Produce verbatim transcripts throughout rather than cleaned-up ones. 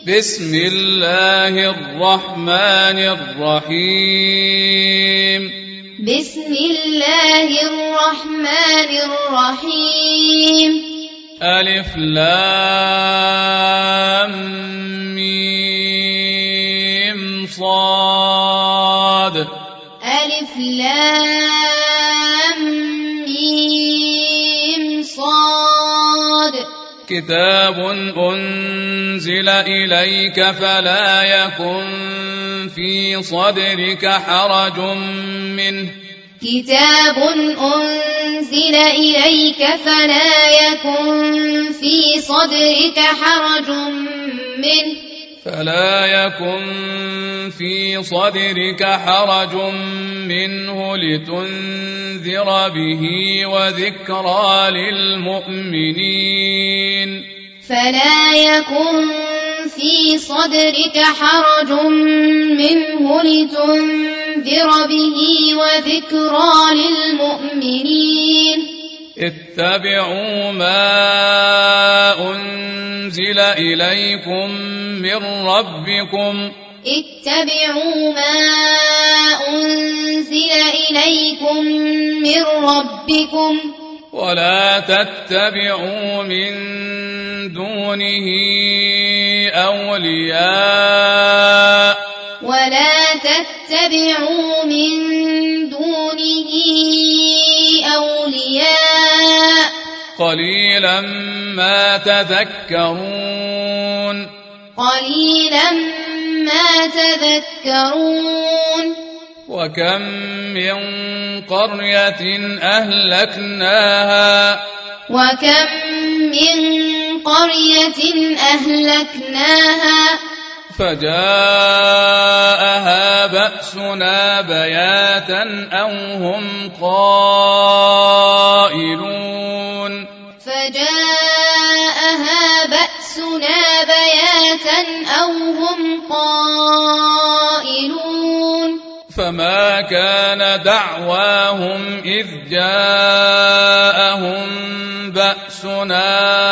بسم الله الرحمن الرحيم بسم الله الرحمن الرحيم ألف لام ميم صاد ألف لام ميم صاد كتاب أنزل إليك فلا يكن في صدرك حرج منه كتاب أنزل إليك فلا يكن في صدرك حرج منه فلا يكن في صدرك حرج منه لتنذر به وذكرى للمؤمنين فلا يكن في صدرك حرج منه لتنذر به وذكرى للمؤمنين اتبعوا ما أنزل إليكم من ربكم اتبعوا ما أنزل إليكم من ربكم ولا تتبعوا من دونه أولياء ولا تتبعوا من دونه أولياء قليلا ما تذكرون قليلا ما تذكرون وكم من قرية أهلكناها وكم من قرية أهلكناها فجاءها بأسنا بياتا أو هم قائلون فجاءها بأسنا بياتا أو هم قائلون فما كان دعواهم إذ جاءهم بأسنا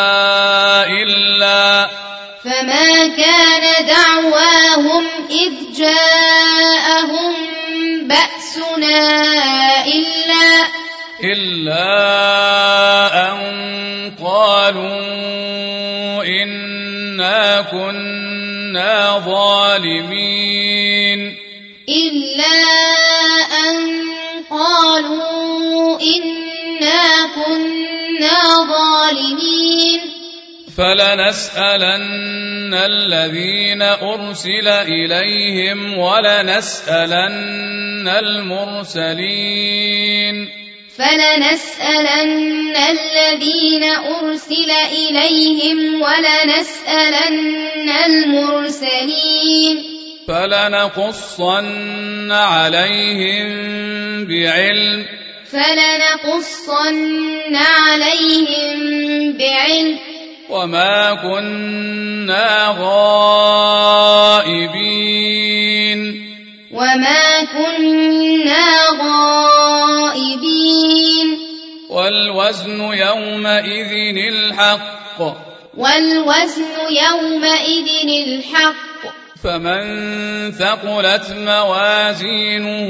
إلا فما كان دعواهم إذ جاءهم بأسنا إلا إلا أن قالوا إنا كنا ظالمين إلا أن قالوا إنا كنا ظالمين فلنسألن الذين أرسل إليهم ولنسألن المرسلين فلنسألن الذين أرسل إليهم ولنسألن المرسلين فلنقصن عليهم بعلم فلنقصن عليهم بعلم وما كنا غائبين وما كنا غائبين والوزن يومئذ الحق والوزن يومئذ الحق فمن ثقلت موازينه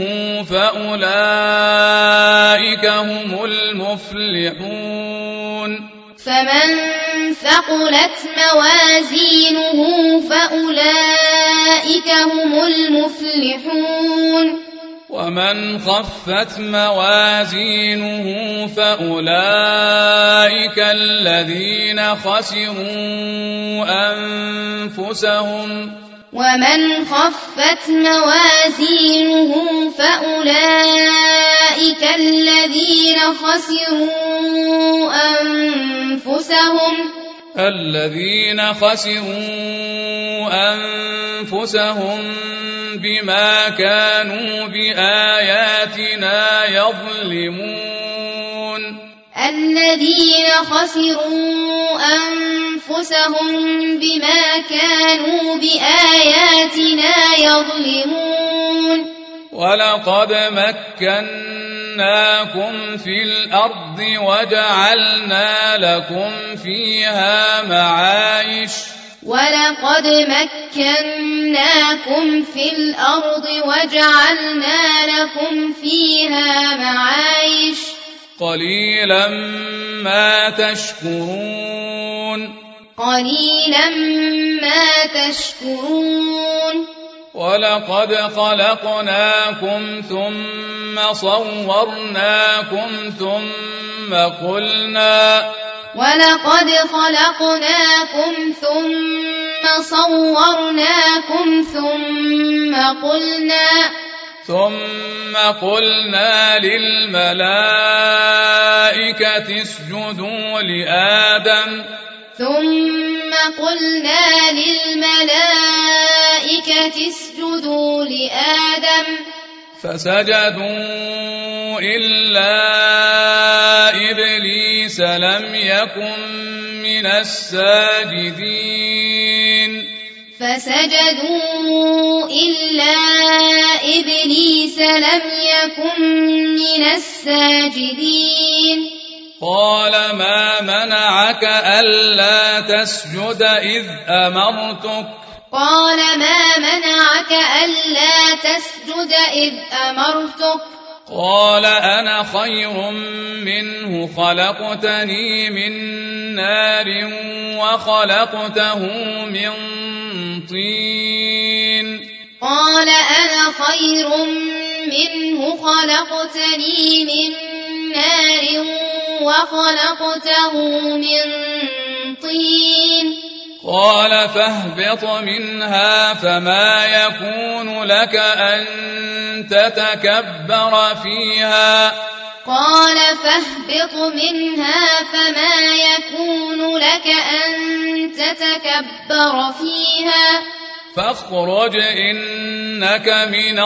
فأولئك هم المفلحون فمن ثقلت موازينه فأولئك هم المفلحون ومن خفت موازينه فأولئك الذين خسروا أنفسهم ومن خفت موازينه فأولئك الذين خسروا أنفسهم الذين خسروا أنفسهم بما كانوا بآياتنا يظلمون الذين خسروا أنفسهم بما كانوا بآياتنا يظلمون ولقد مكناكم في الأرض وجعلنا لكم فيها معايش ولقد مكناكم في الأرض وجعلنا لكم فيها معايش قليلا ما تشكرون قليلا ما تشكرون ولقد خلقناكم ثم صورناكم ثم قلنا ولقد خلقناكم ثم صورناكم ثم قلنا ثم قلنا للملائكة اسجدوا لآدم ثم قلنا للملائكة اسجدوا لآدم فسجدوا إلا إبليس لم يكن من الساجدين فسجدوا إلا إبليس لم يكن من الساجدين قال ما منعك ألا تسجد إذ أمرتك قال ما منعك ألا تسجد إذ أمرتك قال أنا خير منه خلقتني من نار وخلقته من طين قال أنا خير منه خلقتني من نار وخلقته من طين قال فاهبط منها فما يكون لك أن تتكبر فيها قال فاهبط منها فما يكون لك أن تتكبر فيها فاخرج إنك من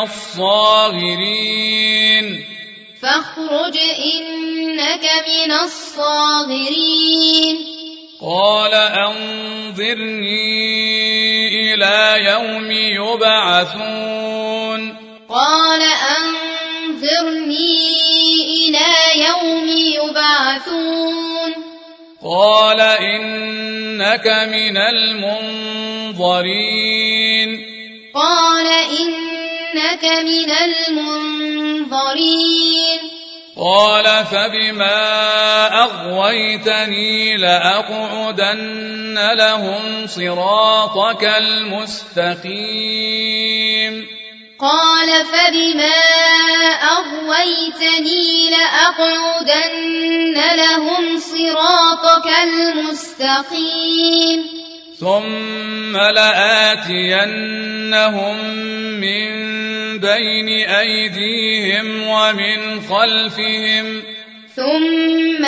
الصاغرين فاخرج إنك من الصاغرين قال أنظرني إلى يوم يبعثون قال أنظرني إلى يوم يبعثون قال إنك من المنظرين قال إنك من المنظرين قال فبما أغويتني لأقعدن لهم صراطك المستقيم قال فبما أغويتني لأقعدن لهم صراطك المستقيم ثم لآتينهم من بين أيديهم ومن خلفهم ثم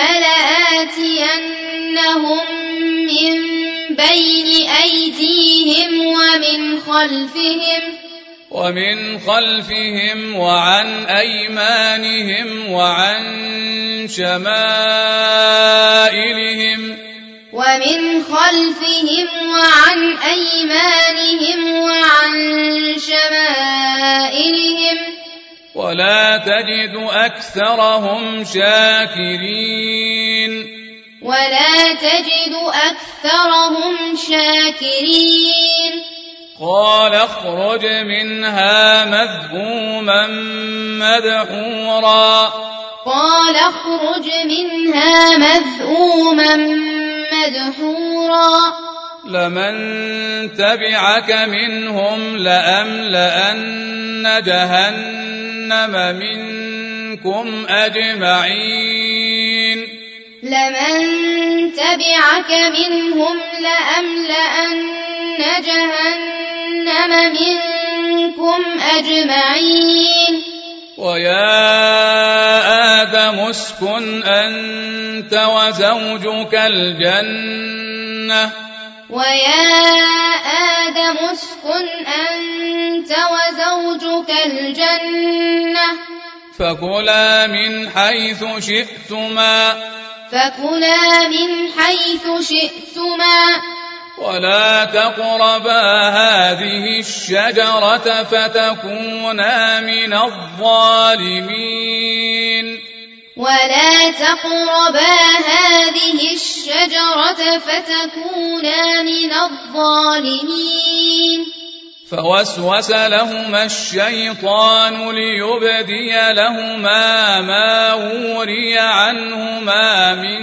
لآتينهم من بين أيديهم ومن خلفهم ومن خلفهم وعن أيمانهم وعن شمائلهم ومن خلفهم وعن أيمانهم وعن شمائلهم ولا تجد أكثرهم شاكرين ولا تجد أكثرهم شاكرين قال اخرج منها مذءوما مدحورا قال اخرج منها مذءوما مدحورا لمن تبعك منهم لأملأن جهنم منكم أجمعين لمن تبعك منهم لأملأن جهنم منكم أجمعين ويا آدم اسكن أنت وزوجك الجنة ويا آدم اسكن أنت وزوجك الجنة فكلا من حيث شئتما فكلا من حيث شئتما ولا تقربا هذه الشجرة فتكونا من الظالمين ولا تقربا هذه الشجرة فتكونا من الظالمين فوسوس لهما الشيطان ليبدي لهما ما وري عنهما من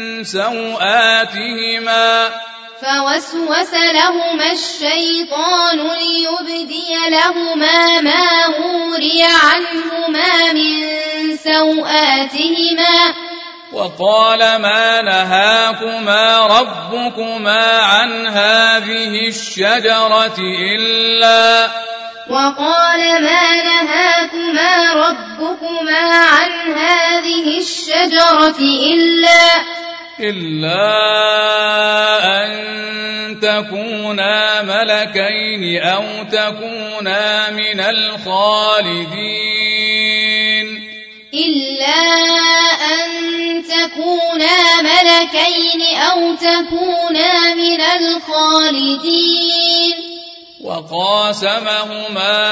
سوآتهما فوسوس لهما الشيطان ليبدي لهما ما وري عنهما من سوآتهما وقال ما نهاكما ربكما عن هذه الشجرة إلا وقال ما نهاكما ربكما عن هذه الشجرة إلا إلا أن تكونا ملكين أو تكونا من الخالدين إلا أن تكونا ملكين أو تكونا من الخالدين وقاسمهما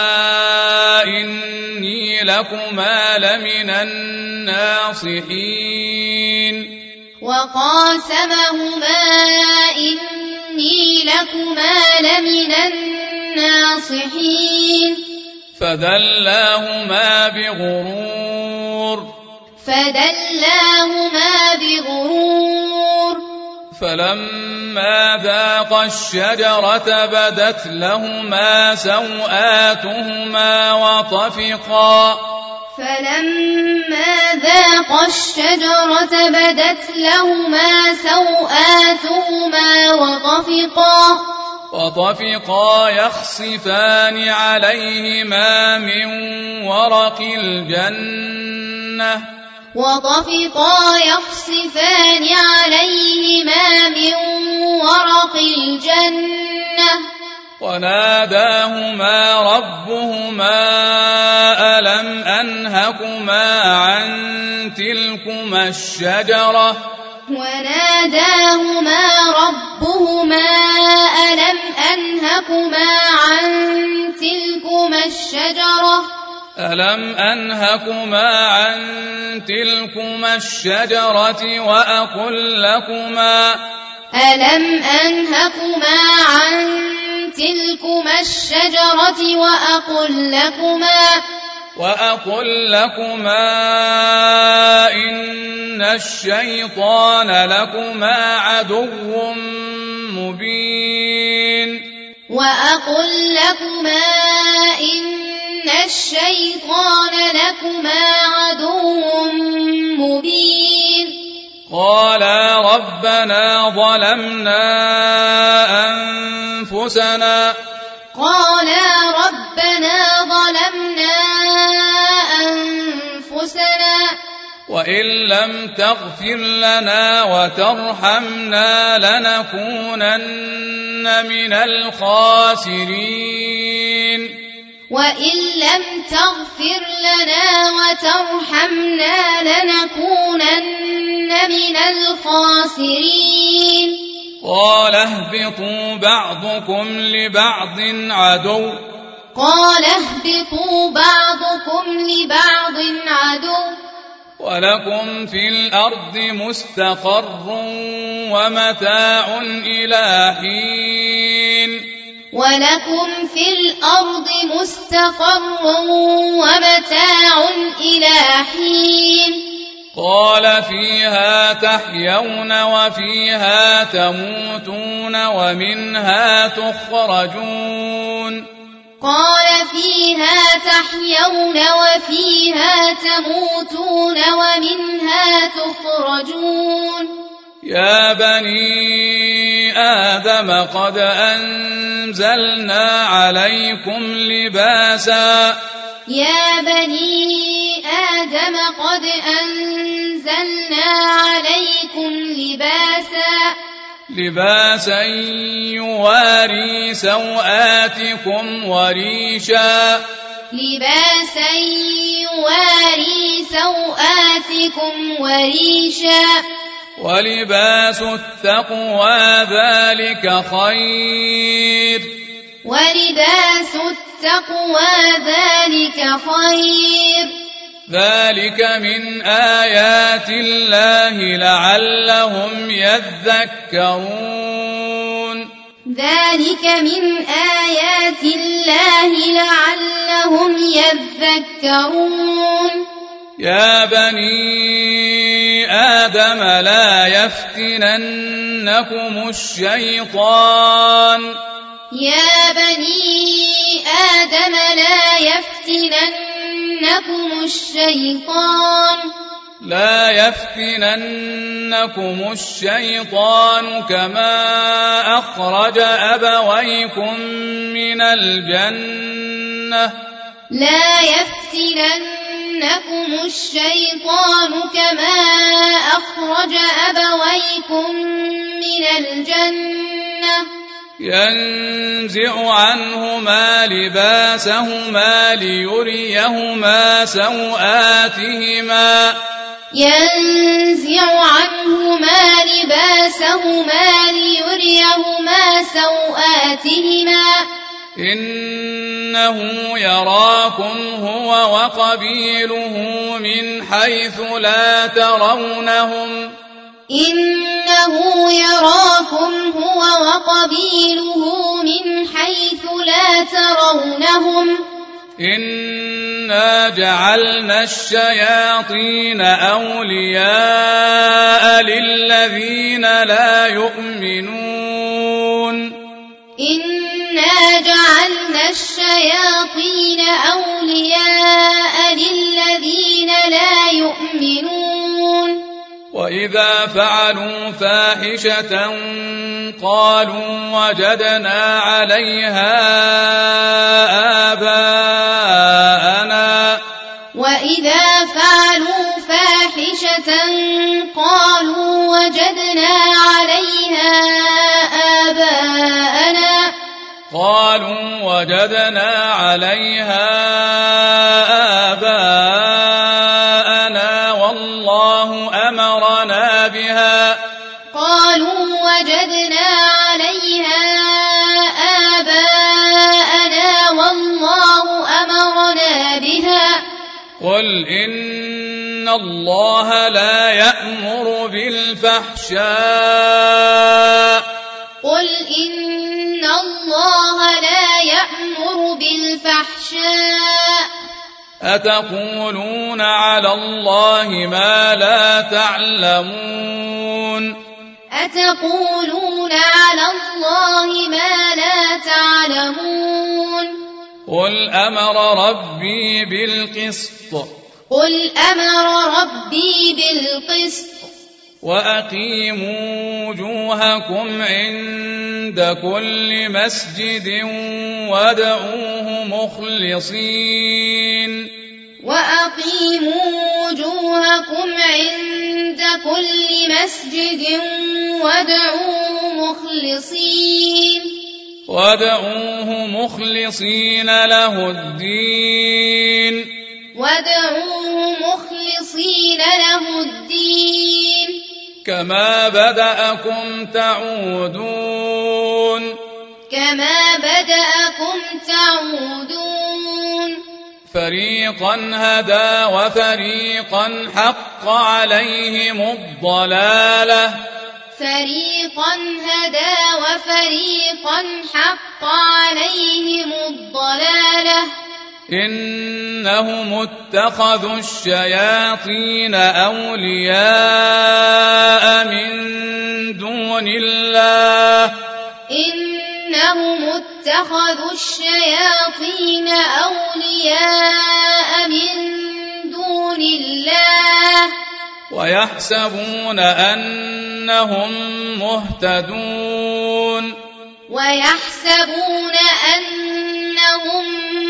إني لكما لمن الناصحين وقاسمهما إني لكما لمن الناصحين فدلاهما بغرور فدلاهما بغرور فلما ذاقا الشجرة بدت لهما سوآتهما وطفقا فلما ذاقا الشجرة بدت لهما سوآتهما وطفقا وطفقا يخصفان عليهما من ورق الجنة وطفقا يخصفان عليهما من ورق الجنة وناداهما ربهما ألم أنهكما عن تلكما الشجرة وناداهما ربهما ألم أنهكما عن تلكما الشجرة ألم أنهكما عن تلكما الشجرة وأقل لكما ألم أنهكما عن تلكما الشجرة وأقل لكما وأقل لكما إن الشيطان لكما عدو مبين وأقل لكما إن الشيطان لكما عدو مبين قالا ربنا ظلمنا أنفسنا قالا ربنا ظلمنا أنفسنا وإن لم تغفر لنا وترحمنا لنكونن من الخاسرين وإن لم تغفر لنا وترحمنا لنكونن من الخاسرين قال اهبطوا بعضكم لبعض عدو قال اهبطوا بعضكم لبعض عدو ولكم في الأرض مستقر ومتاع إلى حين ولكم في الأرض مستقر ومتاع إلى حين قال فيها تحيون وفيها تموتون ومنها تخرجون قال فيها تحيون وفيها تموتون ومنها تخرجون يا بني آدم قد أنزلنا عليكم لباسا يا بني آدم قد أنزلنا عليكم لباسا لباسا يواري سوآتكم وريشا لباسا يواري سوآتكم وريشا ولباس التقوى ذلك خير ولباس التقوى ذلك خير ذلك من آيات الله لعلهم يذكرون ذلك من آيات الله لعلهم يذكرون يا بني آدم لا يفتننكم الشيطان يا بني آدم لا يفتننكم الشيطان لا يفتننكم الشيطان كما أخرج أبويكم من الجنة لا يفتننكم الشيطان كما أخرج أبويكم من الجنة ينزع عنهما لباسهما ليريهما سوآتهما ينزع عنهما لباسهما ليريهما سوآتهما إنه يراكم هو وقبيله من حيث لا ترونهم إنه يراكم هو وقبيله من حيث لا ترونهم إنا جعلنا الشياطين أولياء للذين لا يؤمنون إنا جعلنا الشياطين أولياء للذين لا يؤمنون وإذا فعلوا فاحشة قالوا وجدنا عليها آباءنا وإذا فعلوا فاحشة قالوا وجدنا عليها آباءنا قالوا وجدنا عليها آباءنا والله أمرنا بها قالوا وجدنا عليها آباءنا والله أمرنا بها قل إن الله لا يأمر بالفحشاء قل إن الله لا يأمر بالفحشاء أتقولون على الله ما لا تعلمون أتقولون على الله ما لا تعلمون قل أمر ربي بالقسط قل أمر ربي بالقسط وأقيموا وجوهكم عند كل مسجد وادعوه مخلصين وأقيموا وجوهكم عند كل مسجد وادعوه مخلصين وادعوه مخلصين له الدين وادعوه مخلصين له الدين كما بدأكم تعودون كما بدأكم تعودون فريقا هدى وفريقا حق عليهم الضلالة فريقا هدى وفريقا حق عليهم الضلالة إنهم اتخذوا الشياطين أولياء من دون الله إنهم اتخذوا الشياطين أولياء من دون الله ويحسبون أنهم مهتدون ويحسبون أنهم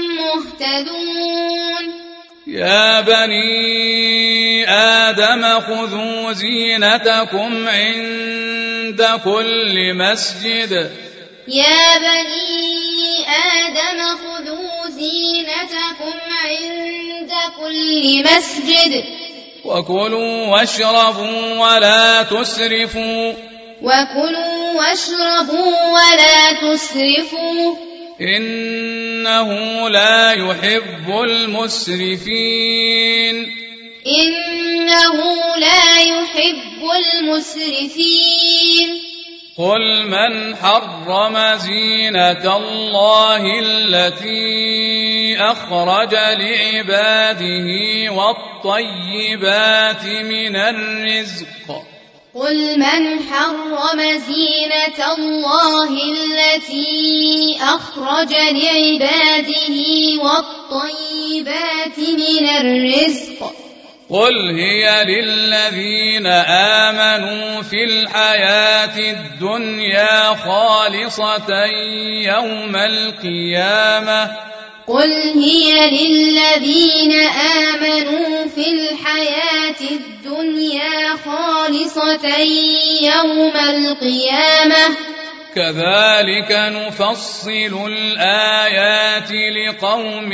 مهتدون يا بني آدم خذوا زينتكم عند كل مسجد يا بني آدم خذوا زينتكم عند كل مسجد وكلوا واشربوا ولا تسرفوا وكلوا واشربوا ولا تسرفوا إن إنه لا يحب المسرفين إنه لا يحب المسرفين قل من حرم زينة الله التي أخرج لعباده والطيبات من الرزق قل من حرم زينة الله التي أخرج لعباده والطيبات من الرزق قل هي للذين آمنوا في الحياة الدنيا خالصة يوم القيامة قل هي للذين آمنوا في الحياة الدنيا خالصة يوم القيامة كذلك نفصل الآيات لقوم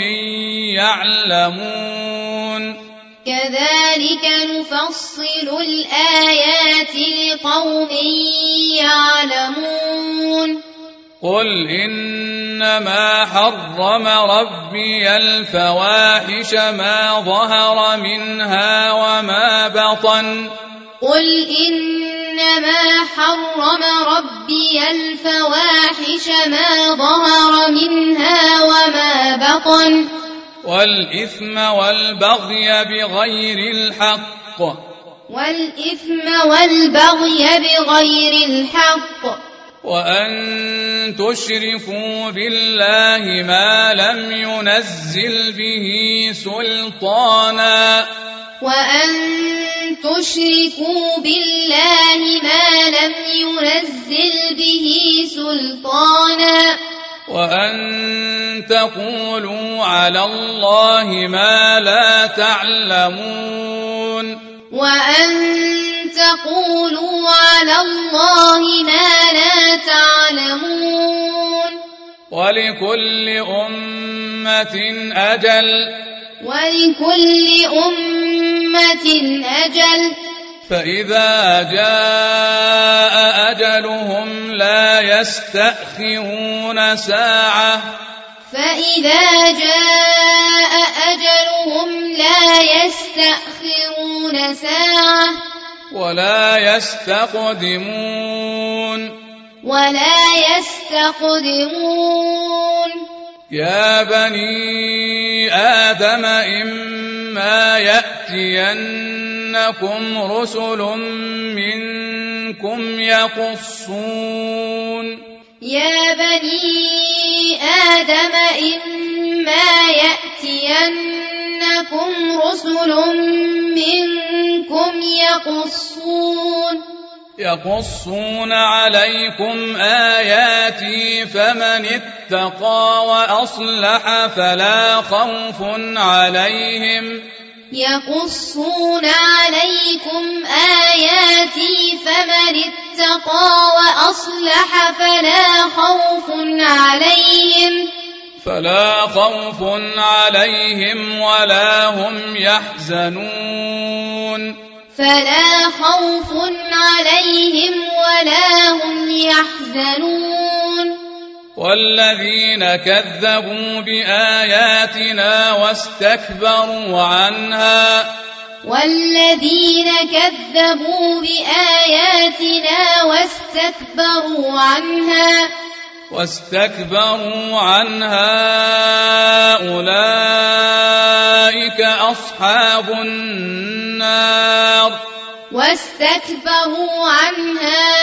يعلمون كذلك نفصل الآيات لقوم يعلمون قل إنما حرم ربي الفواحش ما ظهر منها وما بطن قل إنما حرم ربي الفواحش ما ظهر منها وما بطن والإثم والبغي بغير الحق والإثم والبغي بغير الحق وأن تشركوا بالله ما لم ينزل به سلطانا وأن تشركوا بالله ما لم ينزل به سلطانا وأن تقولوا على الله ما لا تعلمون وأن تقولوا على الله ما لا تعلمون ولكل أمة أجل ولكل أمة أجل فإذا جاء أجلهم لا يستأخرون ساعة فإذا جاء أجلهم لا يستأخرون ساعة ولا يستقدمون ولا يستقدمون يا بني آدم إما يأتينكم رسل منكم يقصون يا بني آدم إما يأتينكم رسل منكم يقصون يقصون عليكم آياتي فمن اتقى وأصلح فلا خوف عليهم يقصون عليكم آياتي فمن اتقى وأصلح فلا خوف عليهم فلا خوف عليهم ولا هم يحزنون فلا خوف عليهم ولا هم يحزنون والذين كذبوا بآياتنا واستكبروا عنها والذين كذبوا بآياتنا واستكبروا عنها واستكبروا عنها أولئك أصحاب النار واستكبروا عنها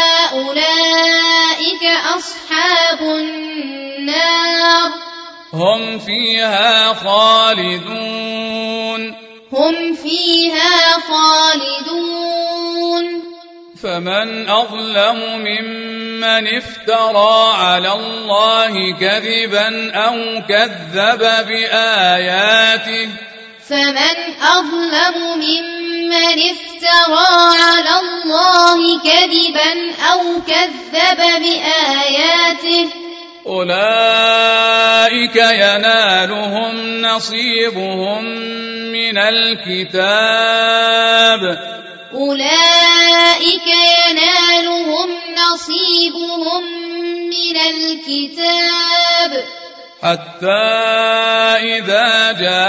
أولئك أصحاب النار هم فيها خالدون هم فيها خالدون فمن أظلم ممن افترى على الله كذبا أو كذب بآياته فمن أظلم ممن افترى على الله كذبا أو كذب بآياته أولئك ينالهم نصيبهم من الكتاب أولئك ينالهم نصيبهم من الكتاب حتى إذا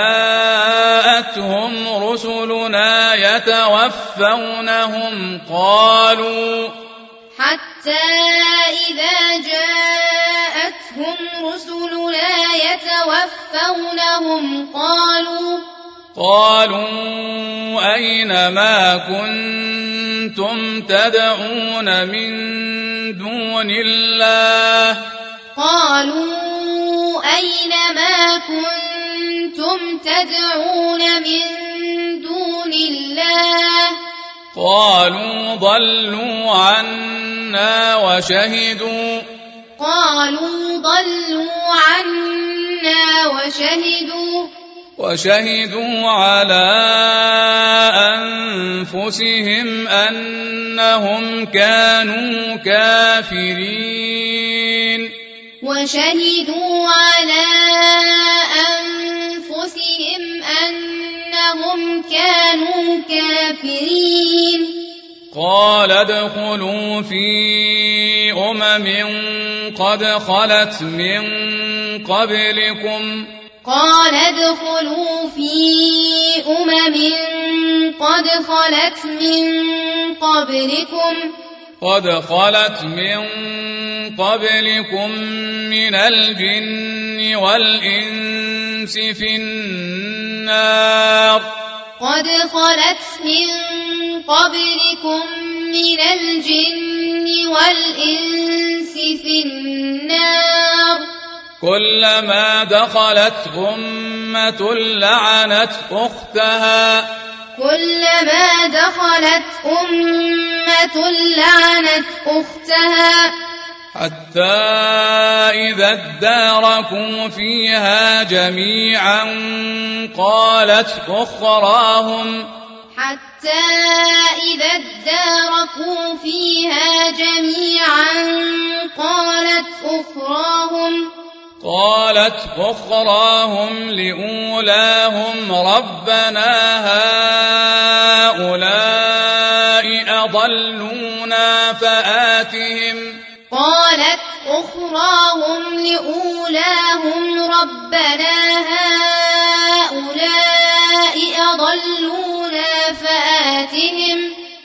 جاءتهم رسلنا يتوفونهم قالوا حتى إذا جاءتهم رسلنا يتوفونهم قالوا قالوا أين ما كنتم تدعون من دون الله قالوا أين ما كنتم تدعون من دون الله قالوا ضلوا عنا وشهدوا قالوا ضلوا عنا وشهدوا وشهدوا على أنفسهم أنهم كانوا كافرين وشهدوا على أنفسهم أنهم كانوا كافرين قال ادخلوا في أمم قد خلت من قبلكم قال ادخلوا في أمم قد خلت من قبلكم قد خلت من قبلكم من الجن والإنس في النار قد خلت من قبلكم من الجن والإنس في النار كلما دخلت أمة لعنت أختها كلما دخلت أمة لعنت أختها حتى إذا اداركوا فيها جميعا قالت أخراهم حتى إذا اداركوا فيها جميعا قالت أخراهم قالت أخراهم لأولاهم ربنا هؤلاء أضلونا فآتهم قالت أخراهم لأولاهم ربنا هؤلاء أضلونا فآتهم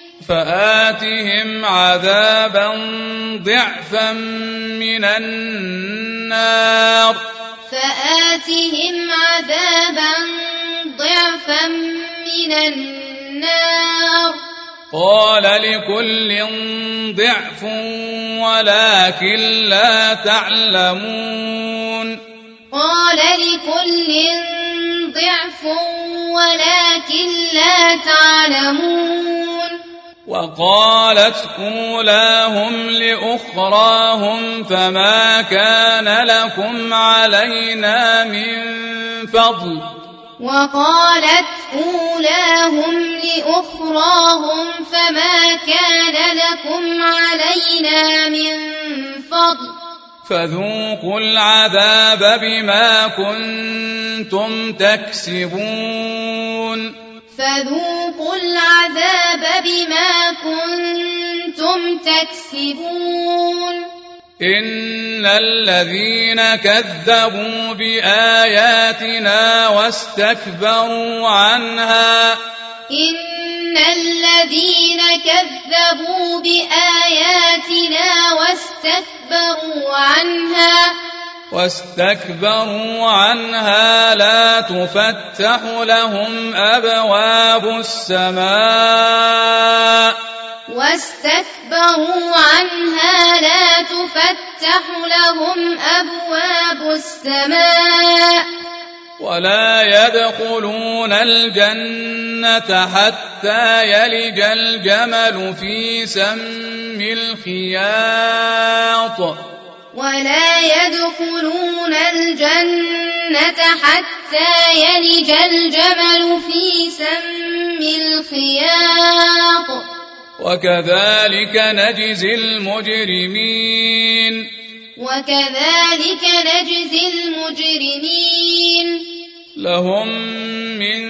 فآتهم عذابا ضعفا من النار فآتهم عذابا ضعفا من النار قال لكل ضعف ولكن لا تعلمون قال لكل ضعف ولكن لا تعلمون وقالت أولاهم لأخراهم فما كان لكم علينا من فضل وقالت أولاهم لأخراهم فما كان لكم علينا من فضل فذوقوا العذاب بما كنتم تكسبون فذوقوا العذاب بما كنتم تكسبون إن الذين كذبوا بآياتنا واستكبروا عنها إن الذين كذبوا بآياتنا واستكبروا عنها واستكبروا عنها لا تفتح لهم أبواب السماء واستكبروا عنها لا تفتح لهم أبواب السماء ولا يدخلون الجنة حتى يلج الجمل في سم الخياط ولا يدخلون الجنة حتى يلج الجمل في سم الخياط وكذلك نجزي المجرمين وكذلك نجزي المجرمين لهم من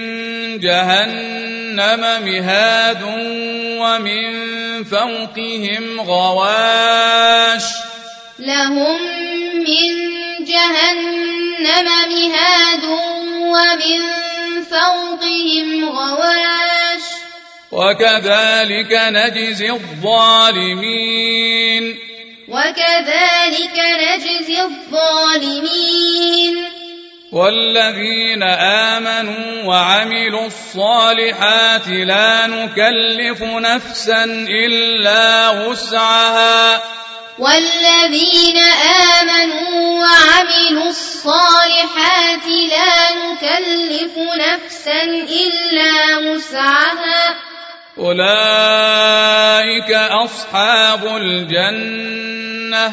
جهنم مهاد ومن فوقهم غواش لهم من جهنم جهنم مهاد ومن فوقهم غواش وكذلك نجزي الظالمين وكذلك نجزي الظالمين والذين آمنوا وعملوا الصالحات لا نكلف نفسا إلا وسعها والذين آمنوا وعملوا الصالحات لا نكلف نفسا إلا وسعها أولئك أصحاب الجنة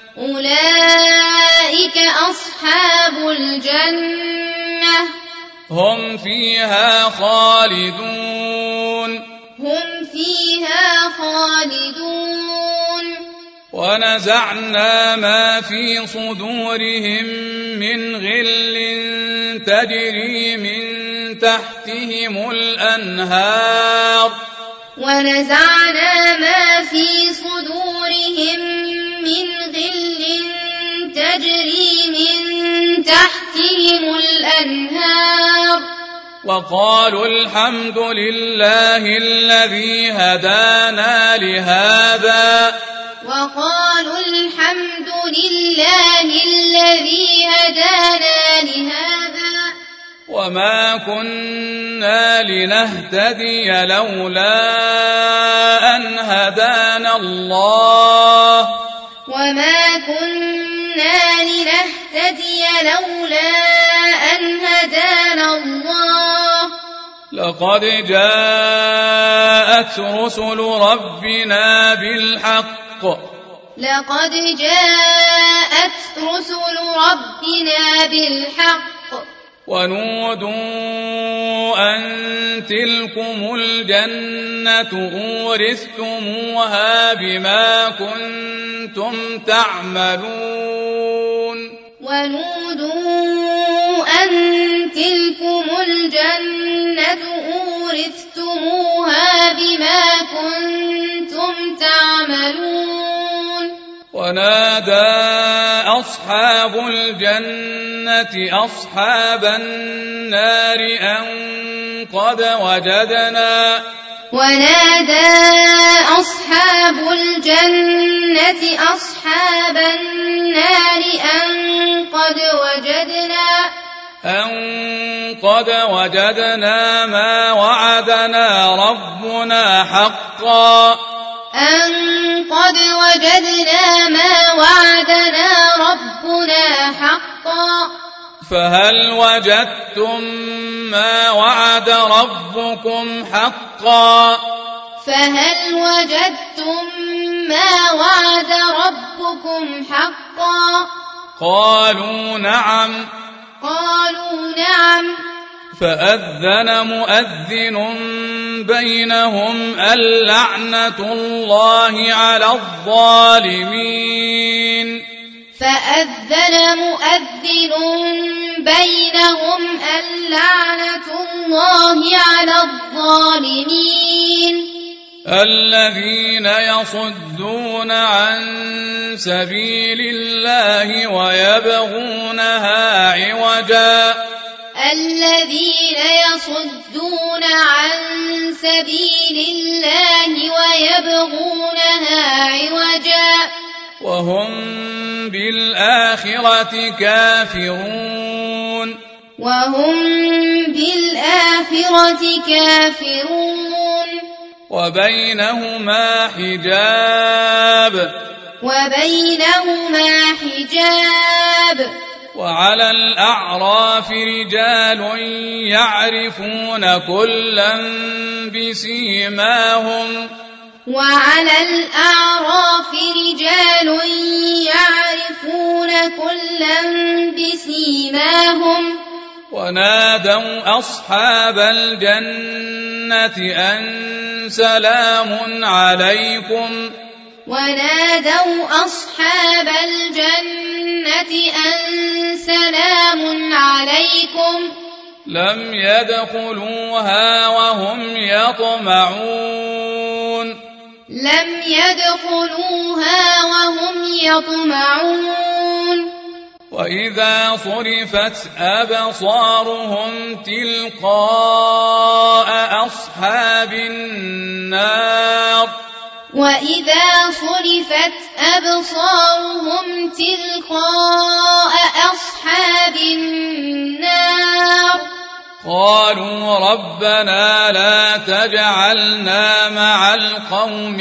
أولئك أصحاب الجنة هم فيها خالدون هم فيها خالدون ونزعنا ما في صدورهم من غل تجري من تحتهم الأنهار ونزعنا ما في صدورهم من غل تجري من تحتهم الأنهار وقالوا الحمد لله الذي هدانا لهذا وقالوا الحمد لله الذي هدانا لهذا وما كنا لنهتدي لولا أن هدانا الله وما كنا لنهتدي لولا أن هدانا الله لقد جاءت رسل ربنا بالحق لقد جاءت رسل ربنا بالحق ونودوا أن تلكم الجنة أورثتموها بما كنتم تعملون ونودوا أن تلكم الجنة أورثتموها بما كنتم تعملون ونادى أصحاب الجنة أصحاب النار أن قد وجدنا ونادى أصحاب الجنة أصحاب النار أن قد وجدنا أن قد وجدنا ما وعدنا ربنا حقا أن قد وجدنا ما وعدنا ربنا حقا فهل وجدتم ما وعد ربكم حقا فهل وجدتم ما وعد ربكم حقا قالوا نعم قالوا نعم فأذن مؤذن بينهم اللعنة الله على الظالمين فأذن مؤذن بينهم اللعنة الله على الظالمين الذين يصدون عن سبيل الله ويبغونها عوجا الذين يصدون عن سبيل الله ويبغونها عوجا وهم بالآخرة كافرون وهم بالآخرة كافرون وبينهما حجاب وبينهما حجاب وعلى الأعراف رجال يعرفون كلا بسيماهم وعلى الأعراف رجال يعرفون كلا بسيماهم ونادوا أصحاب الجنة أن سلام عليكم ونادوا أصحاب الجنة أن سلام عليكم لم يدخلوها وهم يطمعون لم يدخلوها وهم يطمعون وإذا صرفت أبصارهم تلقاء أصحاب النار وإذا صرفت أبصارهم تلقاء أصحاب النار قالوا ربنا لا تجعلنا مع القوم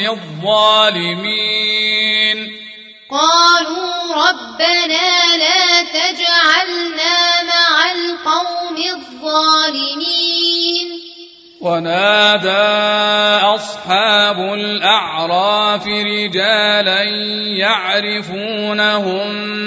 الظالمين قالوا ربنا لا تجعلنا مع القوم الظالمين ونادى أصحاب الأعراف رجالا يعرفونهم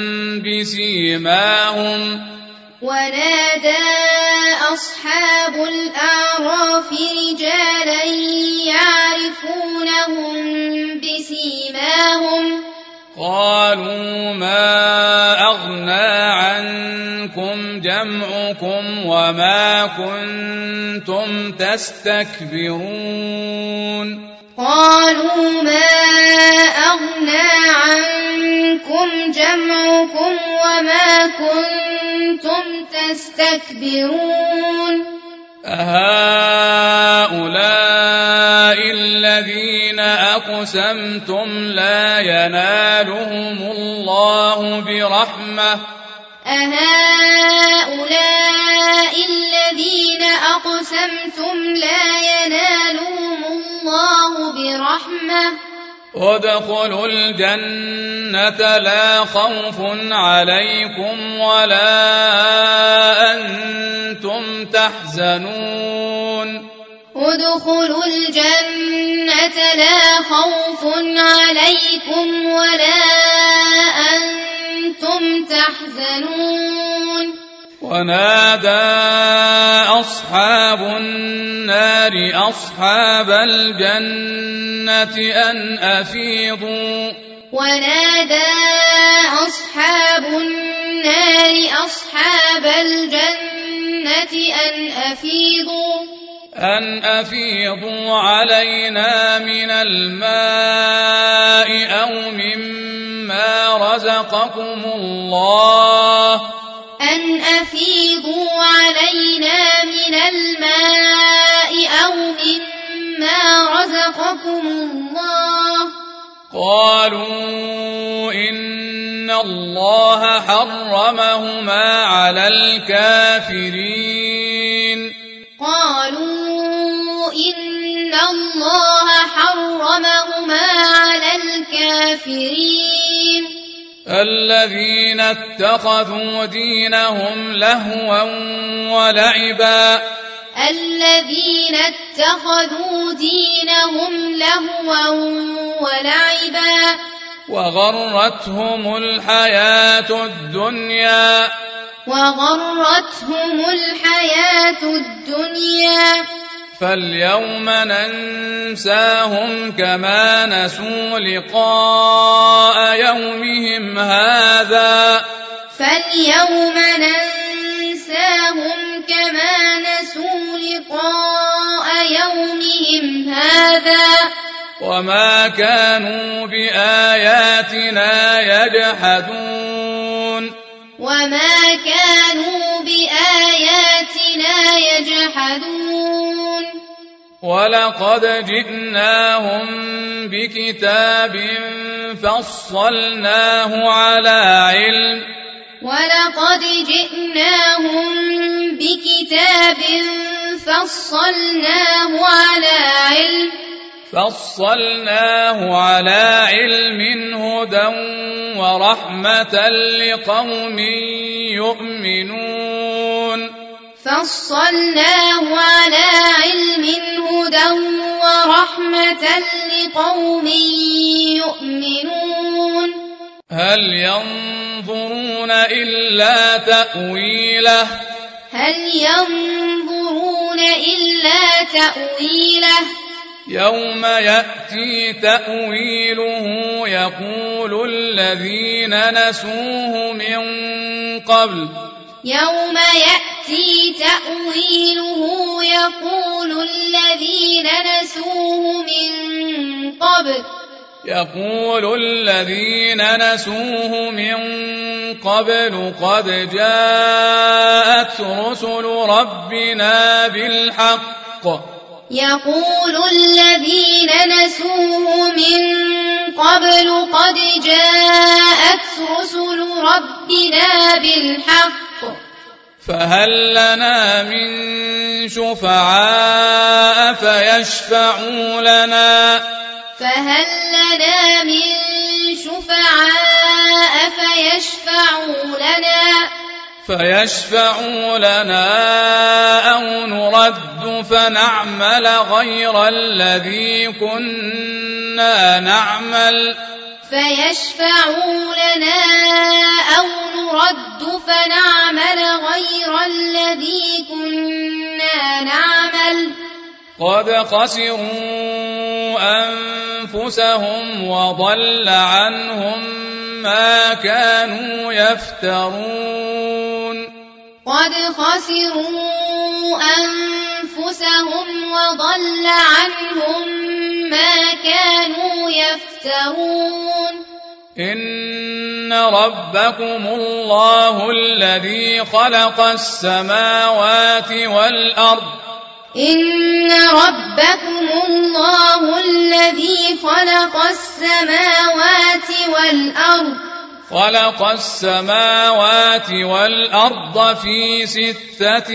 بسيماهم ونادى أصحاب الأعراف رجالا يعرفونهم بسيماهم قالوا ما أغنى عنكم جمعكم وما كنتم تستكبرون قالوا ما أغنى عنكم جمعكم وما كنتم تستكبرون أهؤلاء الذين أقسمتم لا ينالهم الله برحمة أهؤلاء الذين أقسمتم لا ينالهم الله برحمة ادخلوا الجنة لا خوف عليكم ولا أنتم تحزنون ادخلوا الجنة لا خوف عليكم ولا أنتم تحزنون ونادى أصحاب النار أصحاب الجنة أن أفيضوا ونادى أصحاب النار أصحاب الجنة أن أفيضوا أن أفيضوا علينا من الماء أو مما رزقكم الله أن أفيضوا علينا من الماء أو مما رزقكم الله قالوا إن الله حرمهما على الكافرين قالوا إن الله حرمهما على الكافرين الذين اتخذوا دينهم لهوا ولعبا الذين اتخذوا دينهم لهوا ولعبا وغرتهم الحياة الدنيا وغرتهم الحياة الدنيا فاليوم ننساهم كما نسوا لقاء يومهم هذا فاليوم ننساهم كما نسوا لقاء يومهم هذا وما كانوا بآياتنا يجحدون وما كانوا بآياتنا يجحدون ولقد جئناهم بكتاب فصلناه على علم ولقد جئناهم بكتاب فصلناه على علم فصلناه على علم هدى ورحمة لقوم يؤمنون فصلناه على علم هدى ورحمة لقوم يؤمنون هل ينظرون إلا تأويله هل ينظرون إلا تأويله يوم يأتي تأويله يقول الذين نسوه من قبل يوم يأتي تأويله يقول الذين نسوه من قبل يقول الذين نسوه من قبل قد جاءت رسل ربنا بالحق يقول الذين نسوه من قبل قد جاءت رسل ربنا بالحق فهل لنا من شفعاء فيشفعوا لنا فهل لنا من شفعاء فيشفعوا لنا فيشفعوا لنا أو نرد فنعمل غير الذي كنا نعمل فيشفعوا لنا أو نرد فنعمل غير الذي كنا نعمل قد خسروا أنفسهم وضل عنهم ما كانوا يفترون قد خسروا أنفسهم وضل عنهم ما كانوا يفترون إن ربكم الله الذي خلق السماوات والأرض إن ربكم الله الذي خلق السماوات والأرض خلق السماوات والأرض في ستة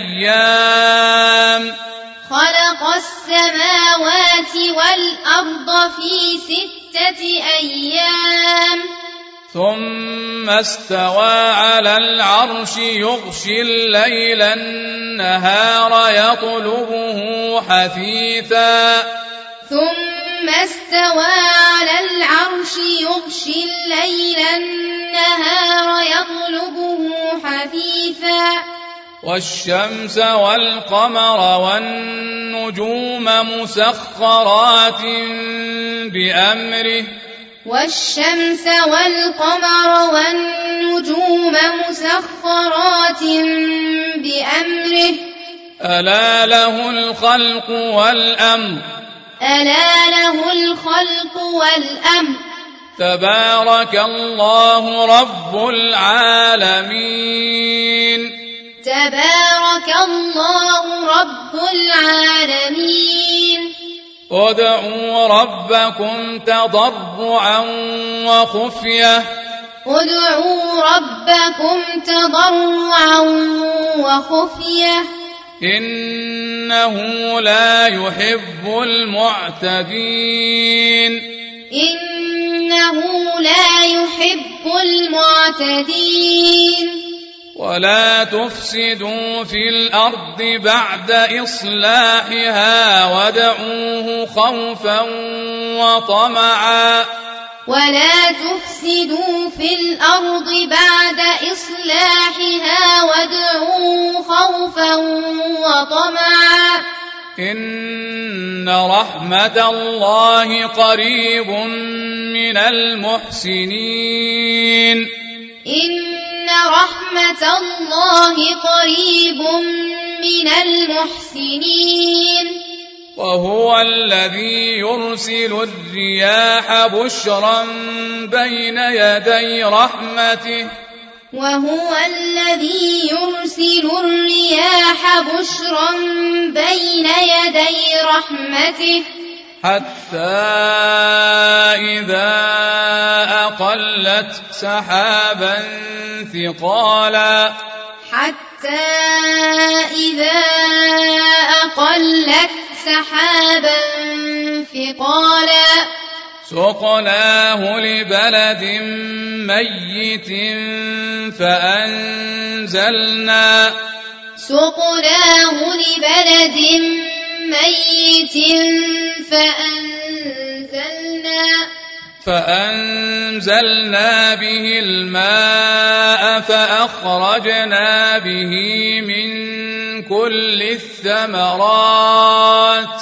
أيام خلق السماوات والأرض في ستة أيام ثم استوى على العرش يغشي الليل النهار يطلبه حثيثا ثم استوى على العرش يغشي الليل النهار يطلبه حثيثا والشمس والقمر والنجوم مسخرات بأمره والشمس والقمر والنجوم مسخرات بأمره ألا له الخلق والأمر ألا له الخلق والأمر تبارك الله رب العالمين تبارك الله رب العالمين ادعوا ربكم تضرعا وخفية ادعوا ربكم تضرعا وخفية إنه لا يحب المعتدين إنه لا يحب المعتدين ولا تفسدوا في الأرض بعد إصلاحها وادعوه خوفا وطمعا ولا تفسدوا في الأرض بعد إصلاحها وادعوه خوفا وطمعا إن رحمة الله قريب من المحسنين إن رحمة الله قريب من المحسنين وهو الذي يرسل الرياح بشرا بين يدي رحمته وهو الذي يرسل الرياح بشرا بين يدي رحمته حتى إذا أقلت سحابا ثقالا حتى إذا أقلت سحابا ثقالا سقناه لبلد ميت فأنزلنا سقناه لبلد ميت فأنزلنا فأنزلنا به الماء فأخرجنا به من كل الثمرات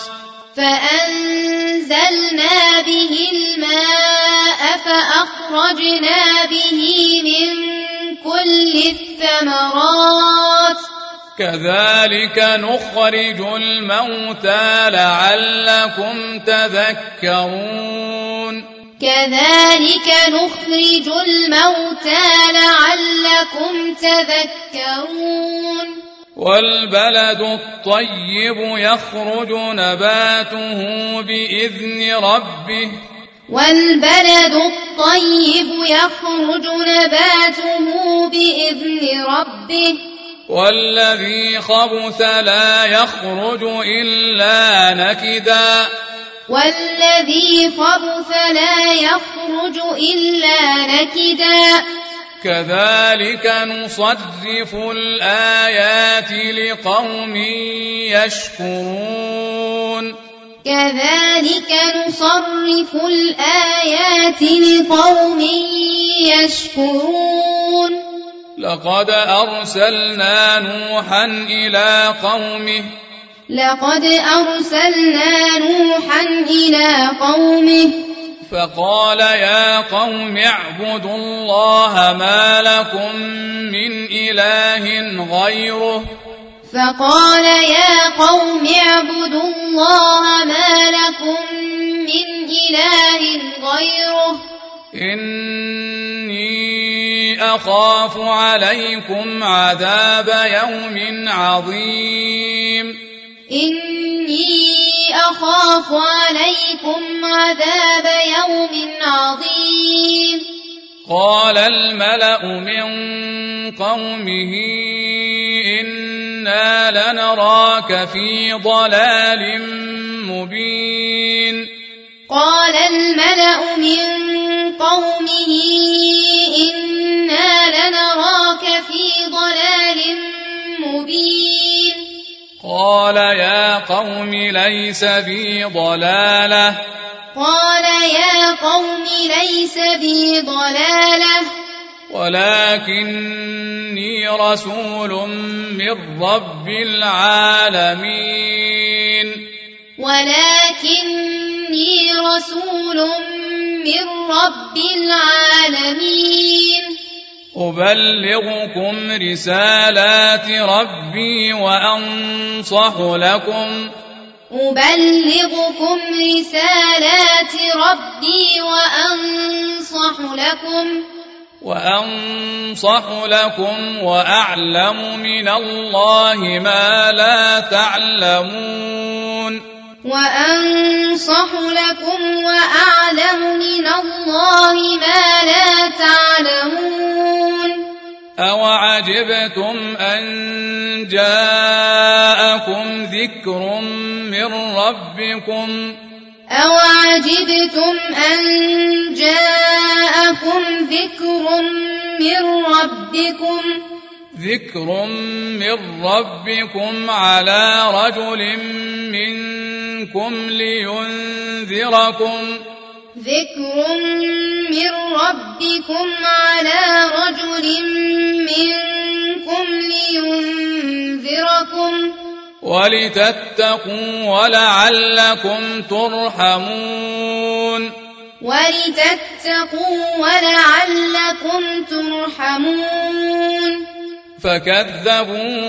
فأنزلنا به الماء فأخرجنا به من كل الثمرات كذلك نخرج الموتى لعلكم تذكرون كذلك نخرج الموتى لعلكم تذكرون والبلد الطيب يخرج نباته بإذن ربه والبلد الطيب يخرج نباته بإذن ربه والذي خبث لا يخرج إلا نكدا والذي خبث لا يخرج إلا نكدا كذلك نصرف الآيات لقوم يشكرون كذلك نصرف الآيات لقوم يشكرون لقد أرسلنا نوحا إلى قومه لقد أرسلنا نوحا إلى قومه فقال يا قوم اعبدوا الله ما لكم من إله غيره فقال يا قوم اعبدوا الله ما لكم من إله غيره إني أخاف عليكم عذاب يوم عظيم إني أخاف عليكم عذاب يوم عظيم قال الملأ من قومه إنا لنراك في ضلال مبين قال الملأ من قومه إنا لنراك في ضلال مبين قال يا قوم ليس بي ضلالة قال يا قوم ليس بي ضلالة ولكني رسول من رب العالمين ولكني رسول من رب العالمين أبلغكم رسالات ربي وأنصح لكم أبلغكم رسالات ربي وأنصح لكم وأنصح لكم وأعلم من الله ما لا تعلمون وأنصح لكم وأعلم من الله ما لا تعلمون أوعجبتم أن جاءكم ذكر من ربكم أوعجبتم أن جاءكم ذكر من ربكم ذكر من ربكم على رجل منكم لينذركم ذكر من ربكم على رجل منكم لينذركم ولتتقوا ولعلكم ترحمون ولتتقوا ولعلكم ترحمون فكذبوه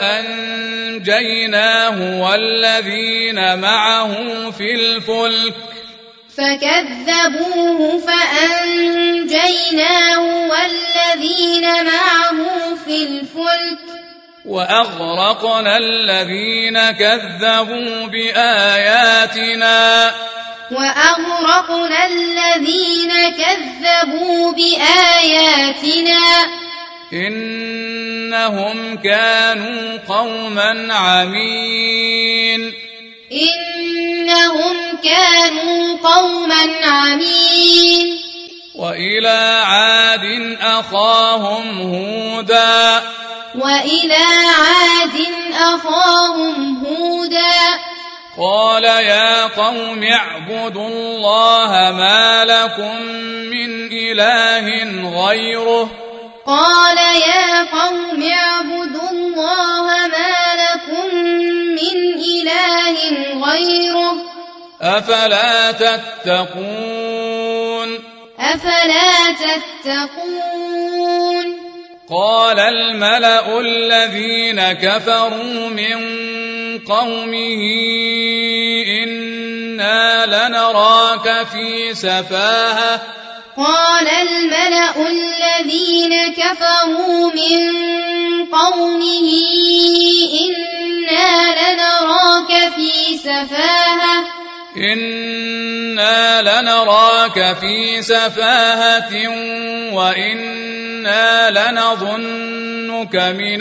فأنجيناه والذين معه في الفلك فكذبوه فأنجيناه والذين معه في الفلك وأغرقنا الذين كذبوا بآياتنا وأغرقنا الذين كذبوا بآياتنا إنهم كانوا قوما عمين إنهم كانوا قوما عمين وإلى عاد أخاهم هودا وإلى عاد أخاهم هودا قال يا قوم اعبدوا الله ما لكم من إله غيره قال يا قوم اعبدوا الله ما لكم من إله غيره أفلا تتقون أفلا تتقون قال الملأ الذين كفروا من قومه إنا إنا لنراك في سفاهة قال الملأ الذين كفروا من قومه إنا لنراك في سفاهة إنا لنراك في سفاهة وإنا لنظنك من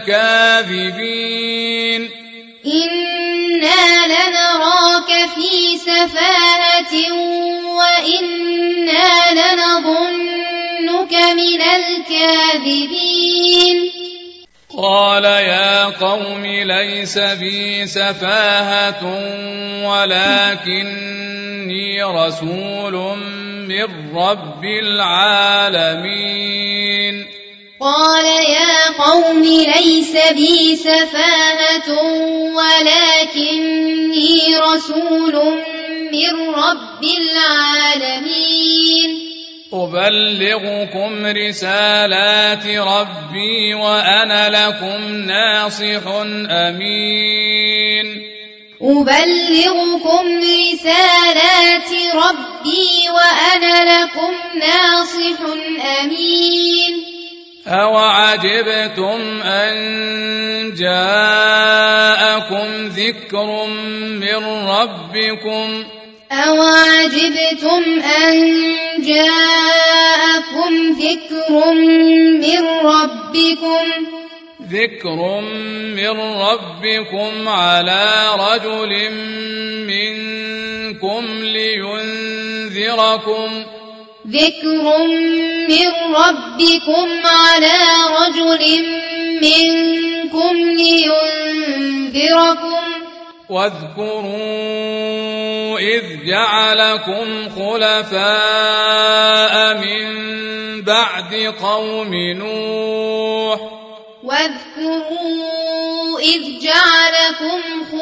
الكاذبين إنا لنراك في سفاهة وإنا لنظنك من الكاذبين قال يا قوم ليس بي سفاهة ولكني رسول من رب العالمين قال يا قوم ليس بي سفاهة ولكني رسول من رب العالمين أبلغكم رسالات ربي وأنا لكم ناصح أمين أبلغكم رسالات ربي وأنا لكم ناصح أمين أوعجبتم أن جاءكم ذكر من ربكم أوعجبتم أن جاءكم ذكر من ربكم ذكر من ربكم على رجل منكم لينذركم ذكر من ربكم على رجل منكم لينذركم واذكروا إذ جعلكم خلفاء من بعد قوم نوح واذكروا إذ جعلكم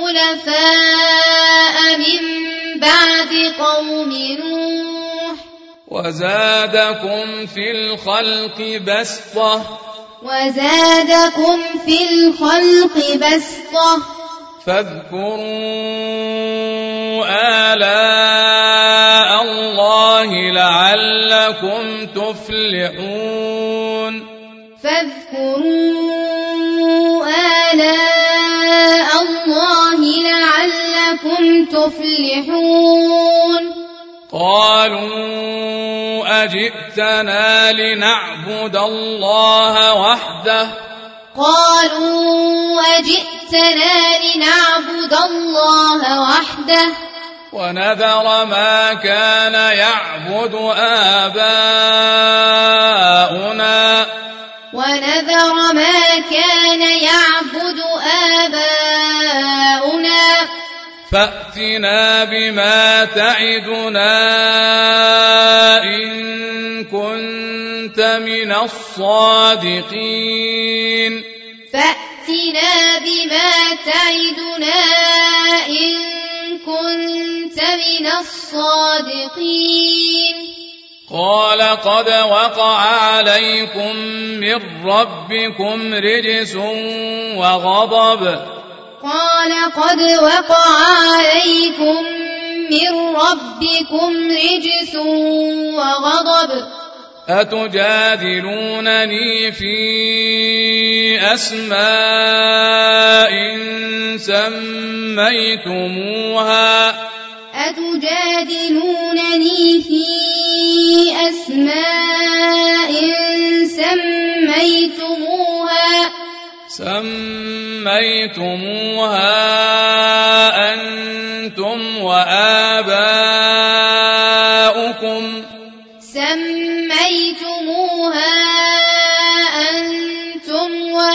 خلفاء من بعد قوم نوح وزادكم في الخلق بسطة وزادكم في الخلق بسطة فاذكروا آلاء الله لعلكم تفلحون فاذكروا آلاء الله لعلكم تفلحون قالوا أجئتنا لنعبد الله وحده قالوا أجئتنا لنعبد الله وحده ونذر ما كان يعبد آباؤنا ونذر ما كان يعبد آباؤنا فأتنا بما تعدنا إن كنت من الصادقين فأتنا بما تعدنا إن كنت من الصادقين قال قد وقع عليكم من ربكم رجس وغضب قال قد وقع عليكم من ربكم رجس وغضب أتجادلونني في أسماء سميتموها أتجادلونني في أسماء سميتموها سميتموها أنتم وآباؤكم سميتموها أنتم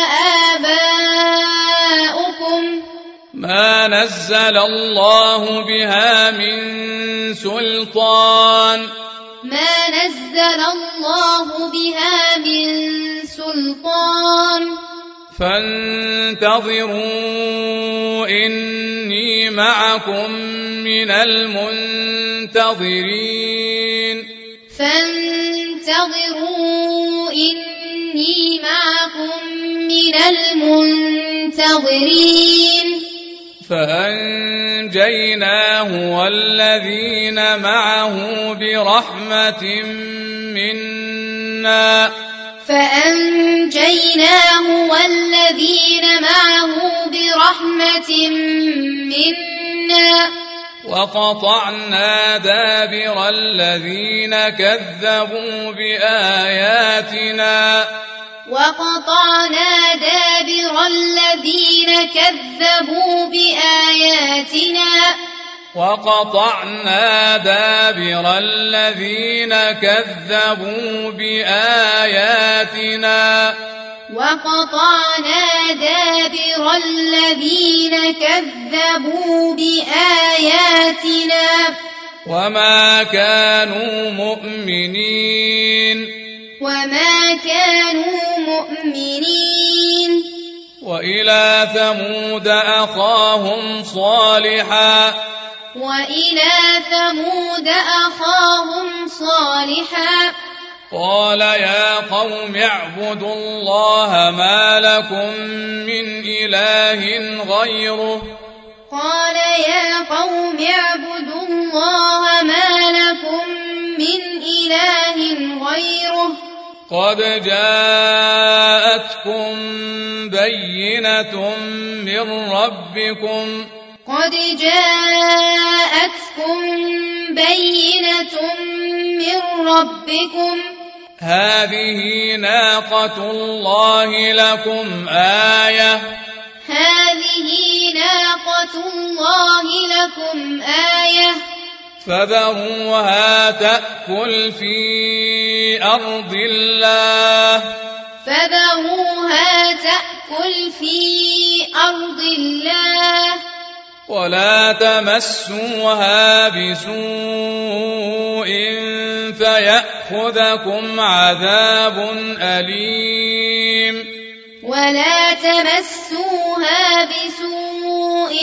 وآباؤكم ما نزل الله بها من سلطان ما نزل الله بها من سلطان فانتظروا إني معكم من المنتظرين فانتظروا إني معكم من المنتظرين فأنجيناه والذين معه برحمة منا فأنجيناه والذين معه برحمة منا وقطعنا دابر الذين كذبوا بآياتنا وقطعنا دابر الذين كذبوا بآياتنا وقطعنا دابر الذين كذبوا بآياتنا وقطعنا دابر الذين كذبوا بآياتنا وما كانوا مؤمنين وما كانوا مؤمنين وإلى ثمود أخاهم صالحا وإلى ثمود أخاهم صالحا قال يا قوم اعبدوا الله ما لكم من إله غيره قال يا قوم اعبدوا الله ما لكم من إله غيره قد جاءتكم بينة من ربكم قد جاءتكم بينة من ربكم هذه ناقة الله لكم آية هذه ناقة الله لكم آية فذروها تأكل في أرض الله فذروها تأكل في أرض الله ولا تمسوها بسوء فيأخذكم عذاب أليم ولا تمسوها بسوء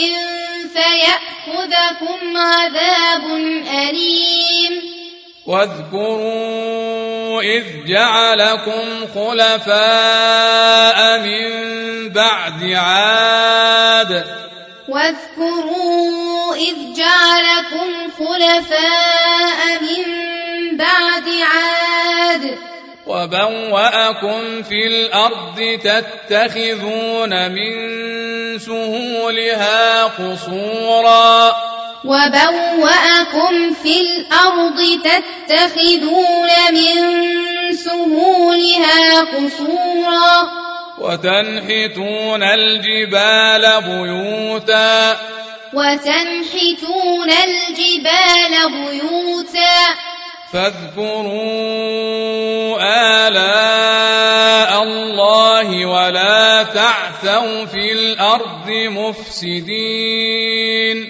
فيأخذكم عذاب أليم واذكروا إذ جعلكم خلفاء من بعد عاد واذكروا إذ جعلكم خلفاء من بعد عاد وبوأكم في الأرض تتخذون من سهولها قصورا وبوأكم في الأرض تتخذون من سهولها قصورا وتنحتون الجبال بيوتا وتنحتون الجبال بيوتا فاذكروا آلاء الله ولا تعثوا في الأرض مفسدين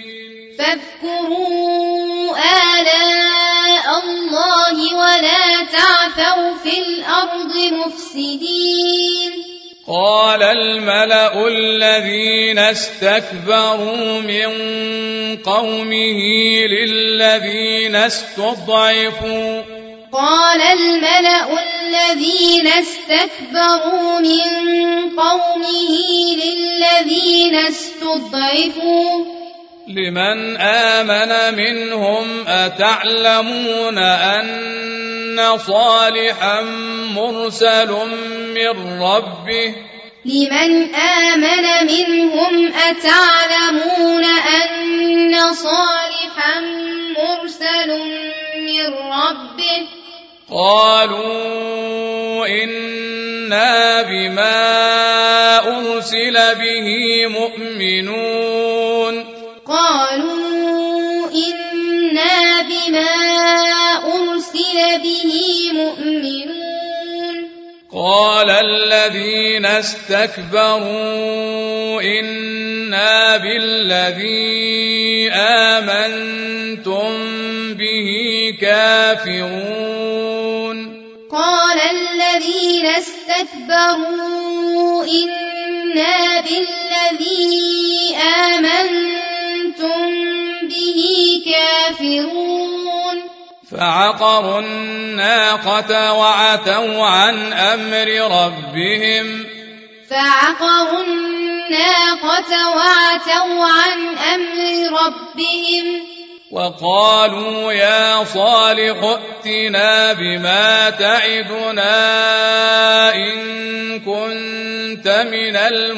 فاذكروا آلاء الله ولا تعثوا في الأرض مفسدين قال الملأ الذين استكبروا من قومه للذين استضعفوا قال الملأ الذين استكبروا من قومه للذين استضعفوا لمن آمن منهم أتعلمون أن صالحا مرسل من ربه لمن آمن منهم أتعلمون أن صالحا مرسل من ربه قالوا إنا بما أرسل به مؤمنون قالوا إنا بما أرسل به مؤمنون قال الذين استكبروا إنا بالذي آمنتم به كافرون قال الذين استكبروا إنا بالذي آمنتم به كافرون فعقروا الناقة وعتوا عن أمر ربهم فعقروا الناقة وعتوا عن أمر ربهم وقالوا يا صالح ائتنا بما تعدنا إن كنت من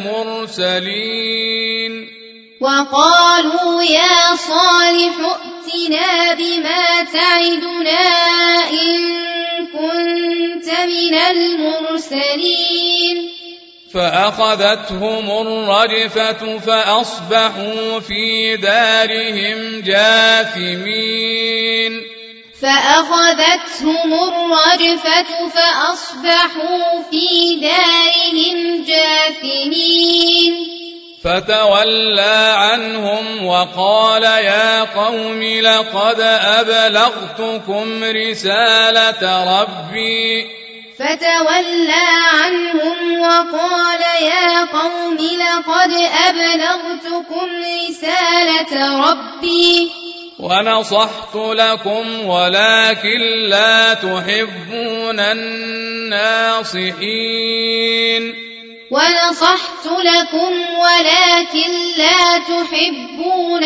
المرسلين وقالوا يا صالح ائتنا بما تعدنا إن كنت من المرسلين فأخذتهم الرجفة فأصبحوا في دارهم جاثمين فأخذتهم الرجفة فأصبحوا في دارهم جاثمين فتولى عنهم وقال يا قوم لقد أبلغتكم رسالة ربي فتولى عنهم وقال يا قوم لقد أبلغتكم رسالة ربي ونصحت لكم ولكن لا تحبون الناصحين ونصحت لكم ولكن لا تحبون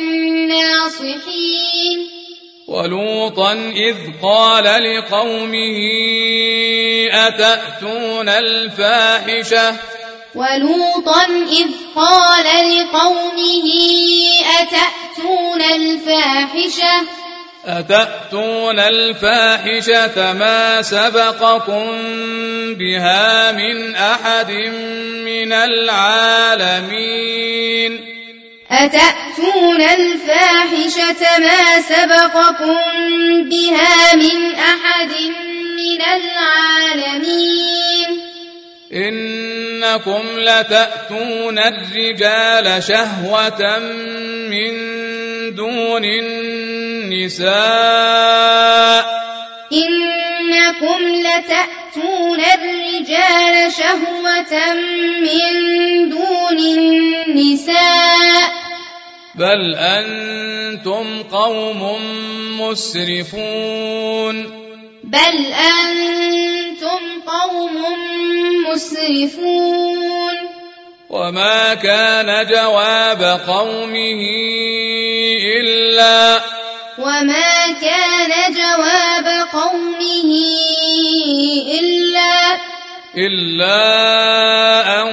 الناصحين ولوطا إذ قال لقومه أتأتون الفاحشة ولوطا إذ قال لقومه أتأتون الفاحشة أتأتون الفاحشة ما سبقكم بها من أحد من العالمين أتأتون الفاحشة ما سبقكم بها من أحد من العالمين إنكم لتأتون الرجال شهوة من دون النساء إنكم لتأتون الرجال شهوة من دون النساء بل أنتم قوم مسرفون بل أنتم قوم مسرفون وما كان جواب قومه إلا وما كان جواب قومه إلا إلا أن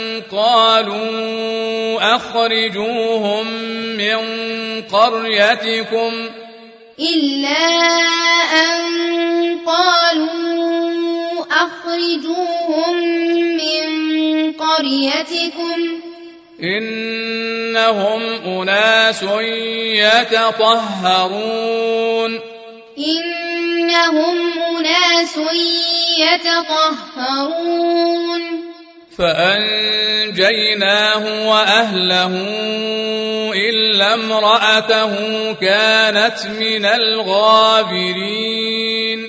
قالوا أخرجوهم من قريتكم إلا أن قالوا أخرجوهم من قريتكم إنهم أناس يتطهرون إنهم أناس يتطهرون فأنجيناه وأهله إلا امرأته كانت من الغابرين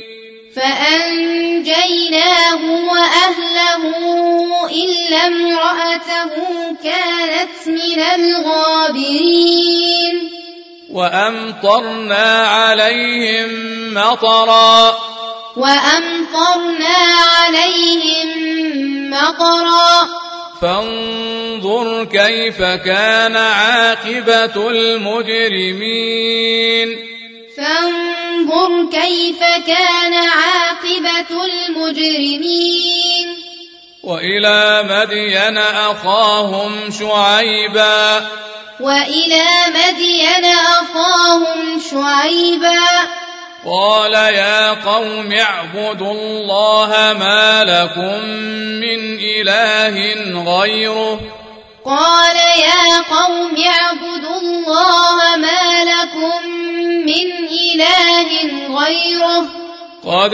فأنجيناه وأهله إلا امرأته كانت من الغابرين وأمطرنا عليهم مطرا وأمطرنا عليهم مطرا فانظر كيف كان عاقبة المجرمين فانظر كيف كان عاقبة المجرمين وإلى مدين أخاهم شعيبا وإلى مدين أخاهم شعيبا قال يا قوم اعبدوا الله ما لكم من إله غيره قال يا قوم اعبدوا الله ما لكم من إله غيره قد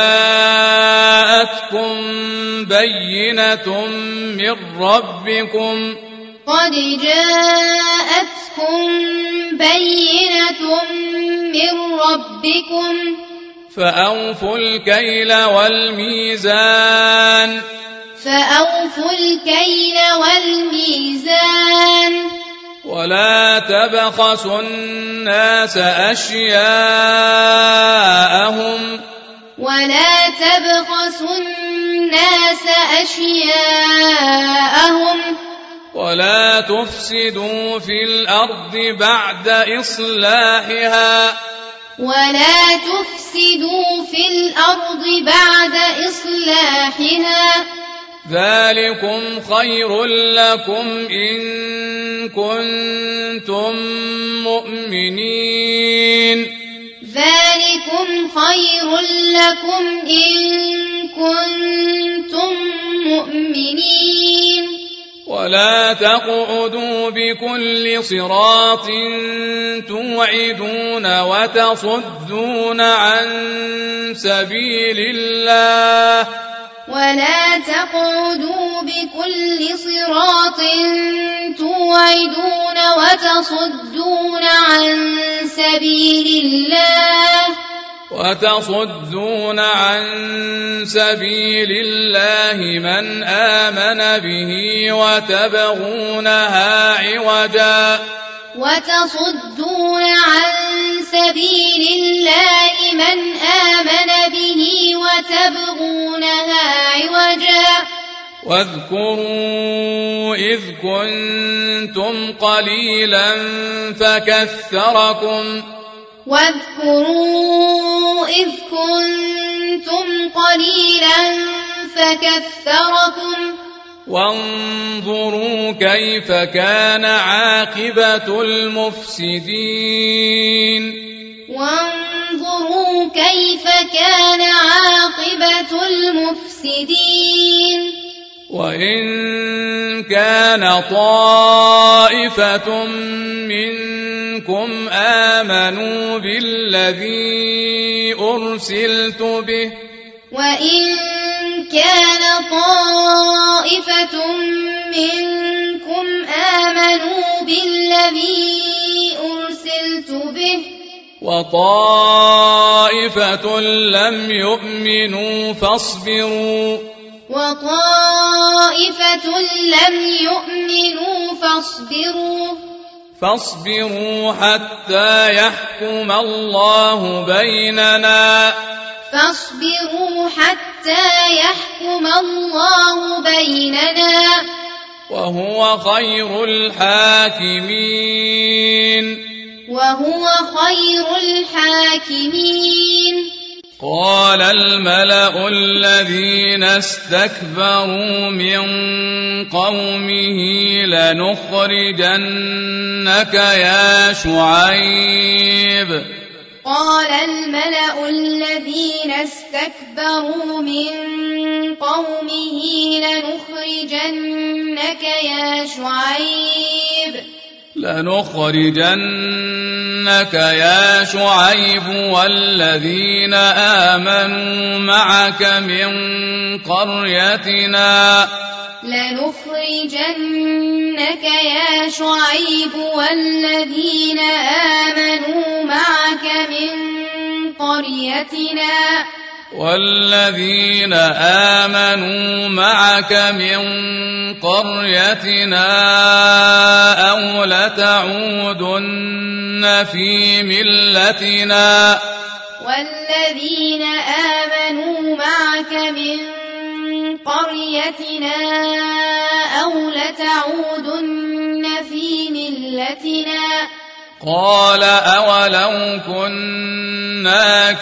جاءتكم بينة من ربكم قد جاءتكم بينة من ربكم فأوفوا الكيل والميزان فأوفوا الكيل والميزان ولا تبخسوا الناس أشياءهم ولا تبخسوا الناس أشياءهم ولا تفسدوا في الأرض بعد إصلاحها ولا تفسدوا في الأرض بعد إصلاحها ذلكم خير لكم إن كنتم مؤمنين ذلكم خير لكم إن كنتم مؤمنين ولا تقعدوا بكل صراط توعدون وتصدون عن سبيل الله ولا تقعدوا بكل صراط توعدون وتصدون عن سبيل الله وتصدون عن سبيل الله من آمن به وتبغونها عوجا وتصدون عن سبيل الله من آمن به وتبغونها عوجا واذكروا إذ كنتم قليلا فكثركم واذكروا إذ كنتم قليلا فكثركم وانظروا كيف كان عاقبة المفسدين وانظروا كيف كان عاقبة المفسدين وإن كان طائفة منكم آمنوا بالذي أرسلت به وإن كان طائفة منكم آمنوا بالذي أرسلت به وطائفة لم يؤمنوا فاصبروا وطائفة لم يؤمنوا فاصبروا فاصبروا حتى يحكم الله بيننا فاصبروا حتى يحكم الله بيننا وهو خير الحاكمين وهو خير الحاكمين قال الملأ الذين استكبروا من قومه لنخرجنك يا شعيب قال الملأ الذين استكبروا من قومه لنخرجنك يا شعيب لنخرجنك يا شعيب والذين آمنوا معك من قريتنا لنخرجنك يا شعيب والذين آمنوا معك من قريتنا والذين آمنوا معك من قريتنا أو لتعودن في ملتنا والذين آمنوا معك من قريتنا أو لتعودن في ملتنا قال أولو كنا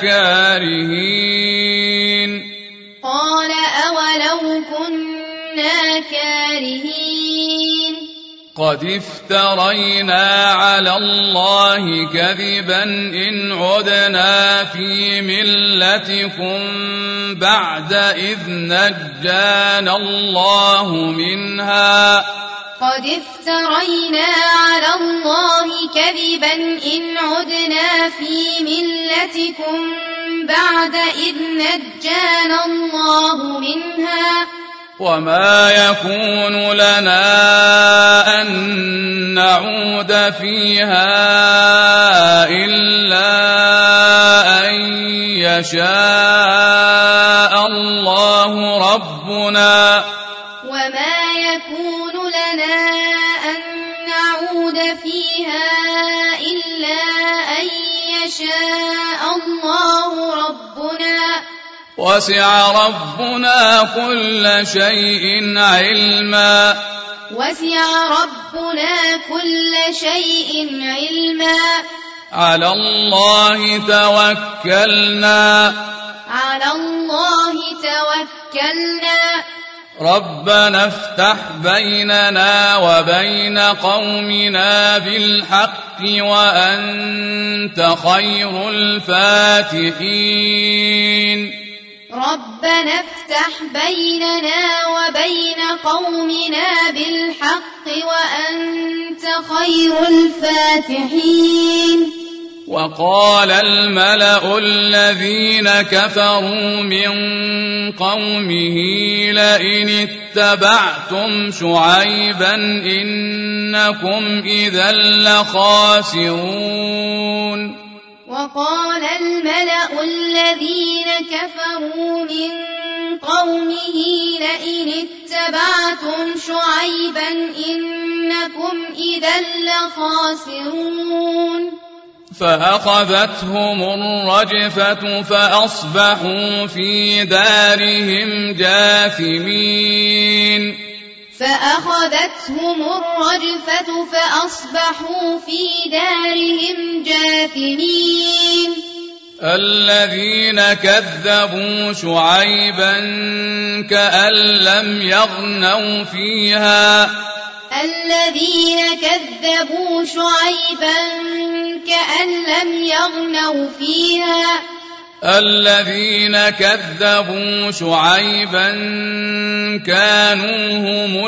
كارهين قال أولو كنا كارهين قد افترينا على الله كذبا إن عدنا في ملتكم بعد إذ نجانا الله منها قد افترينا على الله كذبا إن عدنا في ملتكم بعد إذ نجانا الله منها وما يكون لنا أن نعود فيها إلا أن يشاء الله ربنا وما يكون لنا أن نعود فيها إلا أن يشاء الله ربنا وسع ربنا كل شيء علما وسع ربنا كل شيء علما على الله توكلنا على الله توكلنا ربنا افتح بيننا وبين قومنا بالحق وأنت خير الفاتحين ربنا افتح بيننا وبين قومنا بالحق وأنت خير الفاتحين وقال الملأ الذين كفروا من قومه لئن اتبعتم شعيبا إنكم إذا لخاسرون وقال الملأ الذين كفروا من قومه لئن اتبعتم شعيبا إنكم إذا لخاسرون فأخذتهم الرجفة فأصبحوا في دارهم جاثمين فأخذتهم الرجفة فأصبحوا في دارهم جاثمين الذين كذبوا شعيبا كأن لم يغنوا فيها الذين كذبوا شعيبا كأن لم يغنوا فيها الذين كذبوا شعيبا كانوا هم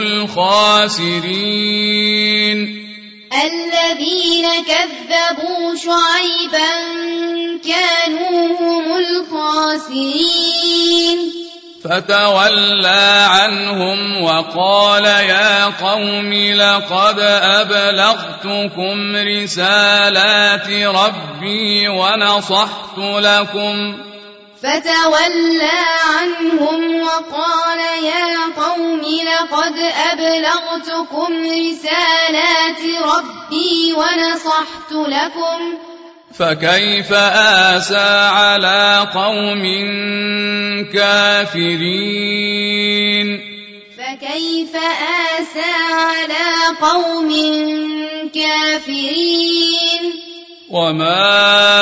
الخاسرين الذين كذبوا شعيبا كانوا هم الخاسرين فتولى عنهم وقال يا قوم لقد أبلغتكم رسالات ربي ونصحت لكم فتولى عنهم وقال يا قوم لقد أبلغتكم رسالات ربي ونصحت لكم فكيف آسى على قوم كافرين فكيف آسى على قوم كافرين وما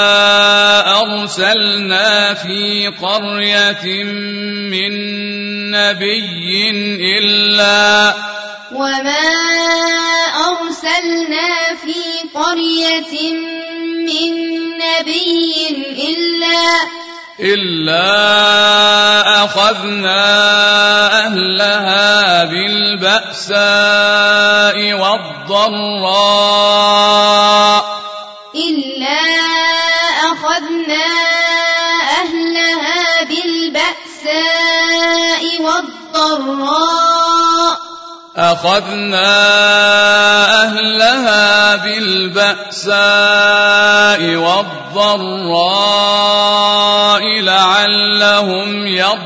أرسلنا في قرية من نبي إلا وما أرسلنا في قرية من نبي إلا إلا أخذنا أهلها بالبأساء والضراء إلا أخذنا أهلها بالبأساء والضراء أخذنا أهلها بالبأساء والضراء لعلهم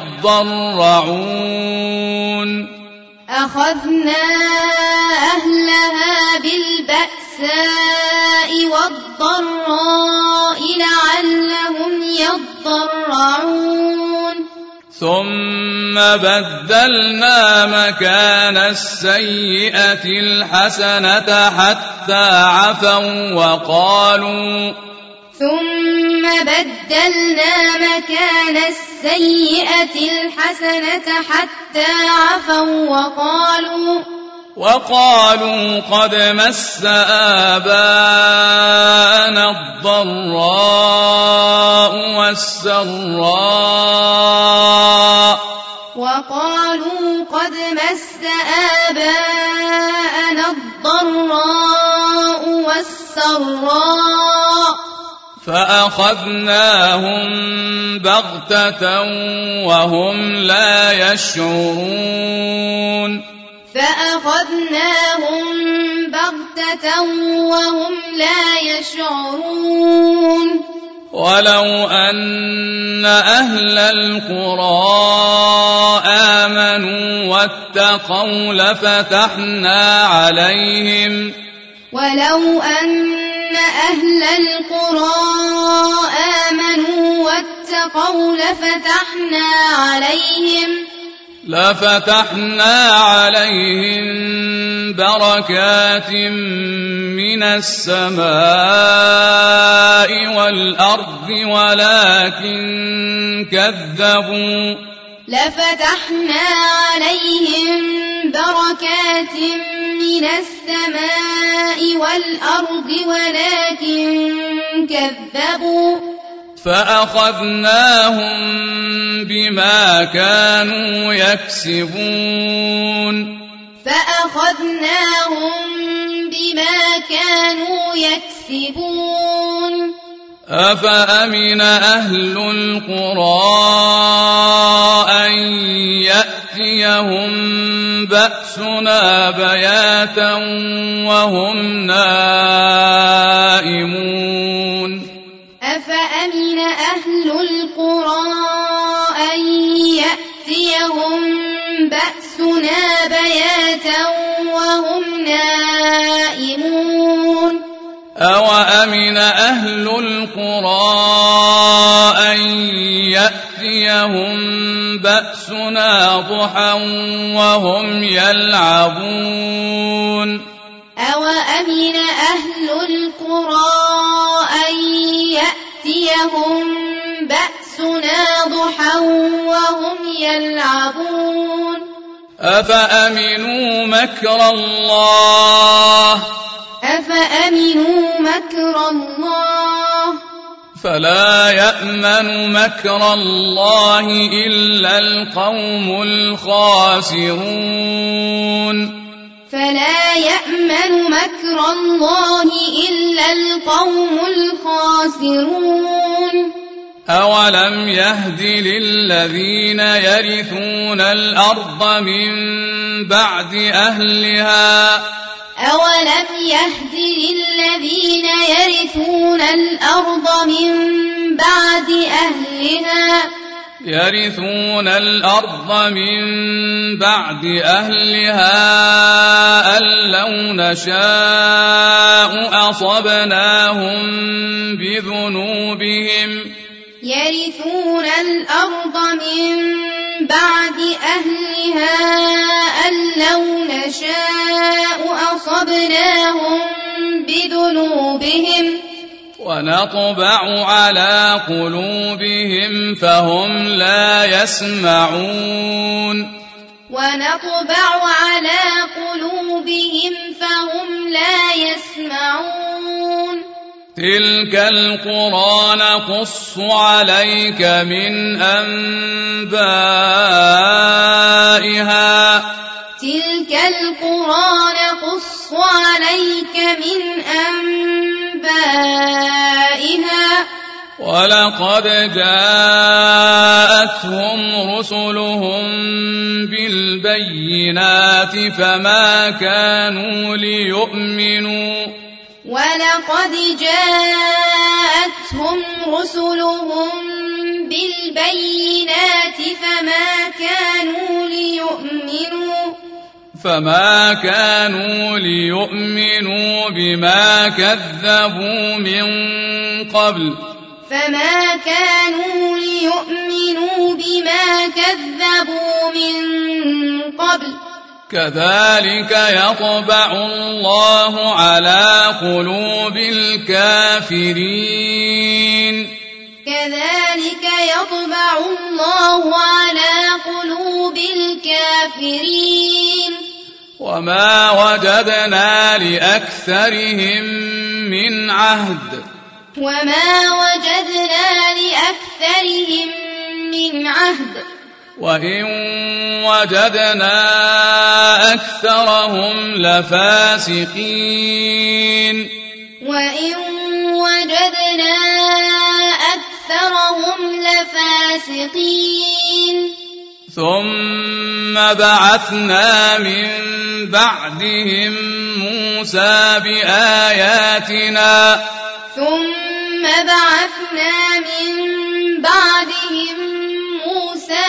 يضرعون أخذنا أهلها بالبأساء والضراء لعلهم يضرعون ثم بدلنا مكان السيئة الحسنة حتى عفوا وقالوا ثم بدلنا مكان السيئة الحسنة حتى عفوا وقالوا وقالوا قد مس آباءنا الضراء والسراء وقالوا قد مس آباءنا الضراء والسراء فأخذناهم بغتة وهم لا يشعرون فأخذناهم بغتة وهم لا يشعرون ولو أن أهل القرى آمنوا واتقوا لفتحنا عليهم ولو أن أهل القرى آمنوا واتقوا لفتحنا عليهم لفتحنا عليهم بركات من السماء والأرض ولكن كذبوا لفتحنا عليهم بركات من السماء والأرض ولكن كذبوا فأخذناهم بما كانوا يكسبون فأخذناهم بما كانوا يكسبون أفأمن أهل القرى أن يأتيهم بأسنا بياتا وهم نائمون أفأمن أهل القرى أن يأتيهم بأسنا بياتا وهم نائمون أوأمن أهل القرى أن يأتيهم بأسنا ضحى وهم يلعبون أوأمن أهل القرى أن يأتيهم بأسنا ضحى وهم يلعبون أفأمنوا مكر الله أفأمنوا مكر الله فلا يأمن مكر الله إلا القوم الخاسرون فلا يأمن مكر الله إلا القوم الخاسرون أولم يهد للذين يرثون الأرض من بعد أهلها أولم يهد للذين يرثون الأرض من بعد أهلها يرثون الأرض من بعد أهلها أن لو نشاء أصبناهم بذنوبهم يرثون الأرض من بعد أهلها أن لو نشاء أصبناهم بذنوبهم ونطبع على قلوبهم فهم لا يسمعون ونطبع على قلوبهم فهم لا يسمعون تلك القرى نقص عليك من أنبائها تلك القرى نقص عليك من أنبائها ولقد جاءتهم رسلهم بالبينات فما كانوا ليؤمنوا ولقد جاءتهم رسلهم بالبينات فما كانوا ليؤمنوا فما كانوا ليؤمنوا بما كذبوا من قبل فما كانوا ليؤمنوا بما كذبوا من قبل كذلك يطبع الله على قلوب الكافرين كذلك يطبع الله على قلوب الكافرين وما وجدنا لأكثرهم من عهد وما وجدنا لأكثرهم من عهد وإن وجدنا أكثرهم لفاسقين وإن وجدنا أكثرهم لفاسقين ثم بعثنا من بعدهم موسى بآياتنا ثم بعثنا من بعدهم موسى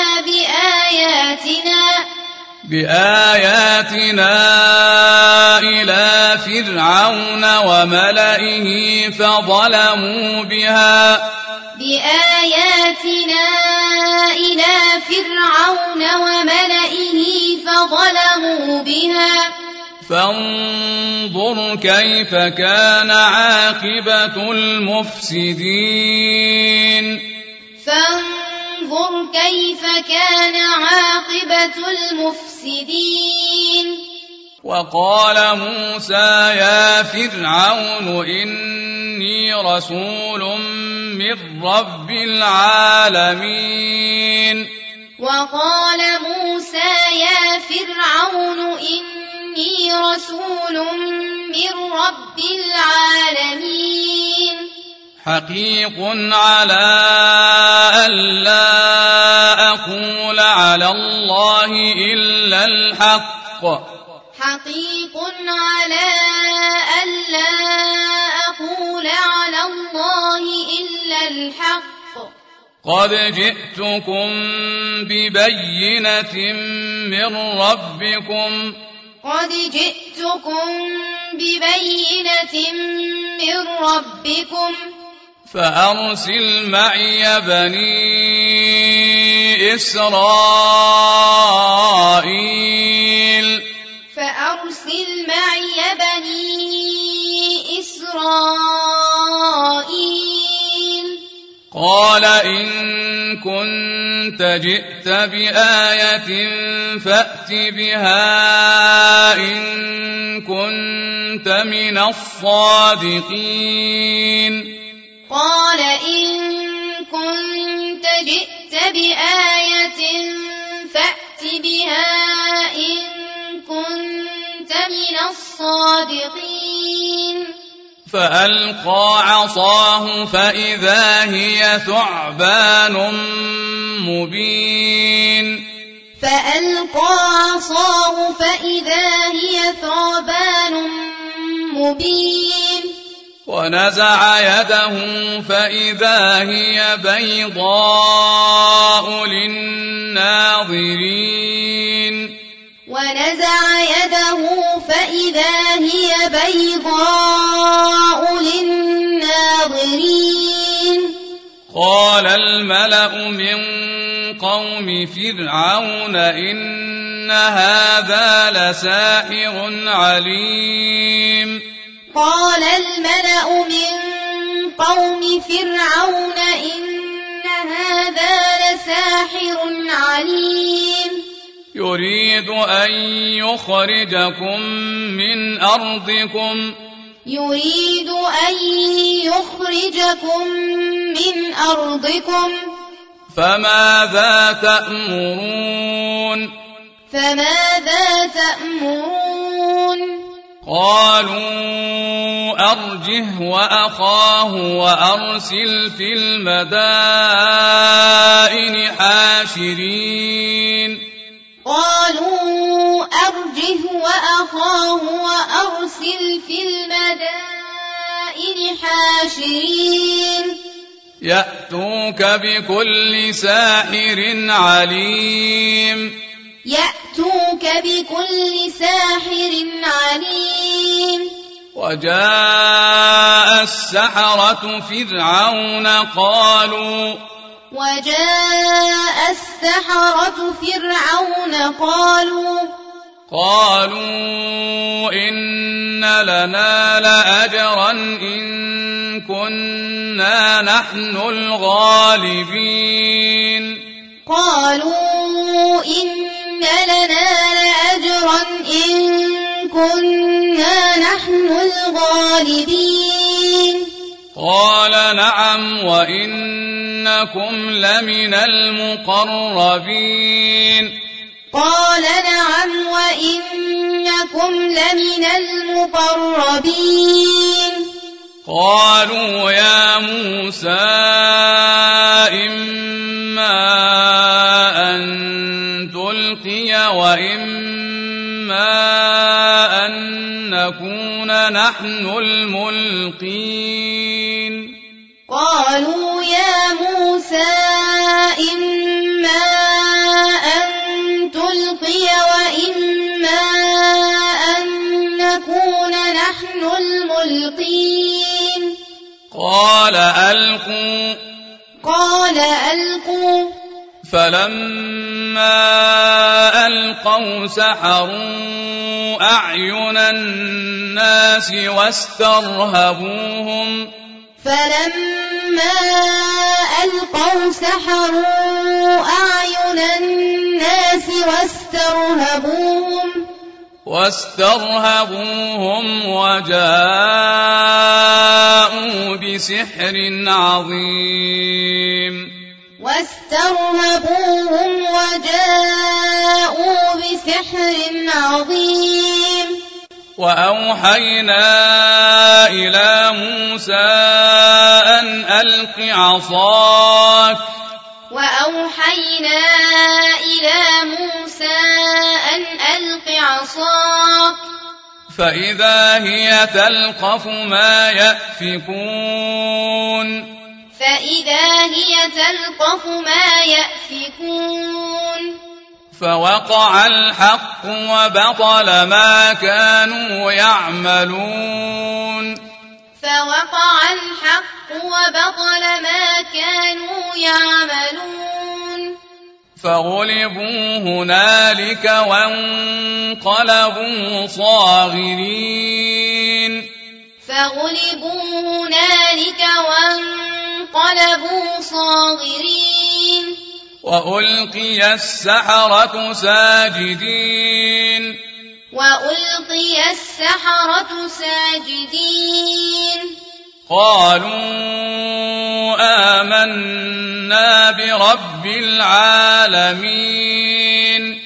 بآياتنا بآياتنا إلى فرعون وملئه فظلموا بها بآياتنا إلى فرعون وملئه فظلموا بها فانظر كيف كان عاقبة المفسدين فانظر كيف كان عاقبة المفسدين وقال موسى يا فرعون إني رسول من رب العالمين وقال موسى يا فرعون إني رسول من رب العالمين حقيق على ألا أقول على الله إلا الحق حقيق على ألا أقول على الله إلا الحق قد جئتكم ببينة من ربكم قد جئتكم ببينة من ربكم فأرسل معي بني إسرائيل فأرسل معي بني إسرائيل قال إن كنت جئت بآية فأت بها إن كنت من الصادقين قال إن كنت جئت بآية فأت بها إن كنت من الصادقين فألقى عصاه فإذا هي ثعبان مبين فألقى عصاه فإذا هي ثعبان مبين ونزع يده فإذا هي بيضاء للناظرين ونزع يده فإذا هي بيضاء للناظرين قال الملأ من قوم فرعون إن هذا لساحر عليم قال الملأ من قوم فرعون إن هذا لساحر عليم يريد أن يخرجكم من أرضكم يريد أن يخرجكم من أرضكم فماذا تأمرون فماذا تأمرون قالوا أرجه وأخاه وأرسل في المدائن حاشرين قالوا أرجه وأخاه وأرسل في المدائن حاشرين يأتوك بكل ساحر عليم يأتوك بكل ساحر عليم وجاء السحرة فرعون قالوا وجاء السحرة فرعون قالوا قالوا إن لنا لأجرا إن كنا نحن الغالبين قالوا إن لنا لأجرا إن كنا نحن الغالبين قال نعم وإنكم لمن المقربين قال نعم وإنكم لمن المقربين قالوا يا موسى إما أن تلقي وإما أن نكون نحن الملقين قالوا يا موسى إما أن تلقي وإما أن نكون نحن الملقين قال ألقوا قال ألقوا فلما ألقوا سحروا أعين الناس واسترهبوهم فلما ألقوا سحروا أعين الناس واسترهبوهم واسترهبوهم وجاءوا بسحر عظيم واسترهبوهم وجاءوا بسحر عظيم وأوحينا إلى موسى أن ألق عصاك وأوحينا إلى موسى أن ألق عصاك فإذا هي تلقف ما يأفكون فإذا هي تلقف ما يأفكون فوقع الحق وبطل ما كانوا يعملون فوقع الحق وبطل ما كانوا يعملون فغلبوا هنالك وانقلبوا صاغرين فغلبوا هنالك وانقلبوا صاغرين وألقي السحرة ساجدين وألقي السحرة ساجدين قالوا آمنا برب العالمين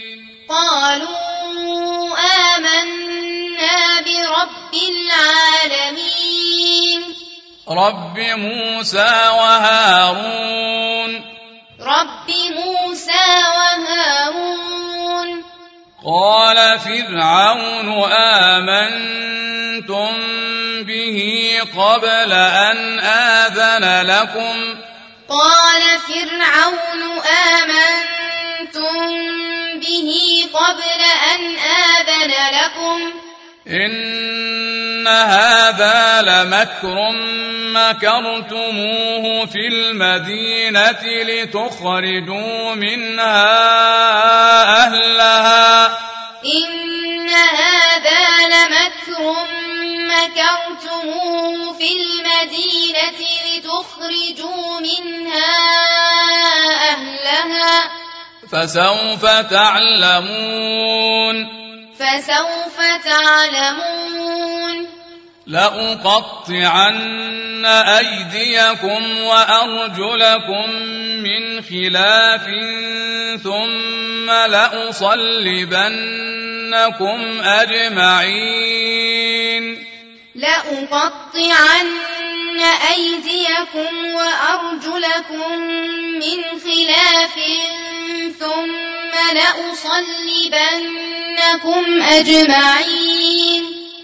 قالوا آمنا برب العالمين رب موسى وهارون رب موسى وهارون قال فرعون آمنتم به قبل أن آذن لكم قال فرعون آمنتم به قبل أن آذن لكم إن هذا لمكر مكرتموه في المدينة لتخرجوا منها أهلها إن هذا لمكر مكرتموه في المدينة لتخرجوا منها أهلها فسوف تعلمون فسوف تعلمون لأقطعن أيديكم وأرجلكم من خلاف ثم لأصلبنكم أجمعين لأقطعن أيديكم وأرجلكم من خلاف ثم لأصلبنكم أجمعين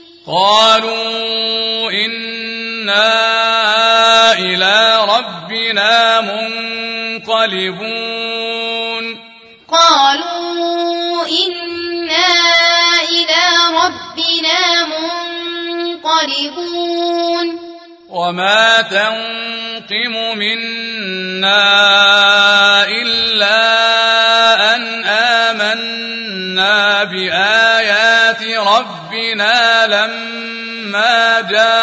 قالوا إنا إلى ربنا منقلبون قالوا إنا إلى ربنا منقلبون وما تنقم منا إلا أن آمنا بآيات ربنا لما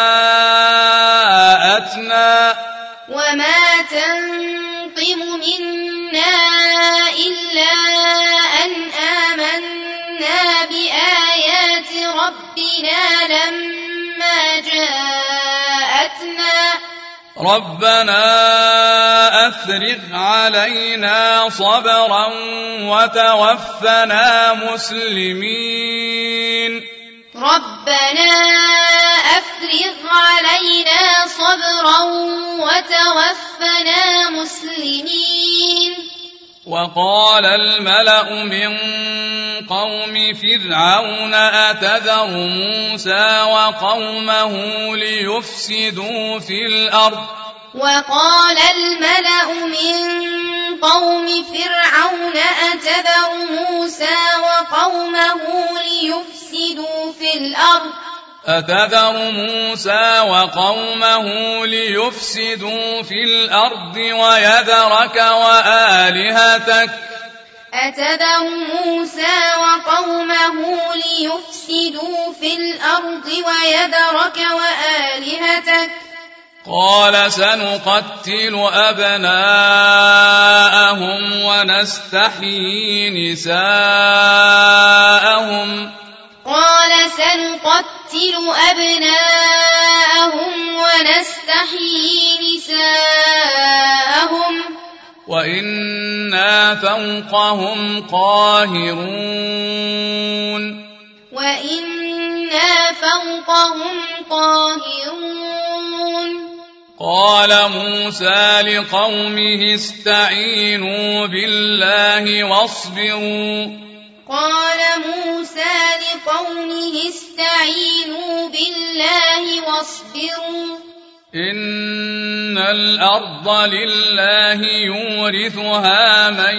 جاءتنا وما تنقم منا إلا أن آمنا بآيات ربنا لما جاءتنا ربنا أفرغ علينا صبرا وتوفنا مسلمين ربنا أفرغ علينا صبرا وتوفنا مسلمين وقال الملأ من قوم فرعون أتذر موسى وقومه ليفسدوا في الأرض وقال الملأ من قوم فرعون أتذر موسى وقومه ليفسدوا في الأرض أتذر موسى وقومه ليفسدوا في الأرض ويذرك وآلهتك أتذر موسى وقومه ليفسدوا في الأرض ويذرك وآلهتك قال سنقتل أبناءهم ونستحيي نساءهم قال سنقتل أبناءهم ونستحيي نساءهم وإنا فوقهم قاهرون وإنا فوقهم قاهرون قال موسى لقومه استعينوا بالله واصبروا قال موسى لقومه استعينوا بالله واصبروا إن الأرض لله يورثها من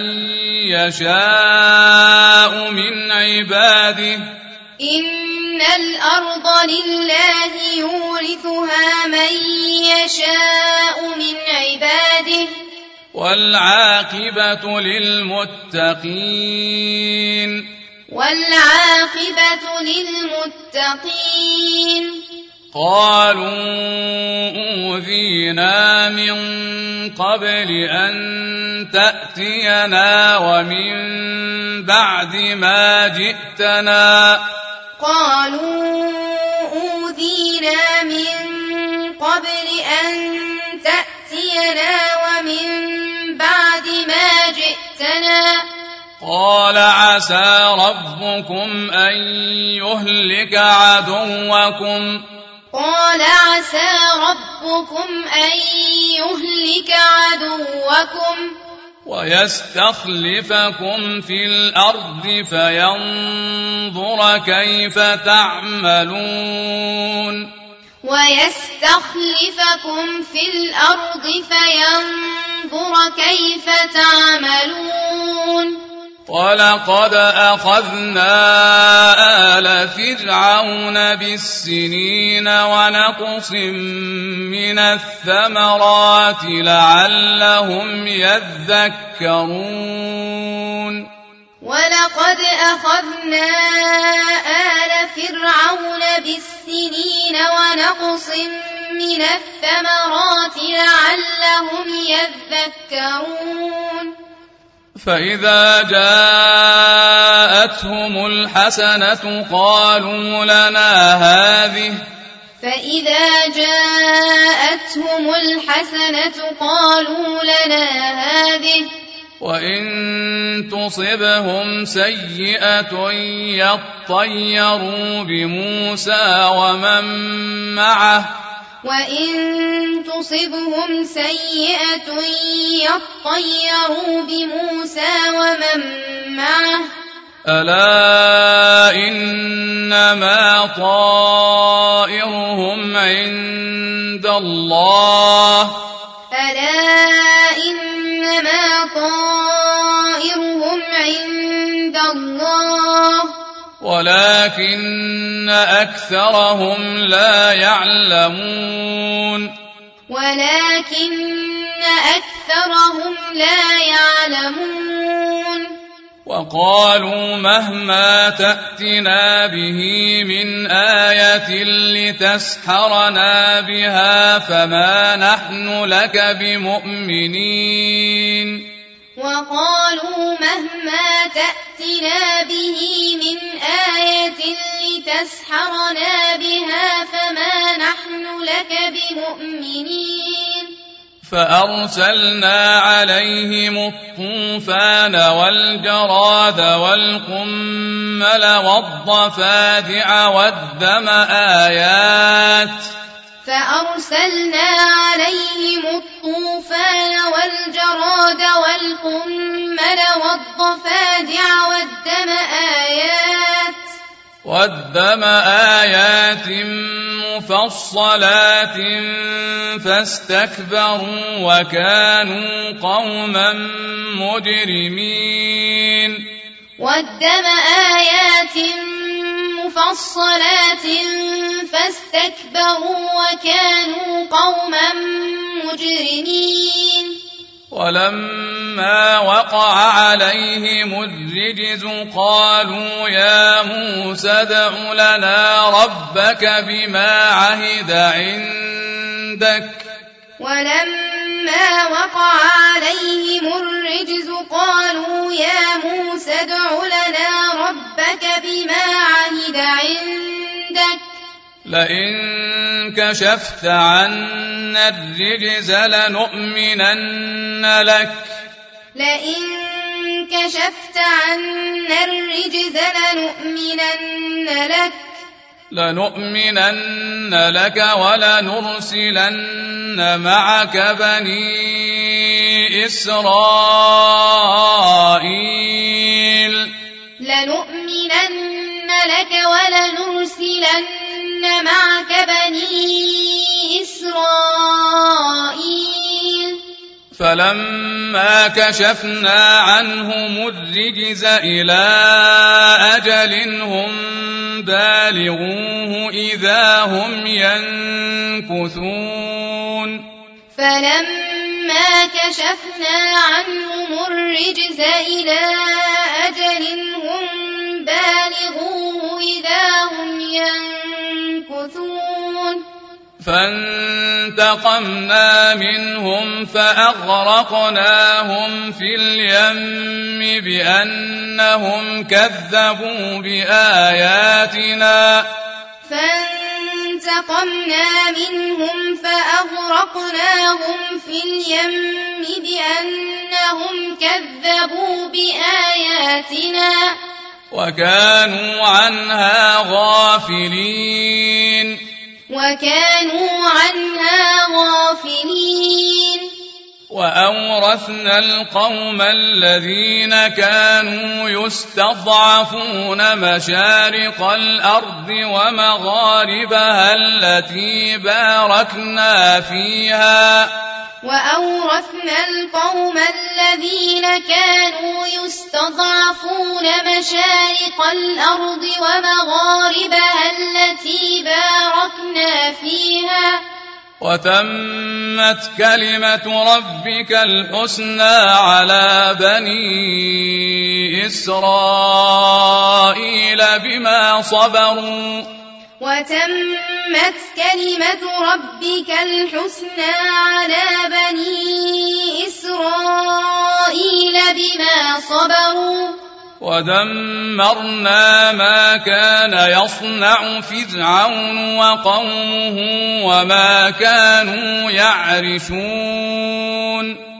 يشاء من عباده إن الأرض لله يورثها من يشاء من عباده والعاقبة للمتقين والعاقبة للمتقين قالوا أوذينا من قبل أن تأتينا ومن بعد ما جئتنا قالوا أوذينا من قبل أن تأتينا ومن بعد ما جئتنا قال عسى ربكم أن يهلك عدوكم قال عسى ربكم أن يهلك عدوكم ويستخلفكم في الأرض فينظر كيف تعملون ويستخلفكم في الأرض فينظر كيف تعملون ولقد أخذنا آل فرعون بالسنين ونقص من الثمرات لعلهم يذكرون ولقد أخذنا آل فرعون بالسنين ونقص من الثمرات لعلهم يذكرون فإذا جاءتهم الحسنة قالوا لنا هذه فإذا جاءتهم الحسنة قالوا لنا هذه وإن تصبهم سيئة يطيروا بموسى ومن معه وإن تصبهم سيئة يطيروا بموسى ومن معه ألا إنما طائرهم عند الله ألا إنما طائرهم عند الله ولكن أكثرهم لا يعلمون ولكن أكثرهم لا يعلمون وقالوا مهما تأتنا به من آية لتسحرنا بها فما نحن لك بمؤمنين وقالوا مهما تأتنا به من آية لتسحرنا بها فما نحن لك بمؤمنين فأرسلنا عليهم الطوفان والجراد والقمل والضفادع والدم آيات فأرسلنا عليهم الطوفان والجراد والقمل والضفادع والدم آيات والدم آيات مفصلات فاستكبروا وكانوا قوما مجرمين والدم آيات مفصلات فاستكبروا وكانوا قوما مجرمين ولما وقع عليهم الرجز قالوا يا موسى ادع لنا ربك بما عهد عندك ولما وقع عليهم الرجز قالوا يا موسى ادع لنا ربك بما عهد عندك لئن كشفت عنا الرجز لنؤمنن لك لئن كشفت عنا الرجز لنؤمنن لك لنؤمنن لك ولنرسلن معك بني إسرائيل لنؤمنن لك ولنرسلن معك بني إسرائيل فلما كشفنا عنهم الرجز إلى أجل هم بالغوه إذا هم ينكثون فلما كشفنا عنهم الرجز إلى أجل هم بالغوه إذا هم ينكثون فانتقمنا منهم فأغرقناهم في اليم بأنهم كذبوا بآياتنا فانتقمنا منهم فأغرقناهم في اليم بأنهم كذبوا بآياتنا وكانوا عنها غافلين وكانوا عنها غافلين وأورثنا القوم الذين كانوا يستضعفون مشارق الأرض ومغاربها التي باركنا فيها وأورثنا القوم الذين كانوا يستضعفون مشارق الأرض ومغاربها التي باركنا فيها وتمت كلمة ربك الحسنى على بني إسرائيل بما صبروا وتمت كلمة ربك الحسنى على بني إسرائيل بما صبروا ودمرنا ما كان يصنع فرعون وقومه وما كانوا يعرشون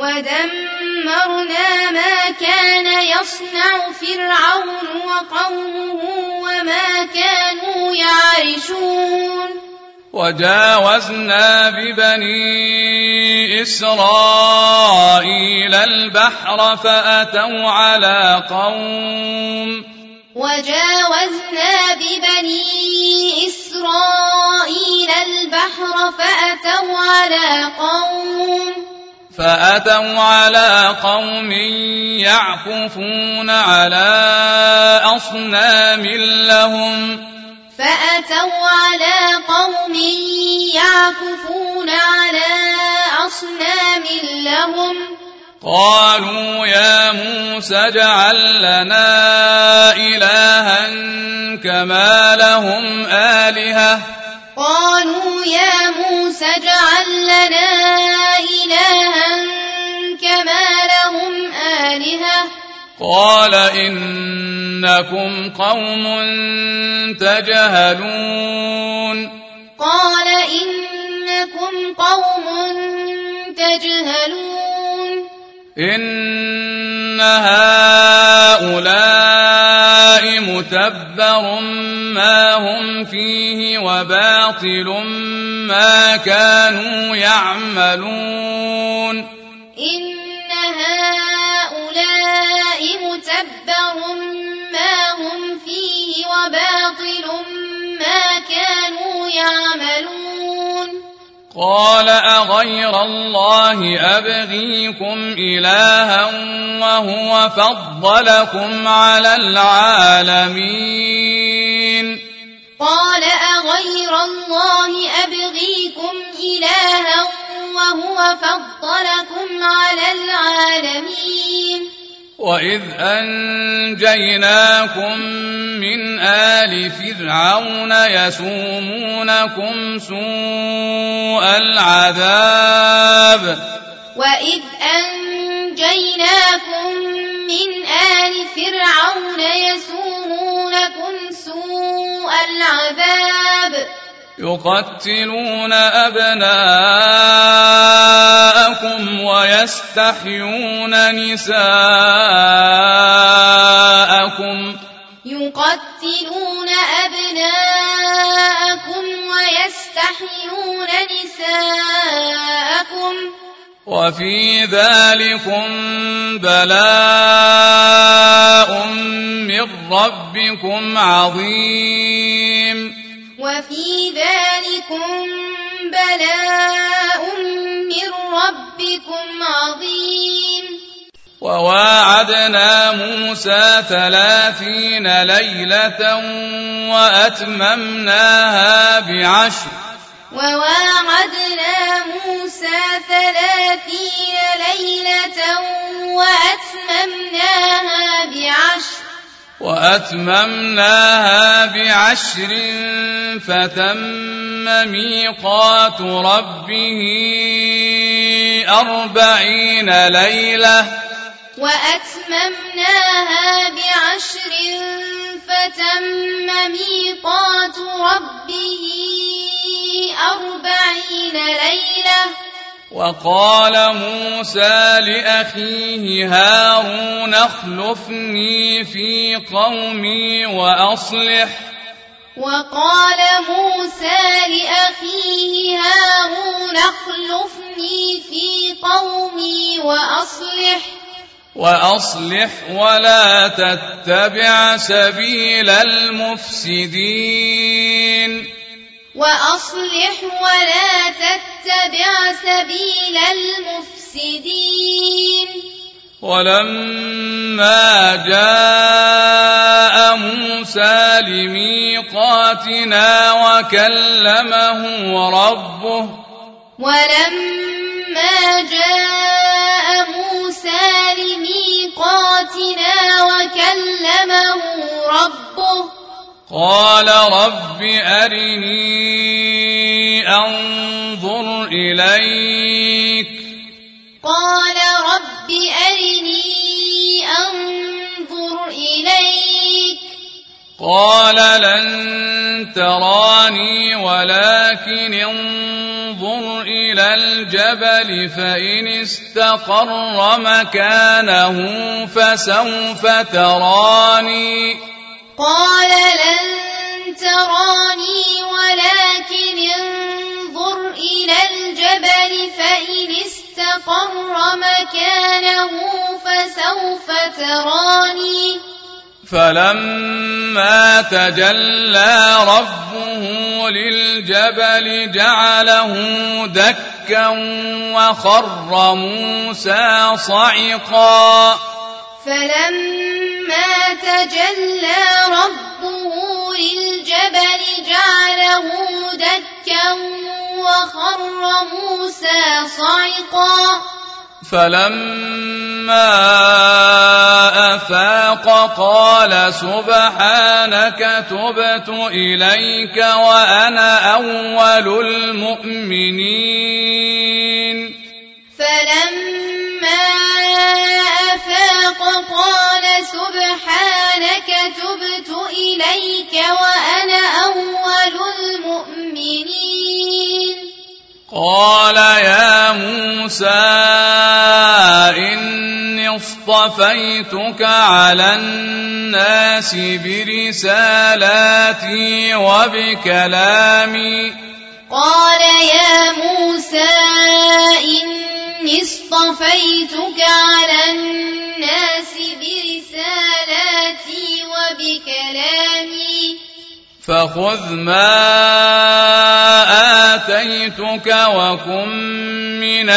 ودمرنا ما كان يصنع فرعون وقومه وما كانوا يعرشون وجاوزنا ببني إسرائيل البحر فأتوا على قوم وجاوزنا ببني إسرائيل البحر فأتوا على قوم فأتوا على قوم يعكفون على أصنام لهم فأتوا على قوم يعكفون على أصنام لهم قالوا يا موسى اجعل لنا إلها كما لهم آلهة قالوا يا موسى اجعل لنا إلها كما لهم آلهة قال إنكم قوم تجهلون قال إنكم قوم تجهلون إن هؤلاء متبر ما هم فيه وباطل ما كانوا يعملون إن هؤلاء متبر ما هم فيه وباطل ما كانوا يعملون قال أغير الله أبغيكم إلها وهو فضلكم على العالمين قال أغير الله وفضلكم على العالمين وإذ أنجيناكم من آل فرعون يسومونكم سوء العذاب وإذ أنجيناكم من آل فرعون يسومونكم سوء العذاب يقتلون أبناءكم ويستحيون نساءكم يقتلون أبناءكم ويستحيون نساءكم وفي ذلكم بلاء من ربكم عظيم وفي ذلكم بلاء من ربكم عظيم وواعدنا موسى ثلاثين ليلة وأتممناها بعشر وواعدنا موسى ثلاثين ليلة وأتممناها بعشر وأتممناها بعشر فتم ميقات ربه أربعين ليلة وأتممناها بعشر فتم ميقات ربه أربعين ليلة وقال موسى لأخيه هارون اخلفني في قومي وأصلح وقال موسى لأخيه هارون اخلفني في قومي وأصلح وأصلح ولا تتبع سبيل المفسدين وأصلح ولا تتبع سبيل المفسدين ولما جاء موسى لميقاتنا وكلمه ربه ولما جاء موسى لميقاتنا وكلمه ربه قال رب أرني أنظر إليك قال رب أرني أنظر إليك قال لن تراني ولكن انظر إلى الجبل فإن استقر مكانه فسوف تراني قال لن تراني ولكن انظر إلى الجبل فإن استقر مكانه فسوف تراني فلما تجلى ربه للجبل جعله دكا وخر موسى صعقا فلما تجلى ربه للجبل جعله دكا وخر موسى صعقا فلما أفاق قال سبحانك تبت إليك وأنا أول المؤمنين فلما أفاق قال سبحانك تبت إليك وأنا أول المؤمنين قال يا موسى إني اصطفيتك على الناس برسالاتي وبكلامي قال يا موسى إني اصطفيتك على الناس برسالاتي وبكلامي فخذ ما آتيتك وكن من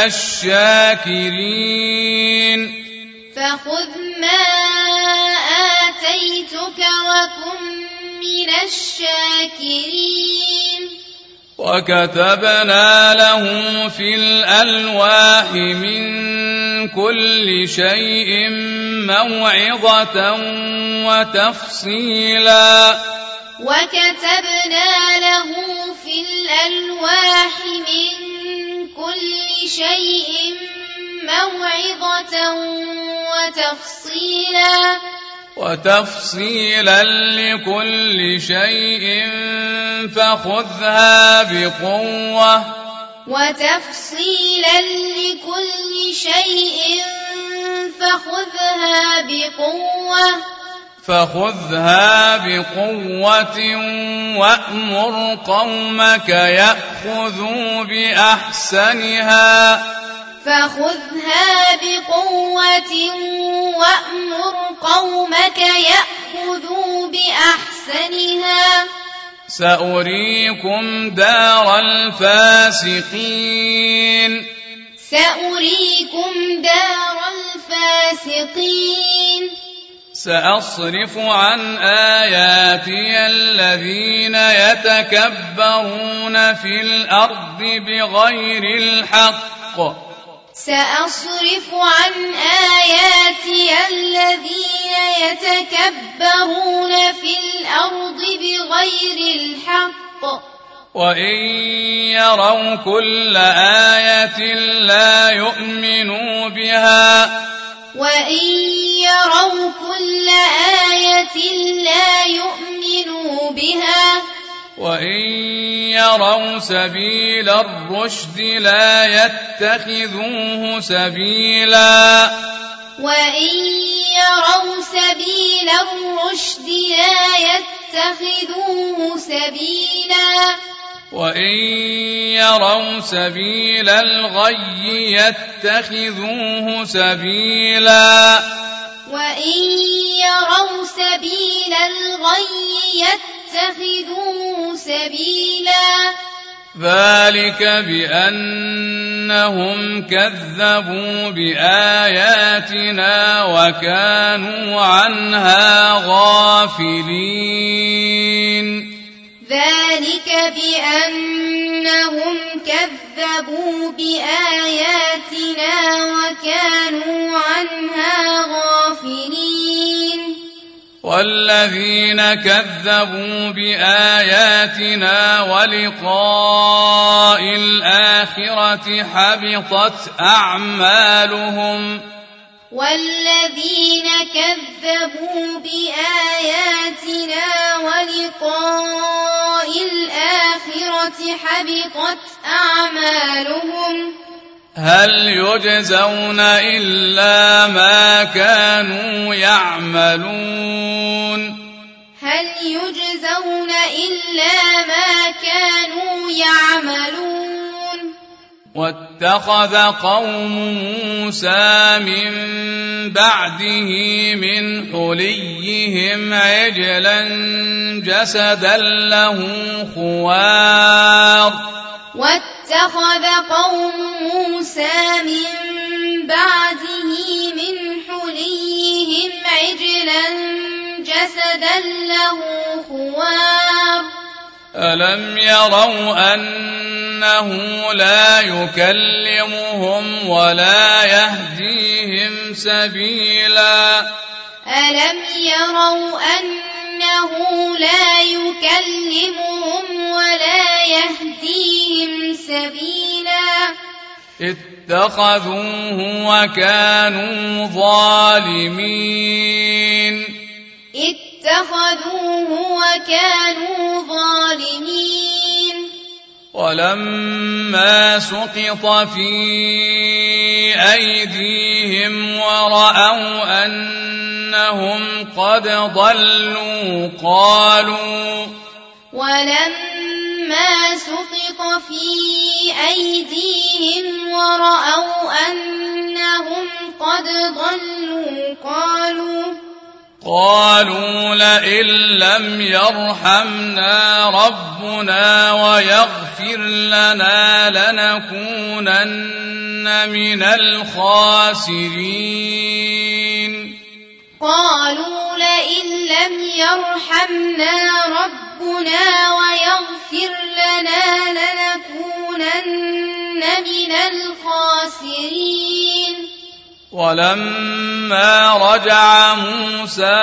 الشاكرين فخذ ما آتيتك وكن من الشاكرين وكتبنا له في الألواح من كل شيء موعظة وتفصيلا وكتبنا له في الألواح من كل شيء موعظة وتفصيلا وتفصيلا لكل شيء فخذها بقوة وتفصيلا لكل شيء فخذها بقوة فخذها بقوة وأمر قومك يأخذوا بأحسنها فخذها بقوة وأمر قومك يأخذوا بأحسنها سأريكم دار الفاسقين سأريكم دار الفاسقين سأصرف عن آياتي الذين يتكبرون في الأرض بغير الحق سأصرف عن آياتي الذين يتكبرون في الأرض بغير الحق وإن يروا كل آية لا يؤمنوا بها وإن يروا كل آية لا يؤمنوا بها وإن يروا سبيل الرشد لا يتخذوه سبيلا وإن يروا سبيل الرشد لا يتخذوه سبيلا وإن يروا سبيل الغي يتخذوه سبيلا وإن يروا سبيل الغي يتخذوه سبيلا ذلك بأنهم كذبوا بآياتنا وكانوا عنها غافلين ذلك بأنهم كذبوا بآياتنا وكانوا عنها غافلين والذين كذبوا بآياتنا ولقاء الآخرة حبطت أعمالهم والذين كذبوا بآياتنا ولقاء الآخرة حبطت أعمالهم هل يجزون إلا ما كانوا يعملون هل يجزون إلا ما كانوا يعملون واتخذ قوم موسى من بعده من حليهم عجلا جسدا له خوار واتخذ قوم موسى من بعده من حليهم عجلا جسدا له خوار ألم يروا أنه لا يكلمهم ولا يهديهم سبيلا ألم يروا أنه لا يكلمهم ولا يهديهم سبيلا اتخذوه وكانوا ظالمين اتخذوه وكانوا ظالمين ولما سقط في أيديهم ورأوا أنهم قد ضلوا قالوا ولما سقط في أيديهم ورأوا أنهم قد ضلوا قالوا قالوا لئن لم يرحمنا ربنا ويغفر لنا لنكونن من الخاسرين قالوا لئن لم يرحمنا ربنا ويغفر لنا لنكونن لتكونن من الخاسرين ولما رجع موسى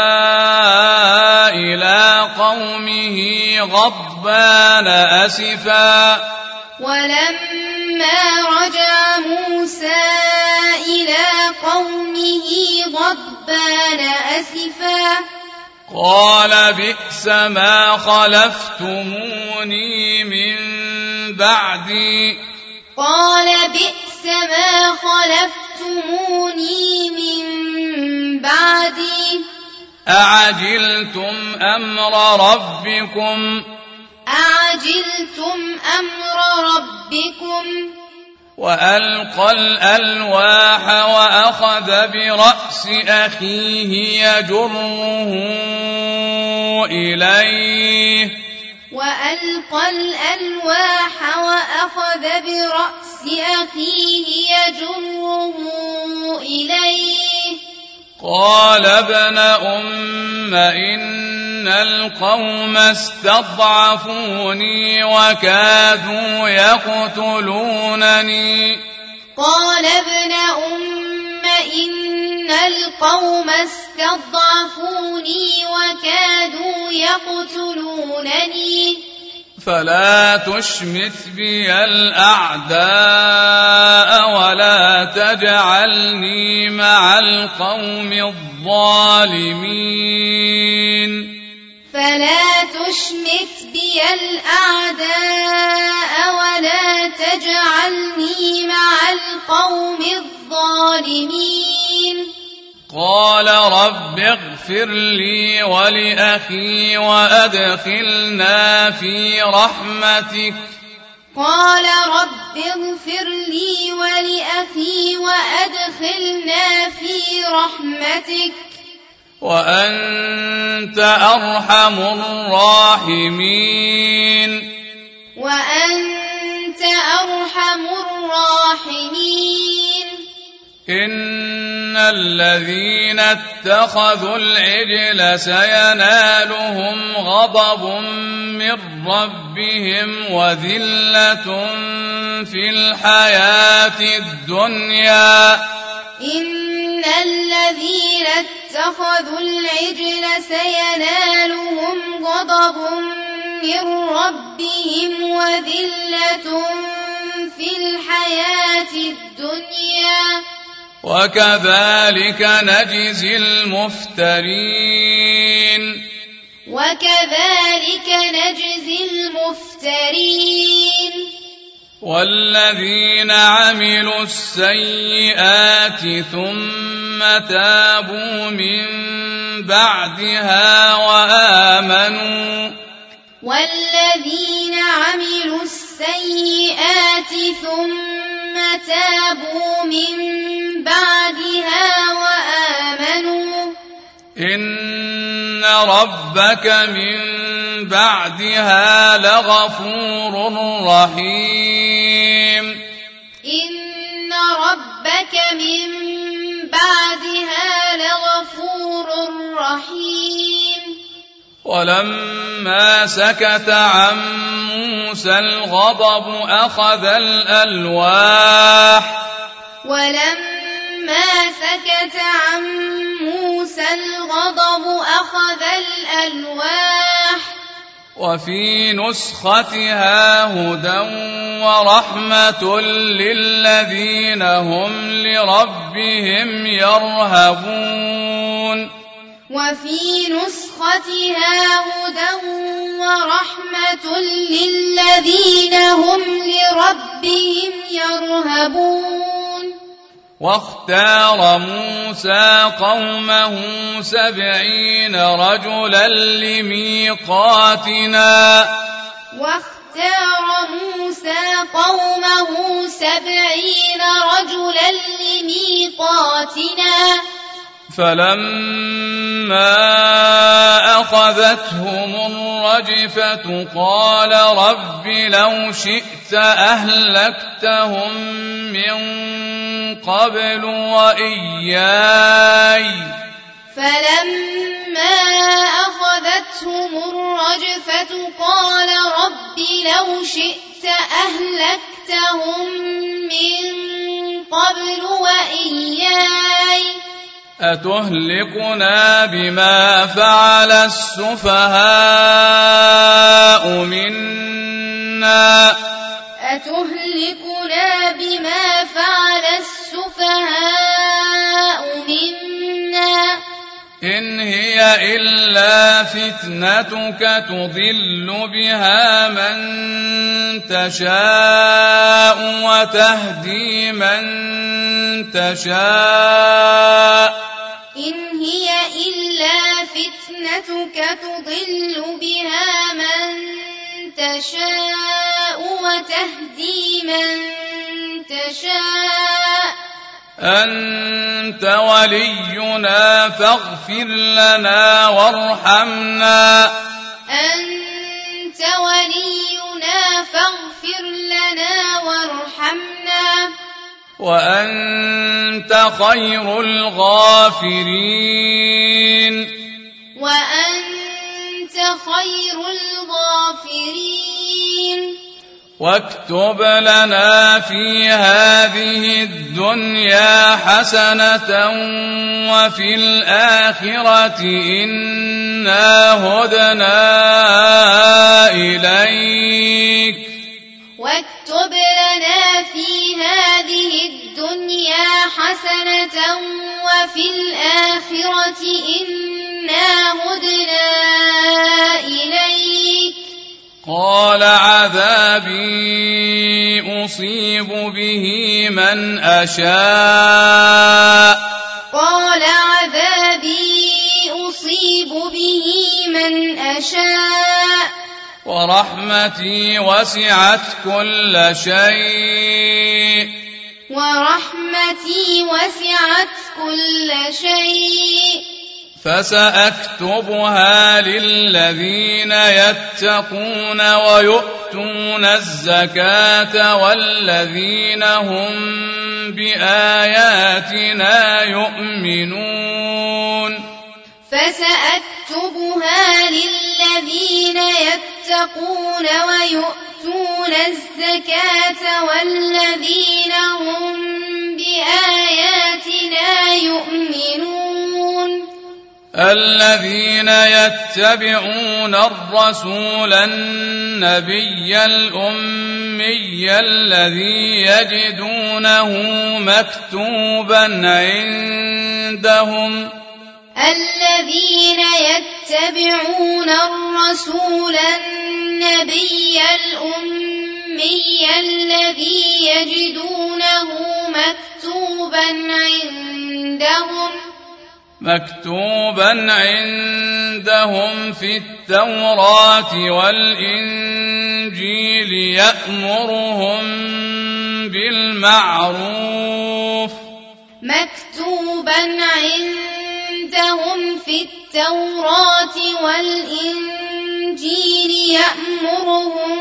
إلى قومه غضبان أسفا ولما رجع موسى إلى قومه غضبان أسفا قال بئس ما خلفتموني من بعدي قال بئس ما خلفتموني من بعدي أعجلتم أمر ربكم أعجلتم أمر ربكم وألقى الألواح وأخذ برأس أخيه يجره إليه وألقى الألواح وأخذ برأس أخيه يجره إليه قال ابن أم إن القوم استضعفوني وكادوا يقتلونني قال ابن أم إن القوم استضعفوني وكادوا يقتلونني فلا تشمت بي الأعداء ولا تجعلني مع القوم الظالمين فلا تشمت بي الأعداء ولا تجعلني مع القوم الظالمين قال رب اغفر لي ولأخي وأدخلنا في رحمتك قال رب اغفر لي ولأخي وأدخلنا في رحمتك وأنت أرحم الراحمين وأنت أرحم الراحمين إن الذين اتخذوا العجل سينالهم غضب من ربهم وذلة في الحياة الدنيا إن الذين اتخذوا العجل سينالهم غضب من ربهم وذلة في الحياة الدنيا وكذلك نجزي المفترين وكذلك نجزي المفترين والذين عملوا السيئات ثم تابوا من بعدها وآمنوا والذين عملوا السيئات ثم تابوا من بعدها وآمنوا إن ربك من بعدها لغفور رحيم إن ربك من بعدها لغفور رحيم ولما سكت عن موسى الغضب أخذ الألواح ولما سكت عن موسى الغضب أخذ الألواح وفي نسختها هدى ورحمة للذين هم لربهم يرهبون وفي نسختها هدى ورحمة للذين هم لربهم يرهبون واختار موسى قومه سبعين رجلا لميقاتنا واختار موسى قومه سبعين رجلا لميقاتنا فلما أخذتهم الرجفة قال رب لو شئت أهلكتهم من قبل وإياي فلما أخذتهم الرجفة قال رب لو شئت أهلكتهم سألتهم من قبل وإياي أتهلكنا بما فعل السفهاء منا أتهلكنا بما فعل السفهاء منا إن هي إلا فتنتك تضل بها من تشاء وتهدي من تشاء إن هي إلا فتنتك تضل بها من تشاء وتهدي من تشاء أنت ولينا فاغفر لنا وارحمنا أنت ولينا فاغفر لنا وارحمنا وأنت خير الغافرين وأنت خير الغافرين واكتب لنا في هذه الدنيا حسنة وفي الآخرة إنا هدنا إليك واكتب لنا في هذه الدنيا حسنة وفي الآخرة إنا هدنا إليك قال عذابي أصيب به من أشاء قال عذابي أصيب به من أشاء ورحمتي وسعت كل شيء ورحمتي وسعت كل شيء فسأكتبها للذين يتقون ويؤتون الزكاة والذين هم بآياتنا يؤمنون فسأكتبها للذين يتقون ويؤتون الزكاة والذين هم بآياتنا يؤمنون الذين يتبعون الرسول النبي الأمي الذي يجدونه مكتوبا عندهم الذين يتبعون الرسول النبي الأمي الذي يجدونه مكتوبا عندهم مكتوبا عندهم في التوراة والإنجيل يأمرهم بالمعروف مكتوبا عندهم في التوراة والإنجيل يأمرهم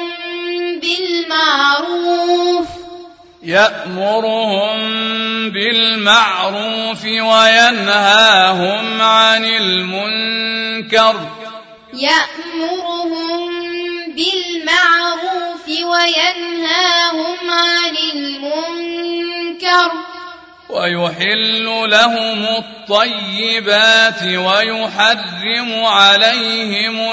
بالمعروف يأمرهم بالمعروف وينهاهم عن المنكر يأمرهم بالمعروف وينهاهم عن المنكر ويحل لهم الطيبات ويحرم عليهم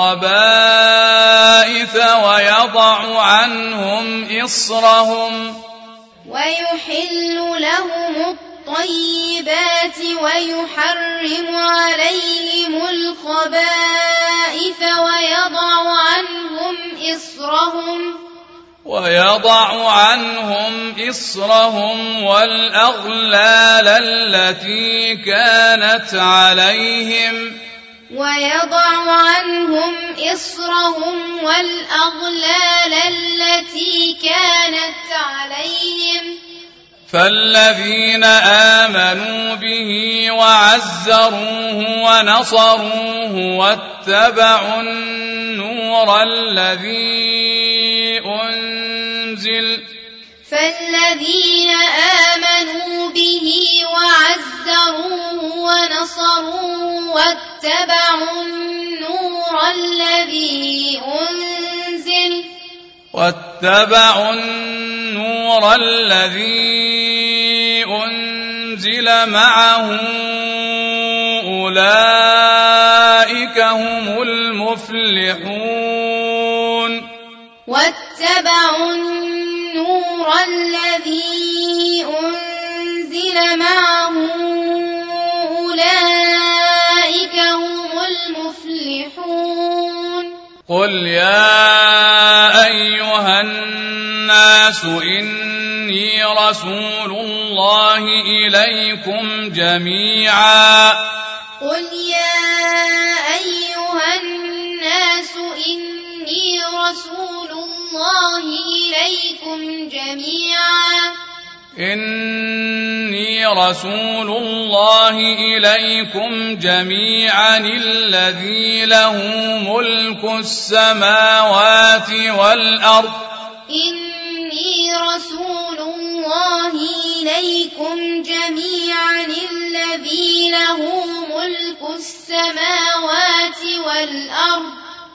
الخبائث ويضع عنهم إصرهم ويحل لهم الطيبات ويحرم عليهم الخبائث ويضع عنهم إصرهم ويضع عنهم إصرهم والأغلال التي كانت عليهم ويضع عنهم إصرهم والأغلال التي كانت عليهم فالذين آمنوا به وعزروه ونصروه واتبعوا النور الذي أنزل فالذين آمنوا به وعزروه ونصروه واتبعوا النور الذي أنزل واتبعوا النور الذي أنزل معه أولئك هم المفلحون واتبعوا النور الذي أنزل معه أولئك هم المفلحون قل يا أيها الناس إني رسول الله إليكم جميعا قل يا أيها الناس إني رسول الله إليكم جميعا إني رسول الله إليكم جميعا الذي له ملك السماوات والأرض إني رسول الله إليكم جميعا الذي له ملك السماوات والأرض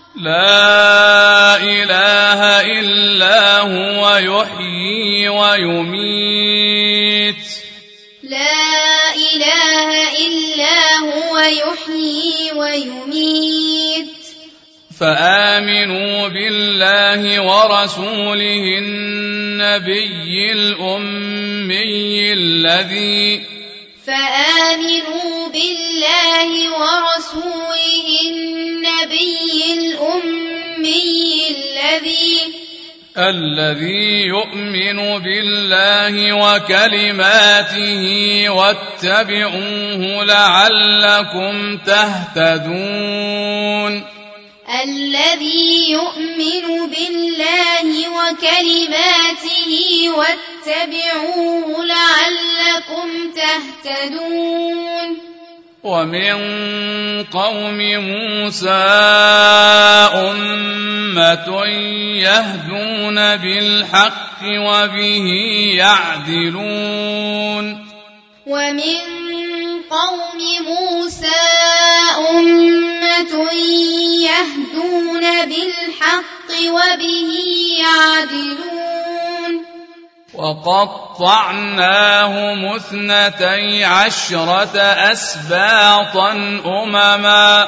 لا إله إلا هو يحيي ويميت لا إله إلا هو يحيي ويميت فآمنوا بالله ورسوله النبي الأمي الذي فآمنوا بالله ورسوله النبي الأمي الذي الذي يؤمن بالله وكلماته واتبعوه لعلكم تهتدون الذي يؤمن بالله وكلماته واتبعوه لعلكم تهتدون ومن قوم موسى أمة يهدون بالحق وبه يعدلون ومن قوم موسى أمة يهدون بالحق وبه يعدلون وقطعناهم اثنتي عشرة أسباطا أمما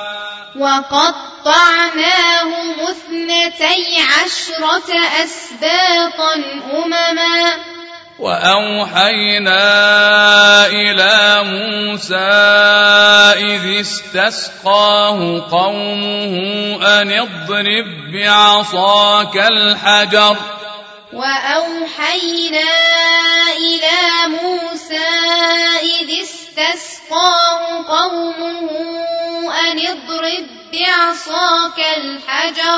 وقطعناهم اثنتي عشرة أسباطا أمما وأوحينا إلى موسى إذ استسقاه قومه أن اضرب بعصاك الحجر وأوحينا إلى موسى إذ استسقاه قومه أن اضرب بعصاك الحجر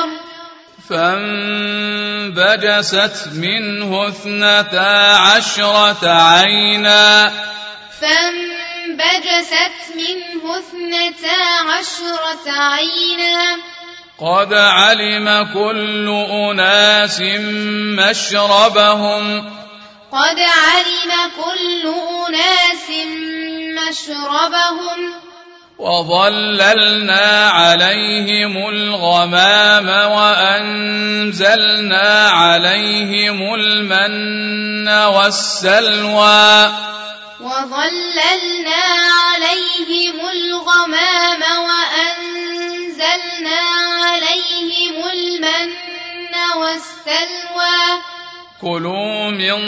فانبجست منه اثنتا عشرة عينا فانبجست منه اثنتا عشرة عينا قد علم كل أناس مشربهم قد علم كل أناس مشربهم وظللنا عليهم الغمام وأنزلنا عليهم المن والسلوى وظللنا عليهم الغمام وأنزلنا عليهم المن والسلوى كلوا من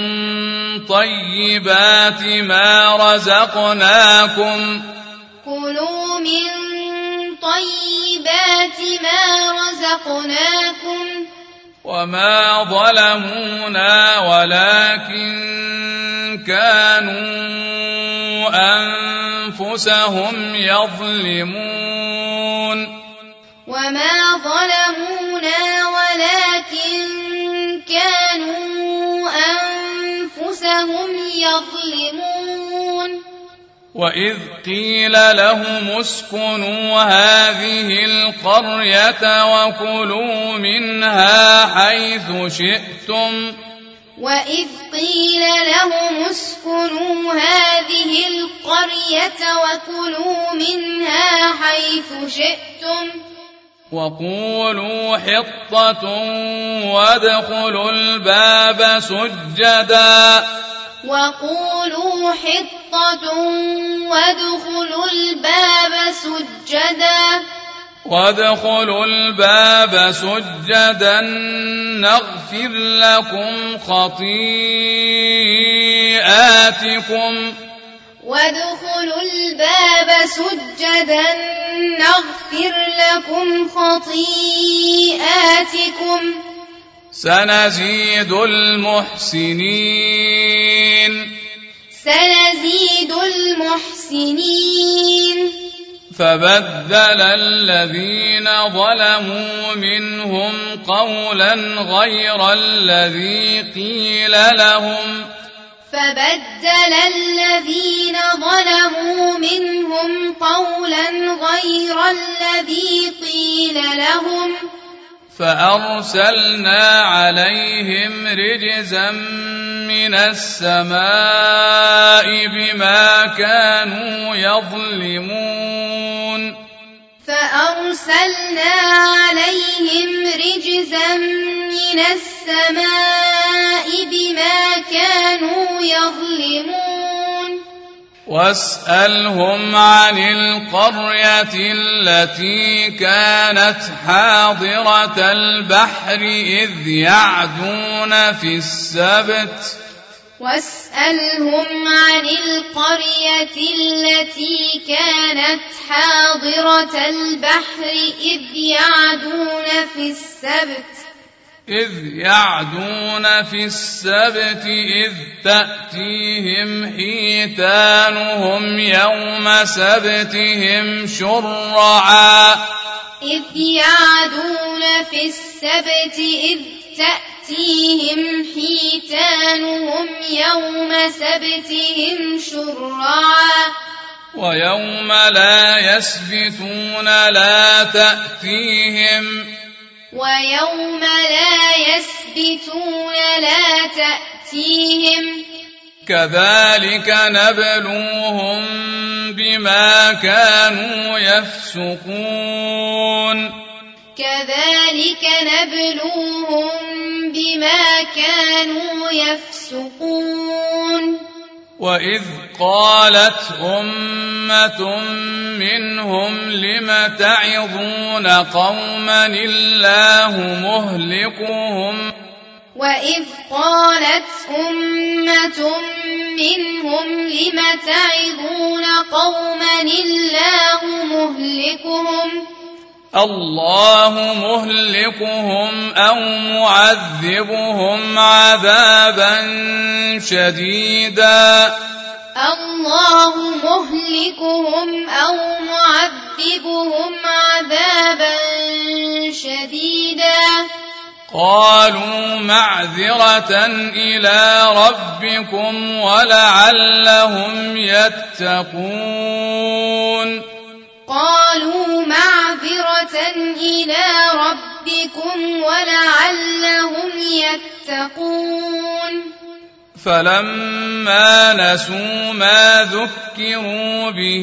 طيبات ما رزقناكم كلوا من طيبات ما رزقناكم وما ظلمونا ولكن كانوا أنفسهم يظلمون وما ظلمونا ولكن كانوا أنفسهم يظلمون وإذ قيل لهم اسكنوا هذه القرية وكلوا منها حيث شئتم وإذ قيل لهم اسكنوا هذه القرية وكلوا منها حيث شئتم وقولوا حطة وادخلوا الباب سجدا وقولوا حطة وادخلوا الباب سجدا وادخلوا الباب سجدا نغفر لكم خطيئاتكم وادخلوا الباب سجدا نغفر لكم خطيئاتكم سنزيد المحسنين سنزيد المحسنين فبدل الذين ظلموا منهم قولا غير الذي قيل لهم فبدل الذين ظلموا منهم قولا غير الذي قيل لهم فأرسلنا عليهم رجزا من السماء بما كانوا يظلمون فأرسلنا عليهم رجزا من السماء بما كانوا يظلمون واسألهم عن القرية التي كانت حاضرة البحر إذ يعدون في السبت واسألهم عن القرية التي كانت حاضرة البحر إذ يعدون في السبت إذ يعدون في السبت إذ تأتيهم حيتانهم يوم سبتهم شرعا إذ يعدون في السبت إذ تأتيهم حيتانهم يوم سبتهم شرعا ويوم لا يسبتون لا تأتيهم ويوم لا يسبتون لا تأتيهم كذلك نبلوهم بما كانوا يفسقون كذلك نبلوهم بما كانوا يفسقون وإذ قالت أمة منهم لم تعظون قوما الله مهلكهم وإذ قالت أمة منهم لم تعظون قوما الله مهلكهم الله مهلكهم أو معذبهم عذابا شديدا الله مهلكهم أو معذبهم عذابا شديدا قالوا معذرة إلى ربكم ولعلهم يتقون قالوا معذرة إلى ربكم ولعلهم يتقون فلما نسوا ما ذكروا به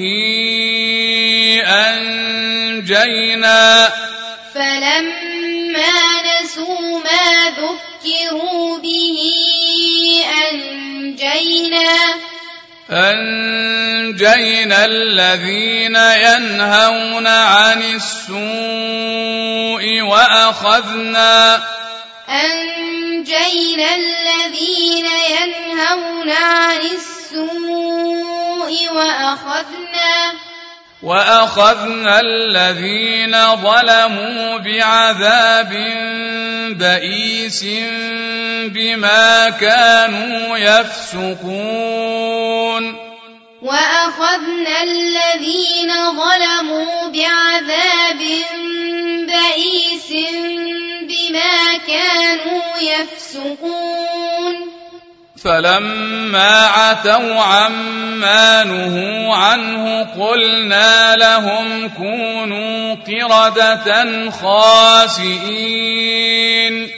أنجينا فلما نسوا ما ذكروا به أنجينا أنجينا الذين ينهون عن السوء وأخذنا أنجينا الذين ينهون عن السوء وأخذنا وأخذنا الذين ظلموا بعذاب بئيس بما كانوا يفسقون وأخذنا الذين ظلموا بعذاب بئيس بما كانوا يفسقون فلما عتوا عما نهوا عنه قلنا لهم كونوا قردة خاسئين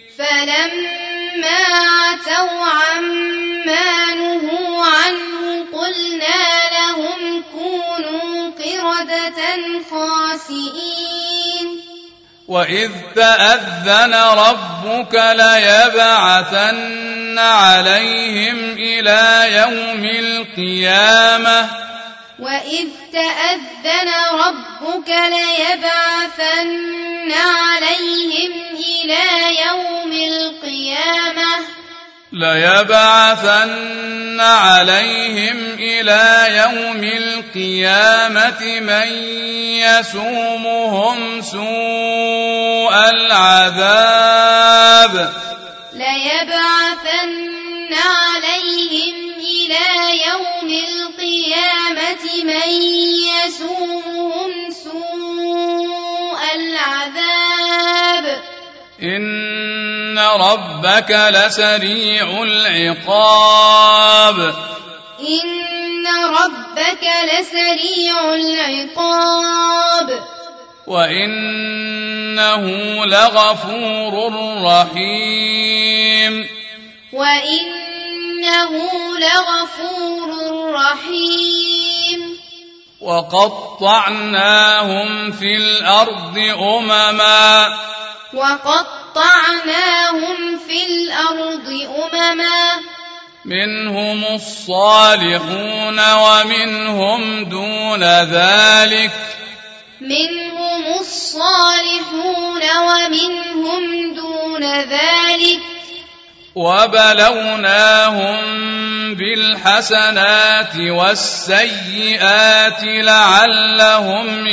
فلما عتوا عما نهوا عنه قلنا لهم كونوا قردة خاسئين وإذ تأذن ربك ليبعثن عليهم إلى يوم القيامة وإذ تأذن ربك ليبعثن عليهم إلى يوم القيامة ليبعثن عليهم إلى يوم القيامة من يسومهم سوء العذاب ليبعثن عليهم إلى يوم القيامة من يسومهم سوء العذاب إن ربك لسريع العقاب إن ربك لسريع العقاب وإنه لغفور رحيم وإنه لغفور رحيم وقطعناهم في الأرض أمما وقطعناهم في الأرض أمما منهم الصالحون ومنهم دون ذلك منهم الصالحون ومنهم دون ذلك وبلوناهم بالحسنات والسيئات لعلهم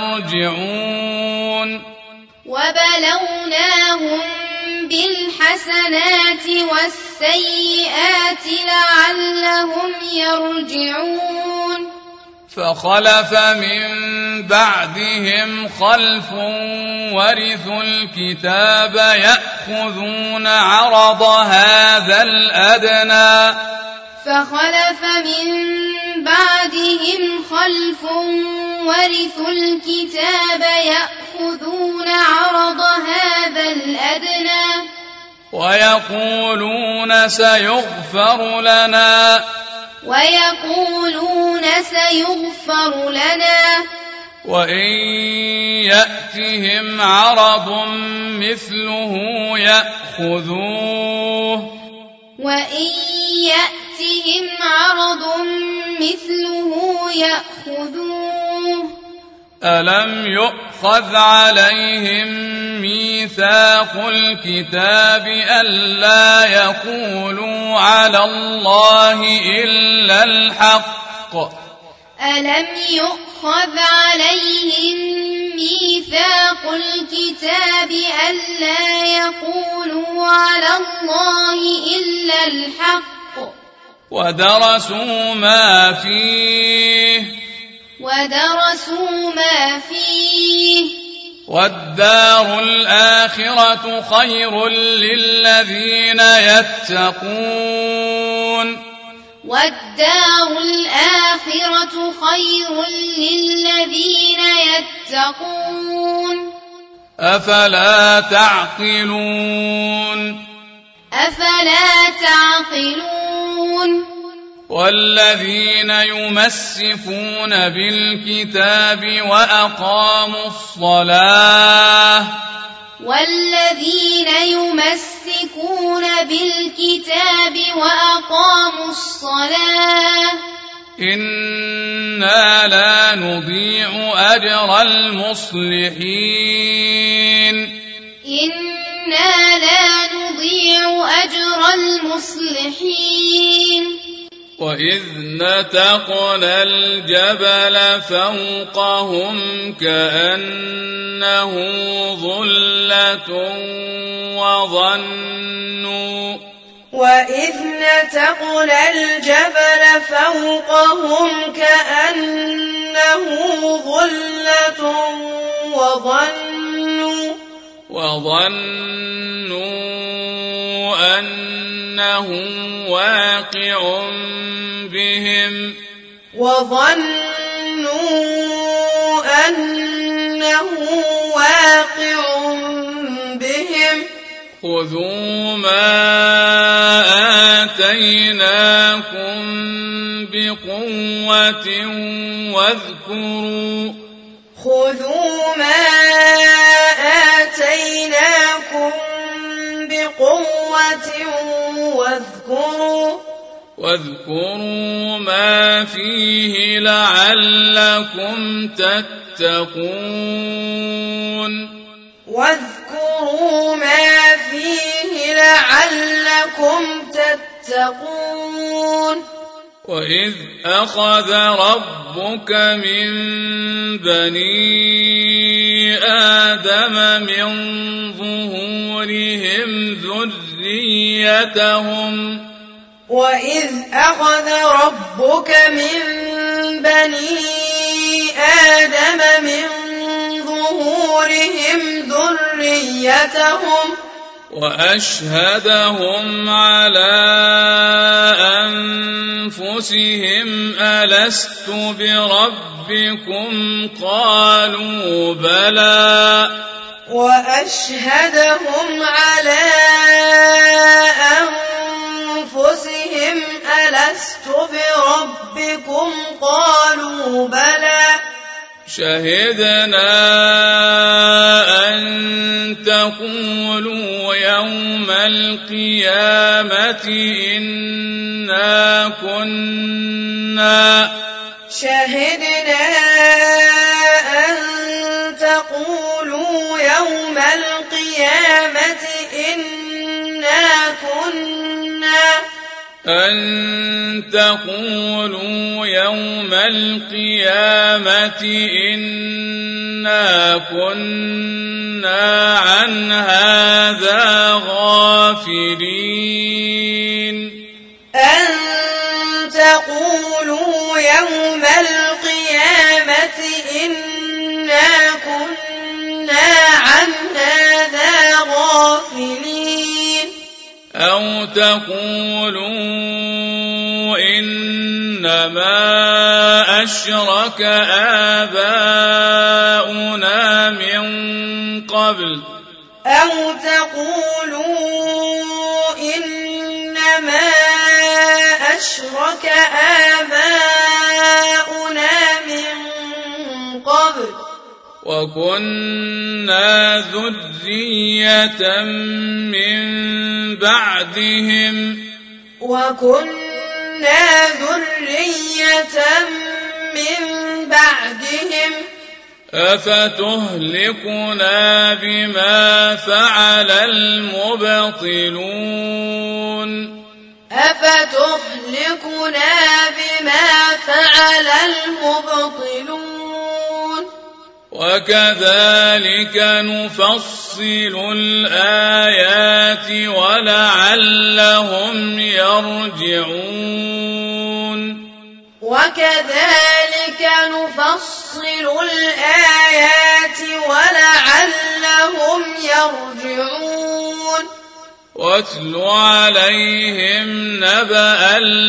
يرجعون وبلوناهم بالحسنات والسيئات لعلهم يرجعون فخلف من بعدهم خلف ورثوا الكتاب يأخذون عرض هذا الأدنى فخلف من بعدهم خلف ورثوا الكتاب يأخذون عرض هذا الأدنى ويقولون سيغفر لنا ويقولون سيغفر لنا وإن يأتهم عرض مثله يأخذوه وإن يأتهم عرض مثله يأخذوه ألم يؤخذ عليهم ميثاق الكتاب ألا يقولوا على الله إلا الحق ألم يؤخذ عليهم ميثاق الكتاب ألا يقولوا على الله إلا الحق ودرسوا ما فيه ودرسوا ما فيه والدار الآخرة خير للذين يتقون والدار الآخرة خير للذين يتقون أفلا تعقلون أفلا تعقلون والذين يمسكون بالكتاب وأقاموا الصلاة والذين يمسكون بالكتاب وأقاموا الصلاة إنا لا نضيع أجر المصلحين إنا لا نضيع أجر المصلحين وإذ نتقنا الجبل فوقهم كأنه ظلة وظنوا وإذ نتقنا الجبل فوقهم كأنه ظلة وظنوا وظنوا أنه واقع بهم وظنوا أنه واقع بهم خذوا ما آتيناكم بقوة واذكروا خذوا ما بصيرة واذكروا واذكروا ما فيه لعلكم تتقون واذكروا ما فيه لعلكم تتقون وإذ أخذ ربك من بني آدم من ظهورهم ذريتهم وإذ أخذ ربك من بني آدم من ظهورهم ذريتهم وأشهدهم على أنفسهم ألست بربكم قالوا بلى وأشهدهم على أنفسهم ألست بربكم قالوا بلى شهدنا أن تقولوا يوم القيامة إنا كنا شهدنا أن تقولوا يوم القيامة إنا كنا أن تقولوا يوم القيامة إنا كنا عن هذا غافلين أن تقولوا يوم القيامة إنا كنا عن هذا غافلين أو تقولوا إنما أشرك آباؤنا من قبل أو تقولوا إنما أشرك آباؤنا من قبل وكنا ذرية من بعدهم وكنا ذرية من بعدهم أفتهلكنا بما فعل المبطلون أفتهلكنا بما فعل المبطلون وكذلك نفصل الآيات ولعلهم يرجعون وكذلك نفصل الآيات ولعلهم يرجعون واتل عليهم نبأ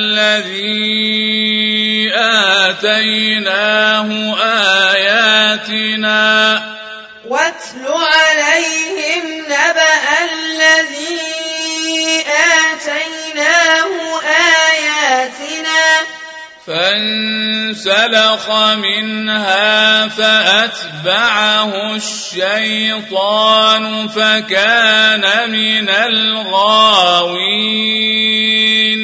الذي آتيناه آياتنا واتل عليهم نبأ الذي آتيناه آياتنا فانسلخ منها فأتبعه الشيطان فكان من الغاوين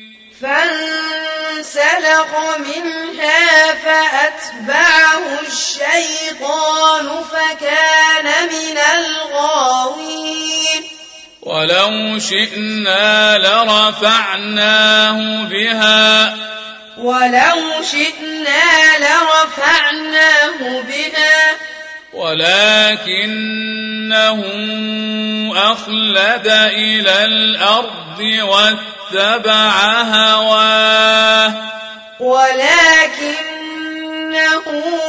فانسلخ منها فأتبعه الشيطان فكان من الغاوين ولو شئنا لرفعناه بها ولو شئنا لرفعناه بها ولكنه أخلد إلى الأرض واتبع هواه ولكنه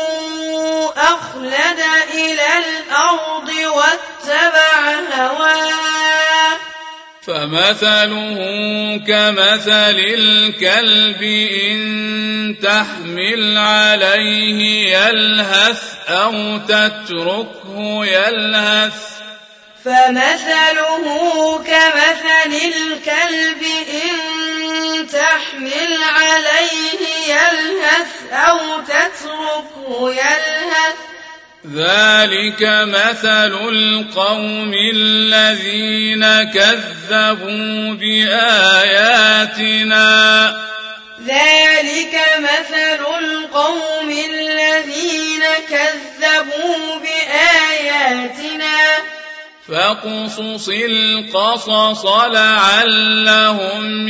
أخلد إلى الأرض واتبع هواه فمثله كمثل الكلب إن تحمل عليه يلهث أو تتركه يلهث فمثله كمثل الكلب إن تحمل عليه يلهث أو تتركه يلهث ذلك مثل القوم الذين كذبوا بآياتنا ذلك مثل القوم الذين كذبوا بآياتنا فاقصص القصص لعلهم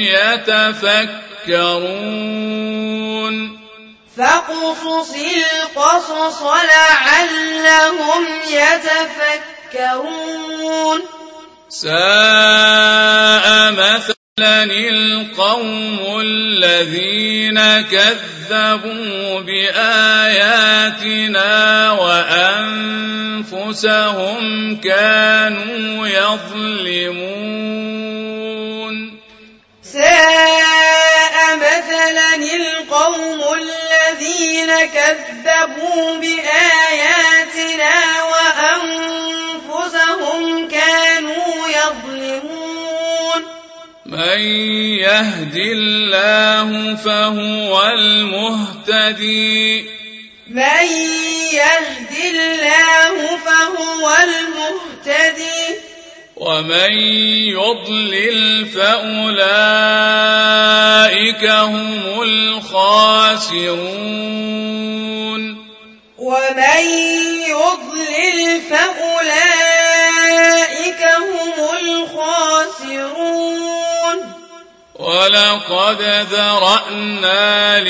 يتفكرون فاقصص القصص لعلهم يتفكرون ساء مثلا القوم الذين كذبوا بآياتنا وأنفسهم كانوا يظلمون ساء مثلا القوم الذين كذبوا بآياتنا وأنفسهم كانوا يظلمون من يهد الله فهو المهتدي من يهد الله فهو المهتدي ومن يضلل فأولئك هم الخاسرون ومن يضلل فأولئك هم الخاسرون ولقد ذرأنا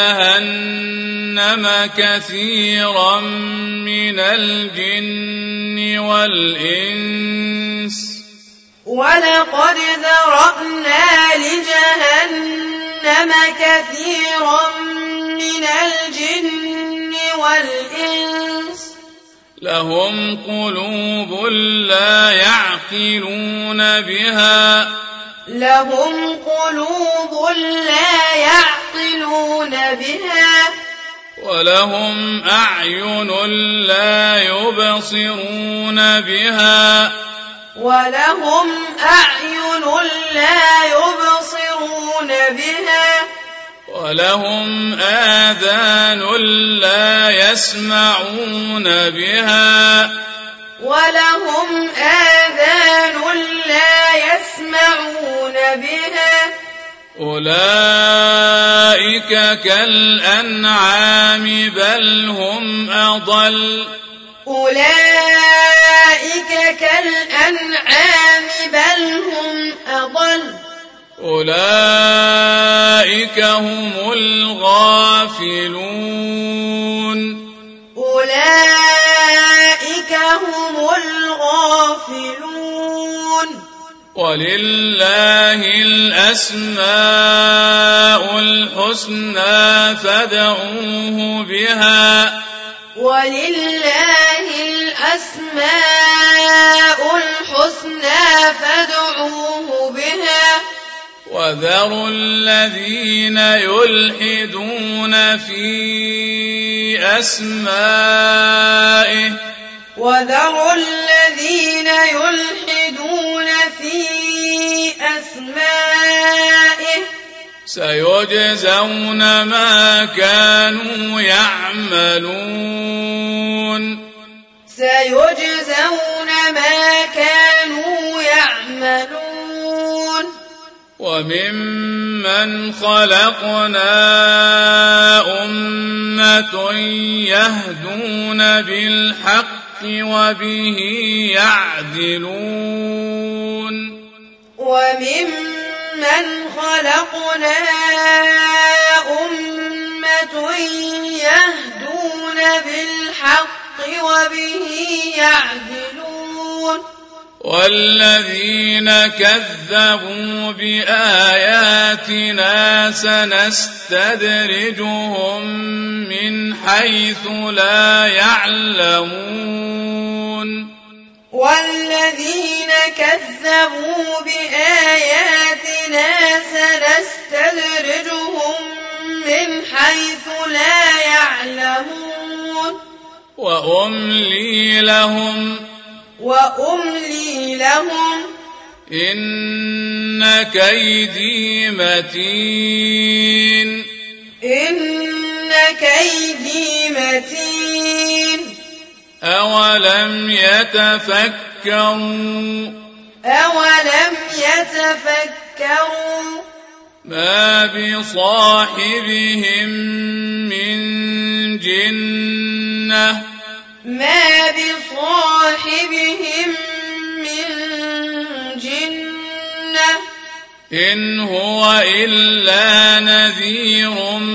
لجهنم كثيرا من الجن والإنس ولقد ذرأنا لجهنم كثيرا من الجن والإنس لهم قلوب لا يعقلون بها لهم قلوب لا يعقلون بها ولهم أعين لا يبصرون بها ولهم أعين لا يبصرون بها ولهم آذان لا يسمعون بها ولهم آذان لا يسمعون بها أولئك كالأنعام بل هم أضل أولئك كالأنعام بل هم أضل أولئك هم الغافلون أولئك هم الغافلون ولله الأسماء الحسنى فادعوه بها ولله الأسماء الحسنى فادعوه بها وذروا الذين يلحدون في أسمائه وذروا الذين يلحدون في أسمائه سيجزون ما كانوا يعملون سيجزون ما كانوا يعملون وممن خلقنا أمة يهدون بالحق وبه يعدلون وممن خلقنا أمة يهدون بالحق وبه يعدلون والذين كذبوا بآياتنا سنستدرجهم من حيث لا يعلمون والذين كذبوا بآياتنا سنستدرجهم من حيث لا يعلمون وأملي لهم وأملي لهم إن كيدي متين إن كيدي متين أولم يتفكروا أولم يتفكروا ما بصاحبهم من جنة ما بصاحبهم من جنة إن هو إلا نذير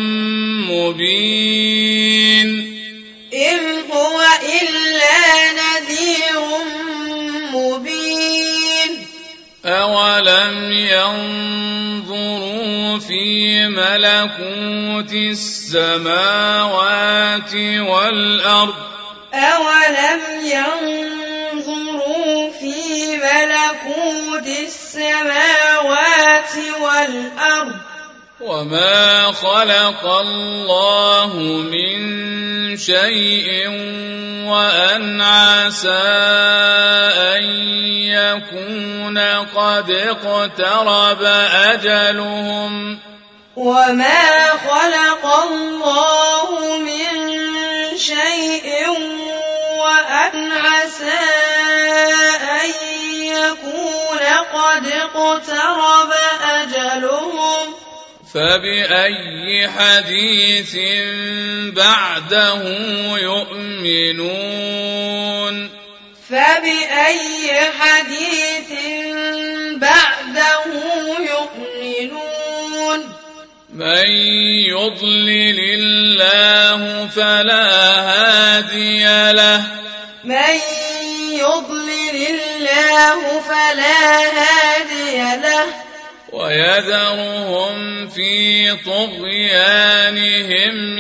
مبين إن هو إلا نذير مبين أولم ينظروا في ملكوت السماوات والأرض أولم ينظروا في ملكوت السماوات والأرض وما خلق الله من شيء وأن عسى أن يكون قد اقترب أجلهم وما خلق الله من شيء وأن عسى أن يكون قد اقترب أجلهم فبأي حديث بعده يؤمنون فبأي حديث بعده يؤمنون من يضلل الله فلا هادي له من يضلل الله فلا هادي له ويذرهم في طغيانهم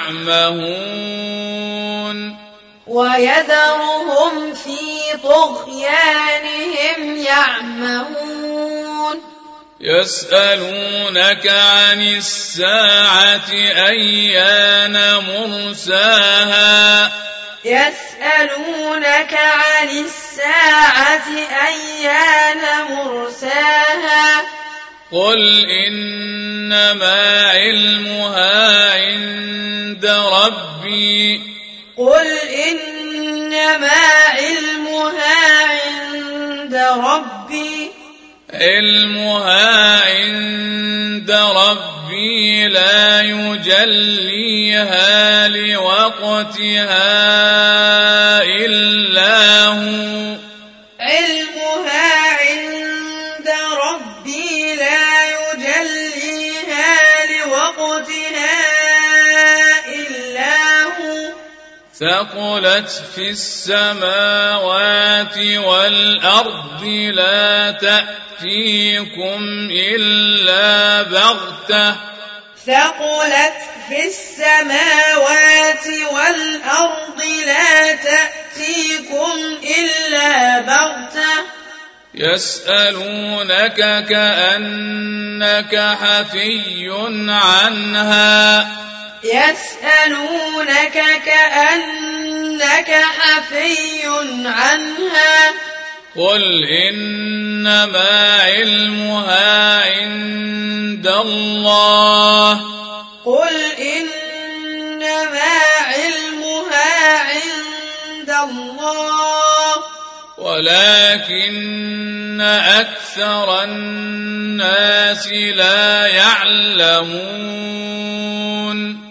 يعمهون ويذرهم في طغيانهم يعمهون يسألونك عن الساعة أيان مرساها يسألونك عن الساعة أيان مرساها قل إنما علمها عند ربي قل إنما علمها عند ربي علمها عند ربي لا يجليها لوقتها إلا هو علمها عند ربي لا يجليها لوقتها إلا هو ثقلت في السماوات والأرض لا تأتيكم إلا بغتة ثقلت في السماوات والأرض لا تأتيكم إلا بغتة يسألونك كأنك حفي عنها يسألونك كأنك حفي عنها قل إنما علمها عند الله قل إنما علمها عند الله ولكن أكثر الناس لا يعلمون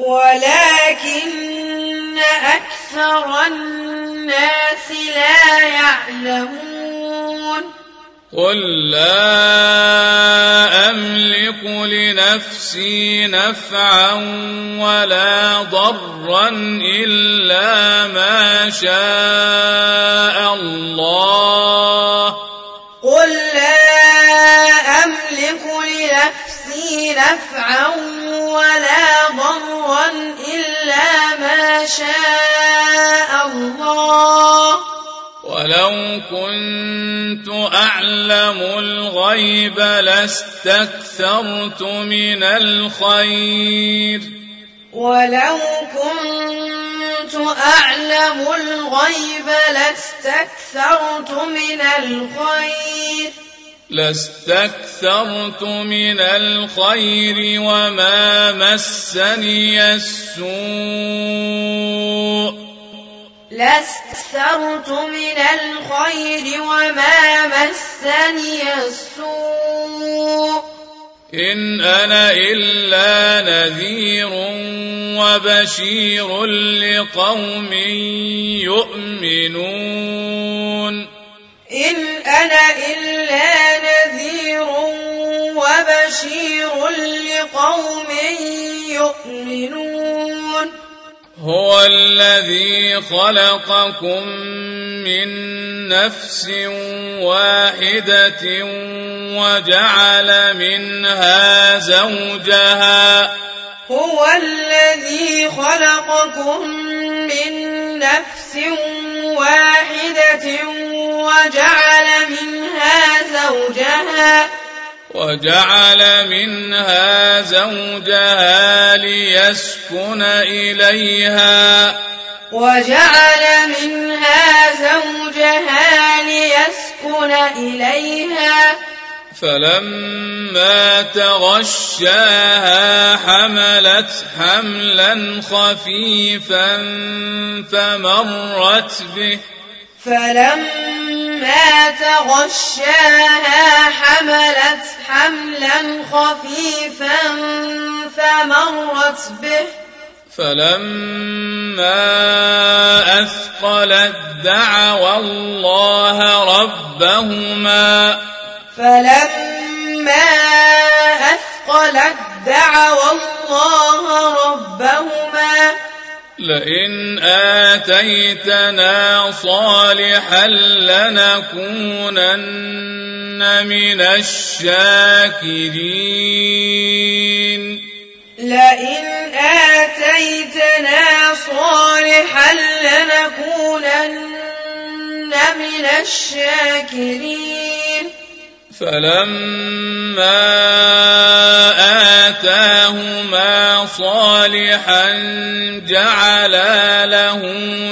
ولكن أكثر الناس لا يعلمون قل لا أملك لنفسي نفعا ولا ضرا إلا ما شاء الله قل لا أملك لنفسي نفعا ولا ضرا إلا ما شاء الله ولو كنت أعلم الغيب لاستكثرت من الخير ولو كنت أعلم الغيب لاستكثرت من الخير لاستكثرت من الخير وما مسني السوء لاستكثرت من الخير وما مسني السوء إن أنا إلا نذير وبشير لقوم يؤمنون إن أنا إلا نذير وبشير لقوم يؤمنون هو الذي خلقكم من نفس واحدة وجعل منها زوجها هو الذي خلقكم من نفس واحدة وجعل منها زوجها وجعل منها زوجها ليسكن إليها وجعل منها زوجها ليسكن إليها فلما تغشاها حملت حملا خفيفا فمرت به فلما تغشاها حملت حملا خفيفا فمرت به فلما أثقلت دعوا الله ربهما فلما أثقلت دعوا الله ربهما لئن آتيتنا صالحا لنكونن من الشاكرين لئن آتيتنا صالحا لنكونن من الشاكرين فلما آتاهما صالحا جعلا له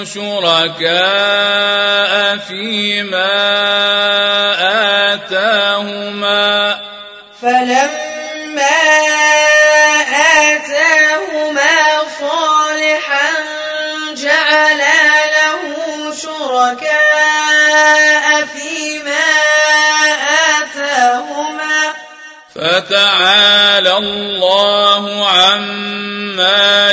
شركاء فيما آتاهما فلما آتاهما صالحا جعلا له شركاء فيما آتاهما فتعالى الله عما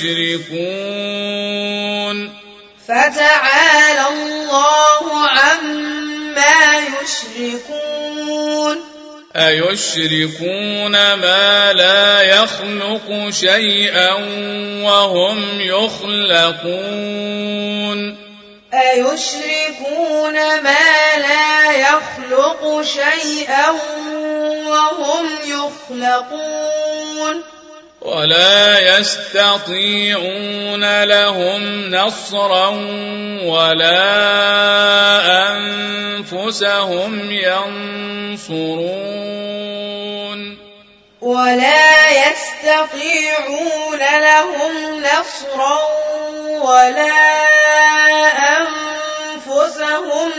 يشركون فتعالى الله عما يشركون أيشركون ما لا يخلق شيئا وهم يخلقون أيشركون ما لا يخلق شيئا وهم يخلقون ولا يستطيعون لهم نصرا ولا أنفسهم ينصرون ولا يستطيعون لهم نصرا ولا أنفسهم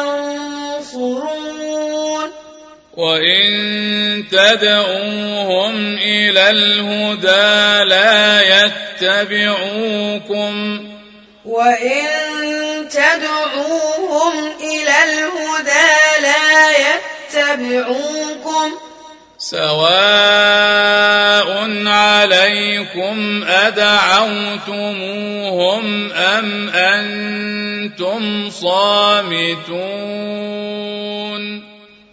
ينصرون وإن تدعوهم إلى الهدى لا يتبعوكم وإن تدعوهم إلى الهدى لا يتبعوكم سواء عليكم أدعوتموهم أم أنتم صامتون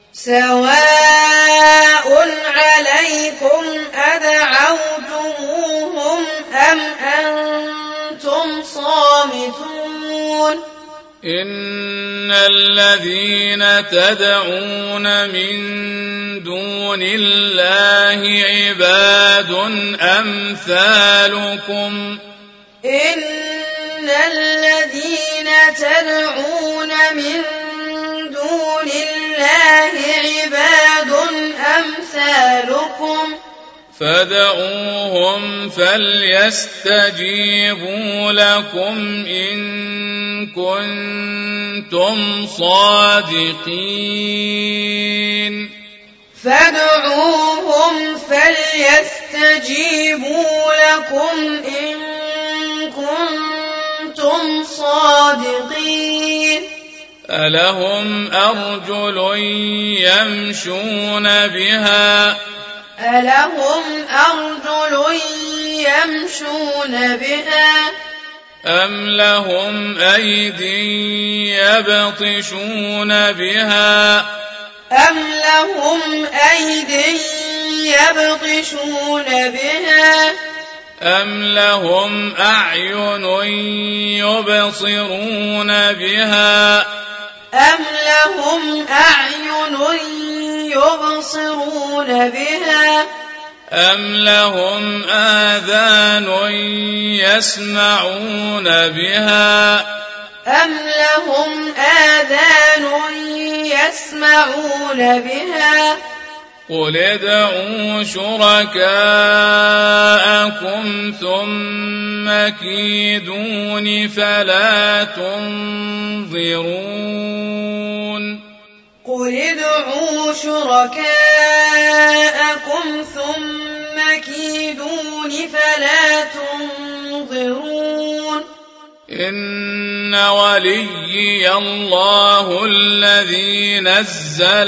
سواء عليكم أدعوتموهم أم أنتم صامتون إن الذين تدعون من دون الله عباد أمثالكم إن الذين تدعون من دون الله عباد أمثالكم فادعوهم فليستجيبوا لكم إن كنتم صادقين فادعوهم فليستجيبوا لكم إن كنتم كنتم صادقين ألهم أرجل يمشون بها ألهم أرجل يمشون بها أم لهم أيدي يبطشون بها أم لهم أيدي يبطشون بها أم لهم أعين يبصرون بها أم لهم أعين يبصرون بها أم لهم آذان يسمعون بها أم لهم آذان يسمعون بها قل ادعوا شركاءكم ثم كيدون فلا تنظرون قل ادعوا شركاءكم ثم كيدون فلا تنظرون إن وليي الله الذي نزل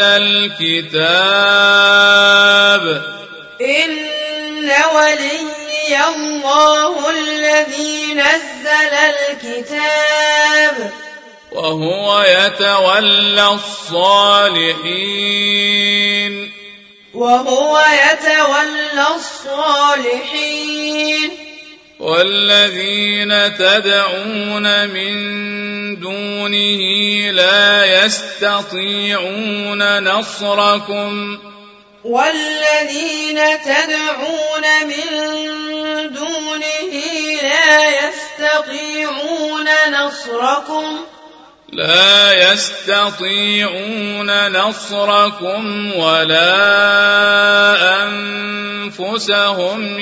الكتاب إن وليي الله الذي نزل الكتاب وهو يتولى الصالحين وهو يتولى الصالحين والذين تدعون من دونه لا يستطيعون نصركم والذين تدعون من دونه لا يستطيعون نصركم لا يستطيعون نصركم ولا أنفسهم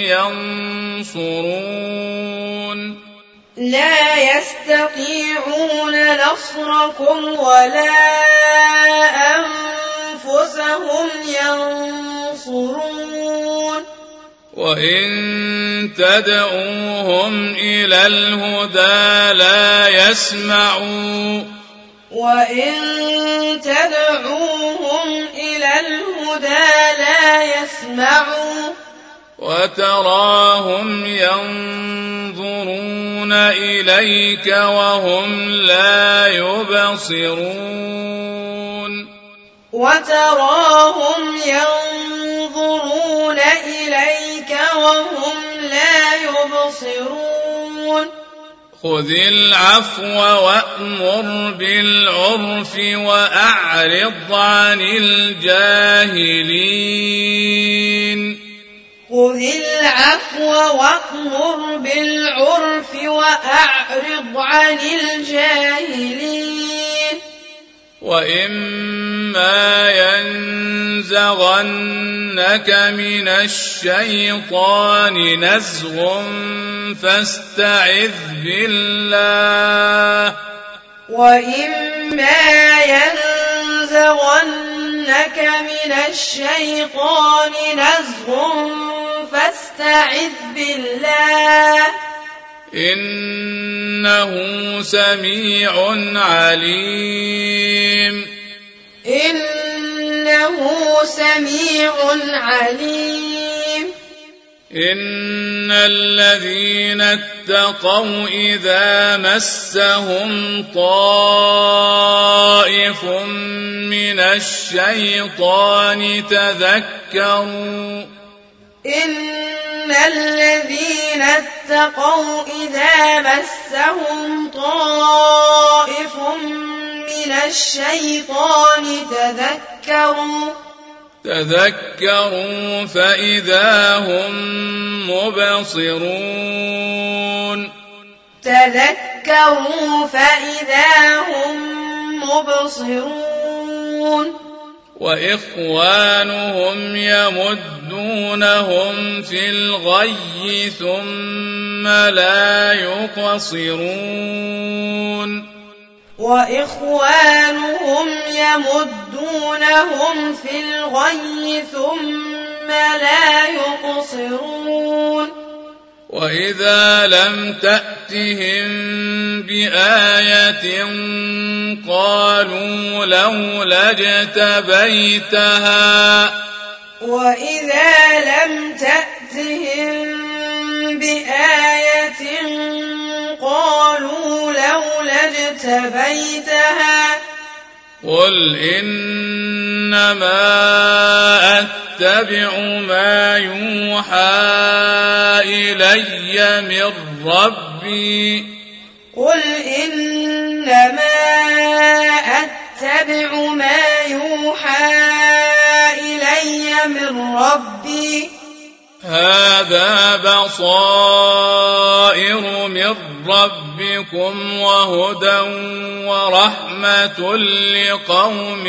ينصرون لا يستطيعون نصركم ولا أنفسهم ينصرون وإن تدعوهم إلى الهدى لا يسمعوا وإن تدعوهم إلى الهدى لا يسمعوا وتراهم ينظرون إليك وهم لا يبصرون وتراهم ينظرون إليك وهم لا يبصرون خذ العفو وأمر بالعرف وأعرض عن الجاهلين خذ العفو وأمر بالعرف وأعرض عن الجاهلين وإما ينزغنك من الشيطان نزغ فاستعذ بالله وإما ينزغنك من الشيطان نزغ فاستعذ بالله إنه سميع عليم إنه سميع عليم إن الذين اتقوا إذا مسهم طائف من الشيطان تذكروا إن الذين اتقوا إذا مسهم طائف من الشيطان تذكروا تذكروا فإذا هم مبصرون تذكروا فإذا هم مبصرون وإخوانهم يمدونهم في الغي ثم لا يقصرون وإخوانهم يمدونهم في الغي ثم لا يقصرون وإذا لم تأتهم بآية قالوا لولا اجتبيتها وإذا لم تأتهم بآية قالوا لولا اجتبيتها قل إنما أتبع ما يوحى إلي من ربي قل إنما أتبع ما يوحى إلي من ربي هذا بصائر من ربكم وهدى ورحمة لقوم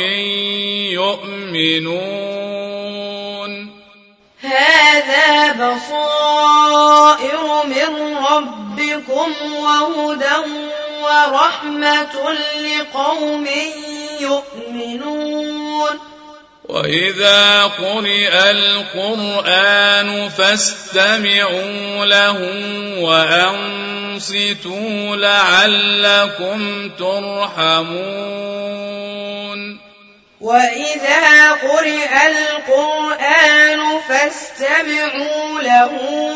يؤمنون هذا بصائر من ربكم وهدى ورحمة لقوم يؤمنون وإذا قرئ القرآن فاستمعوا له وأنصتوا لعلكم ترحمون وإذا قرئ القرآن فاستمعوا له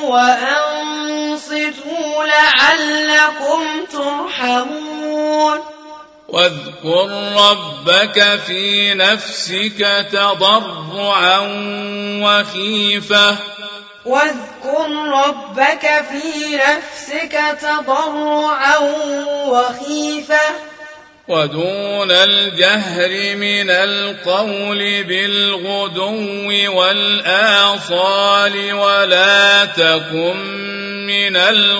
وأنصتوا لعلكم ترحمون واذكر ربك في نفسك تضرعا وخيفة واذكر ربك في نفسك تضرعا وخيفة ودون الجهر من القول بالغدو والآصال ولا تكن من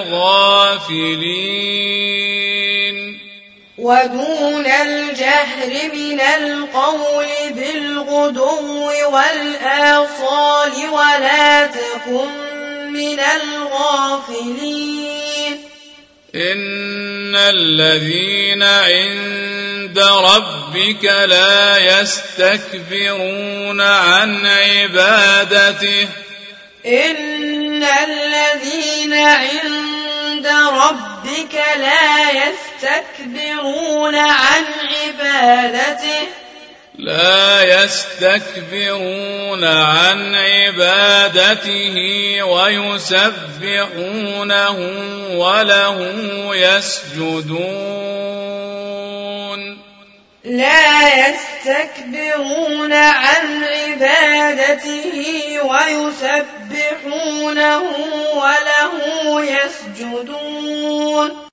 الغافلين ودون الجهر من القول بالغدو والآصال ولا تكن من الغافلين إن الذين عند ربك لا يستكبرون عن عبادته إن الذين عند ربك لا يستكبرون عن عبادته لا يستكبرون عن عبادته ويسبحونه وله يسجدون لا يستكبرون عن عبادته ويسبحونه وله يسجدون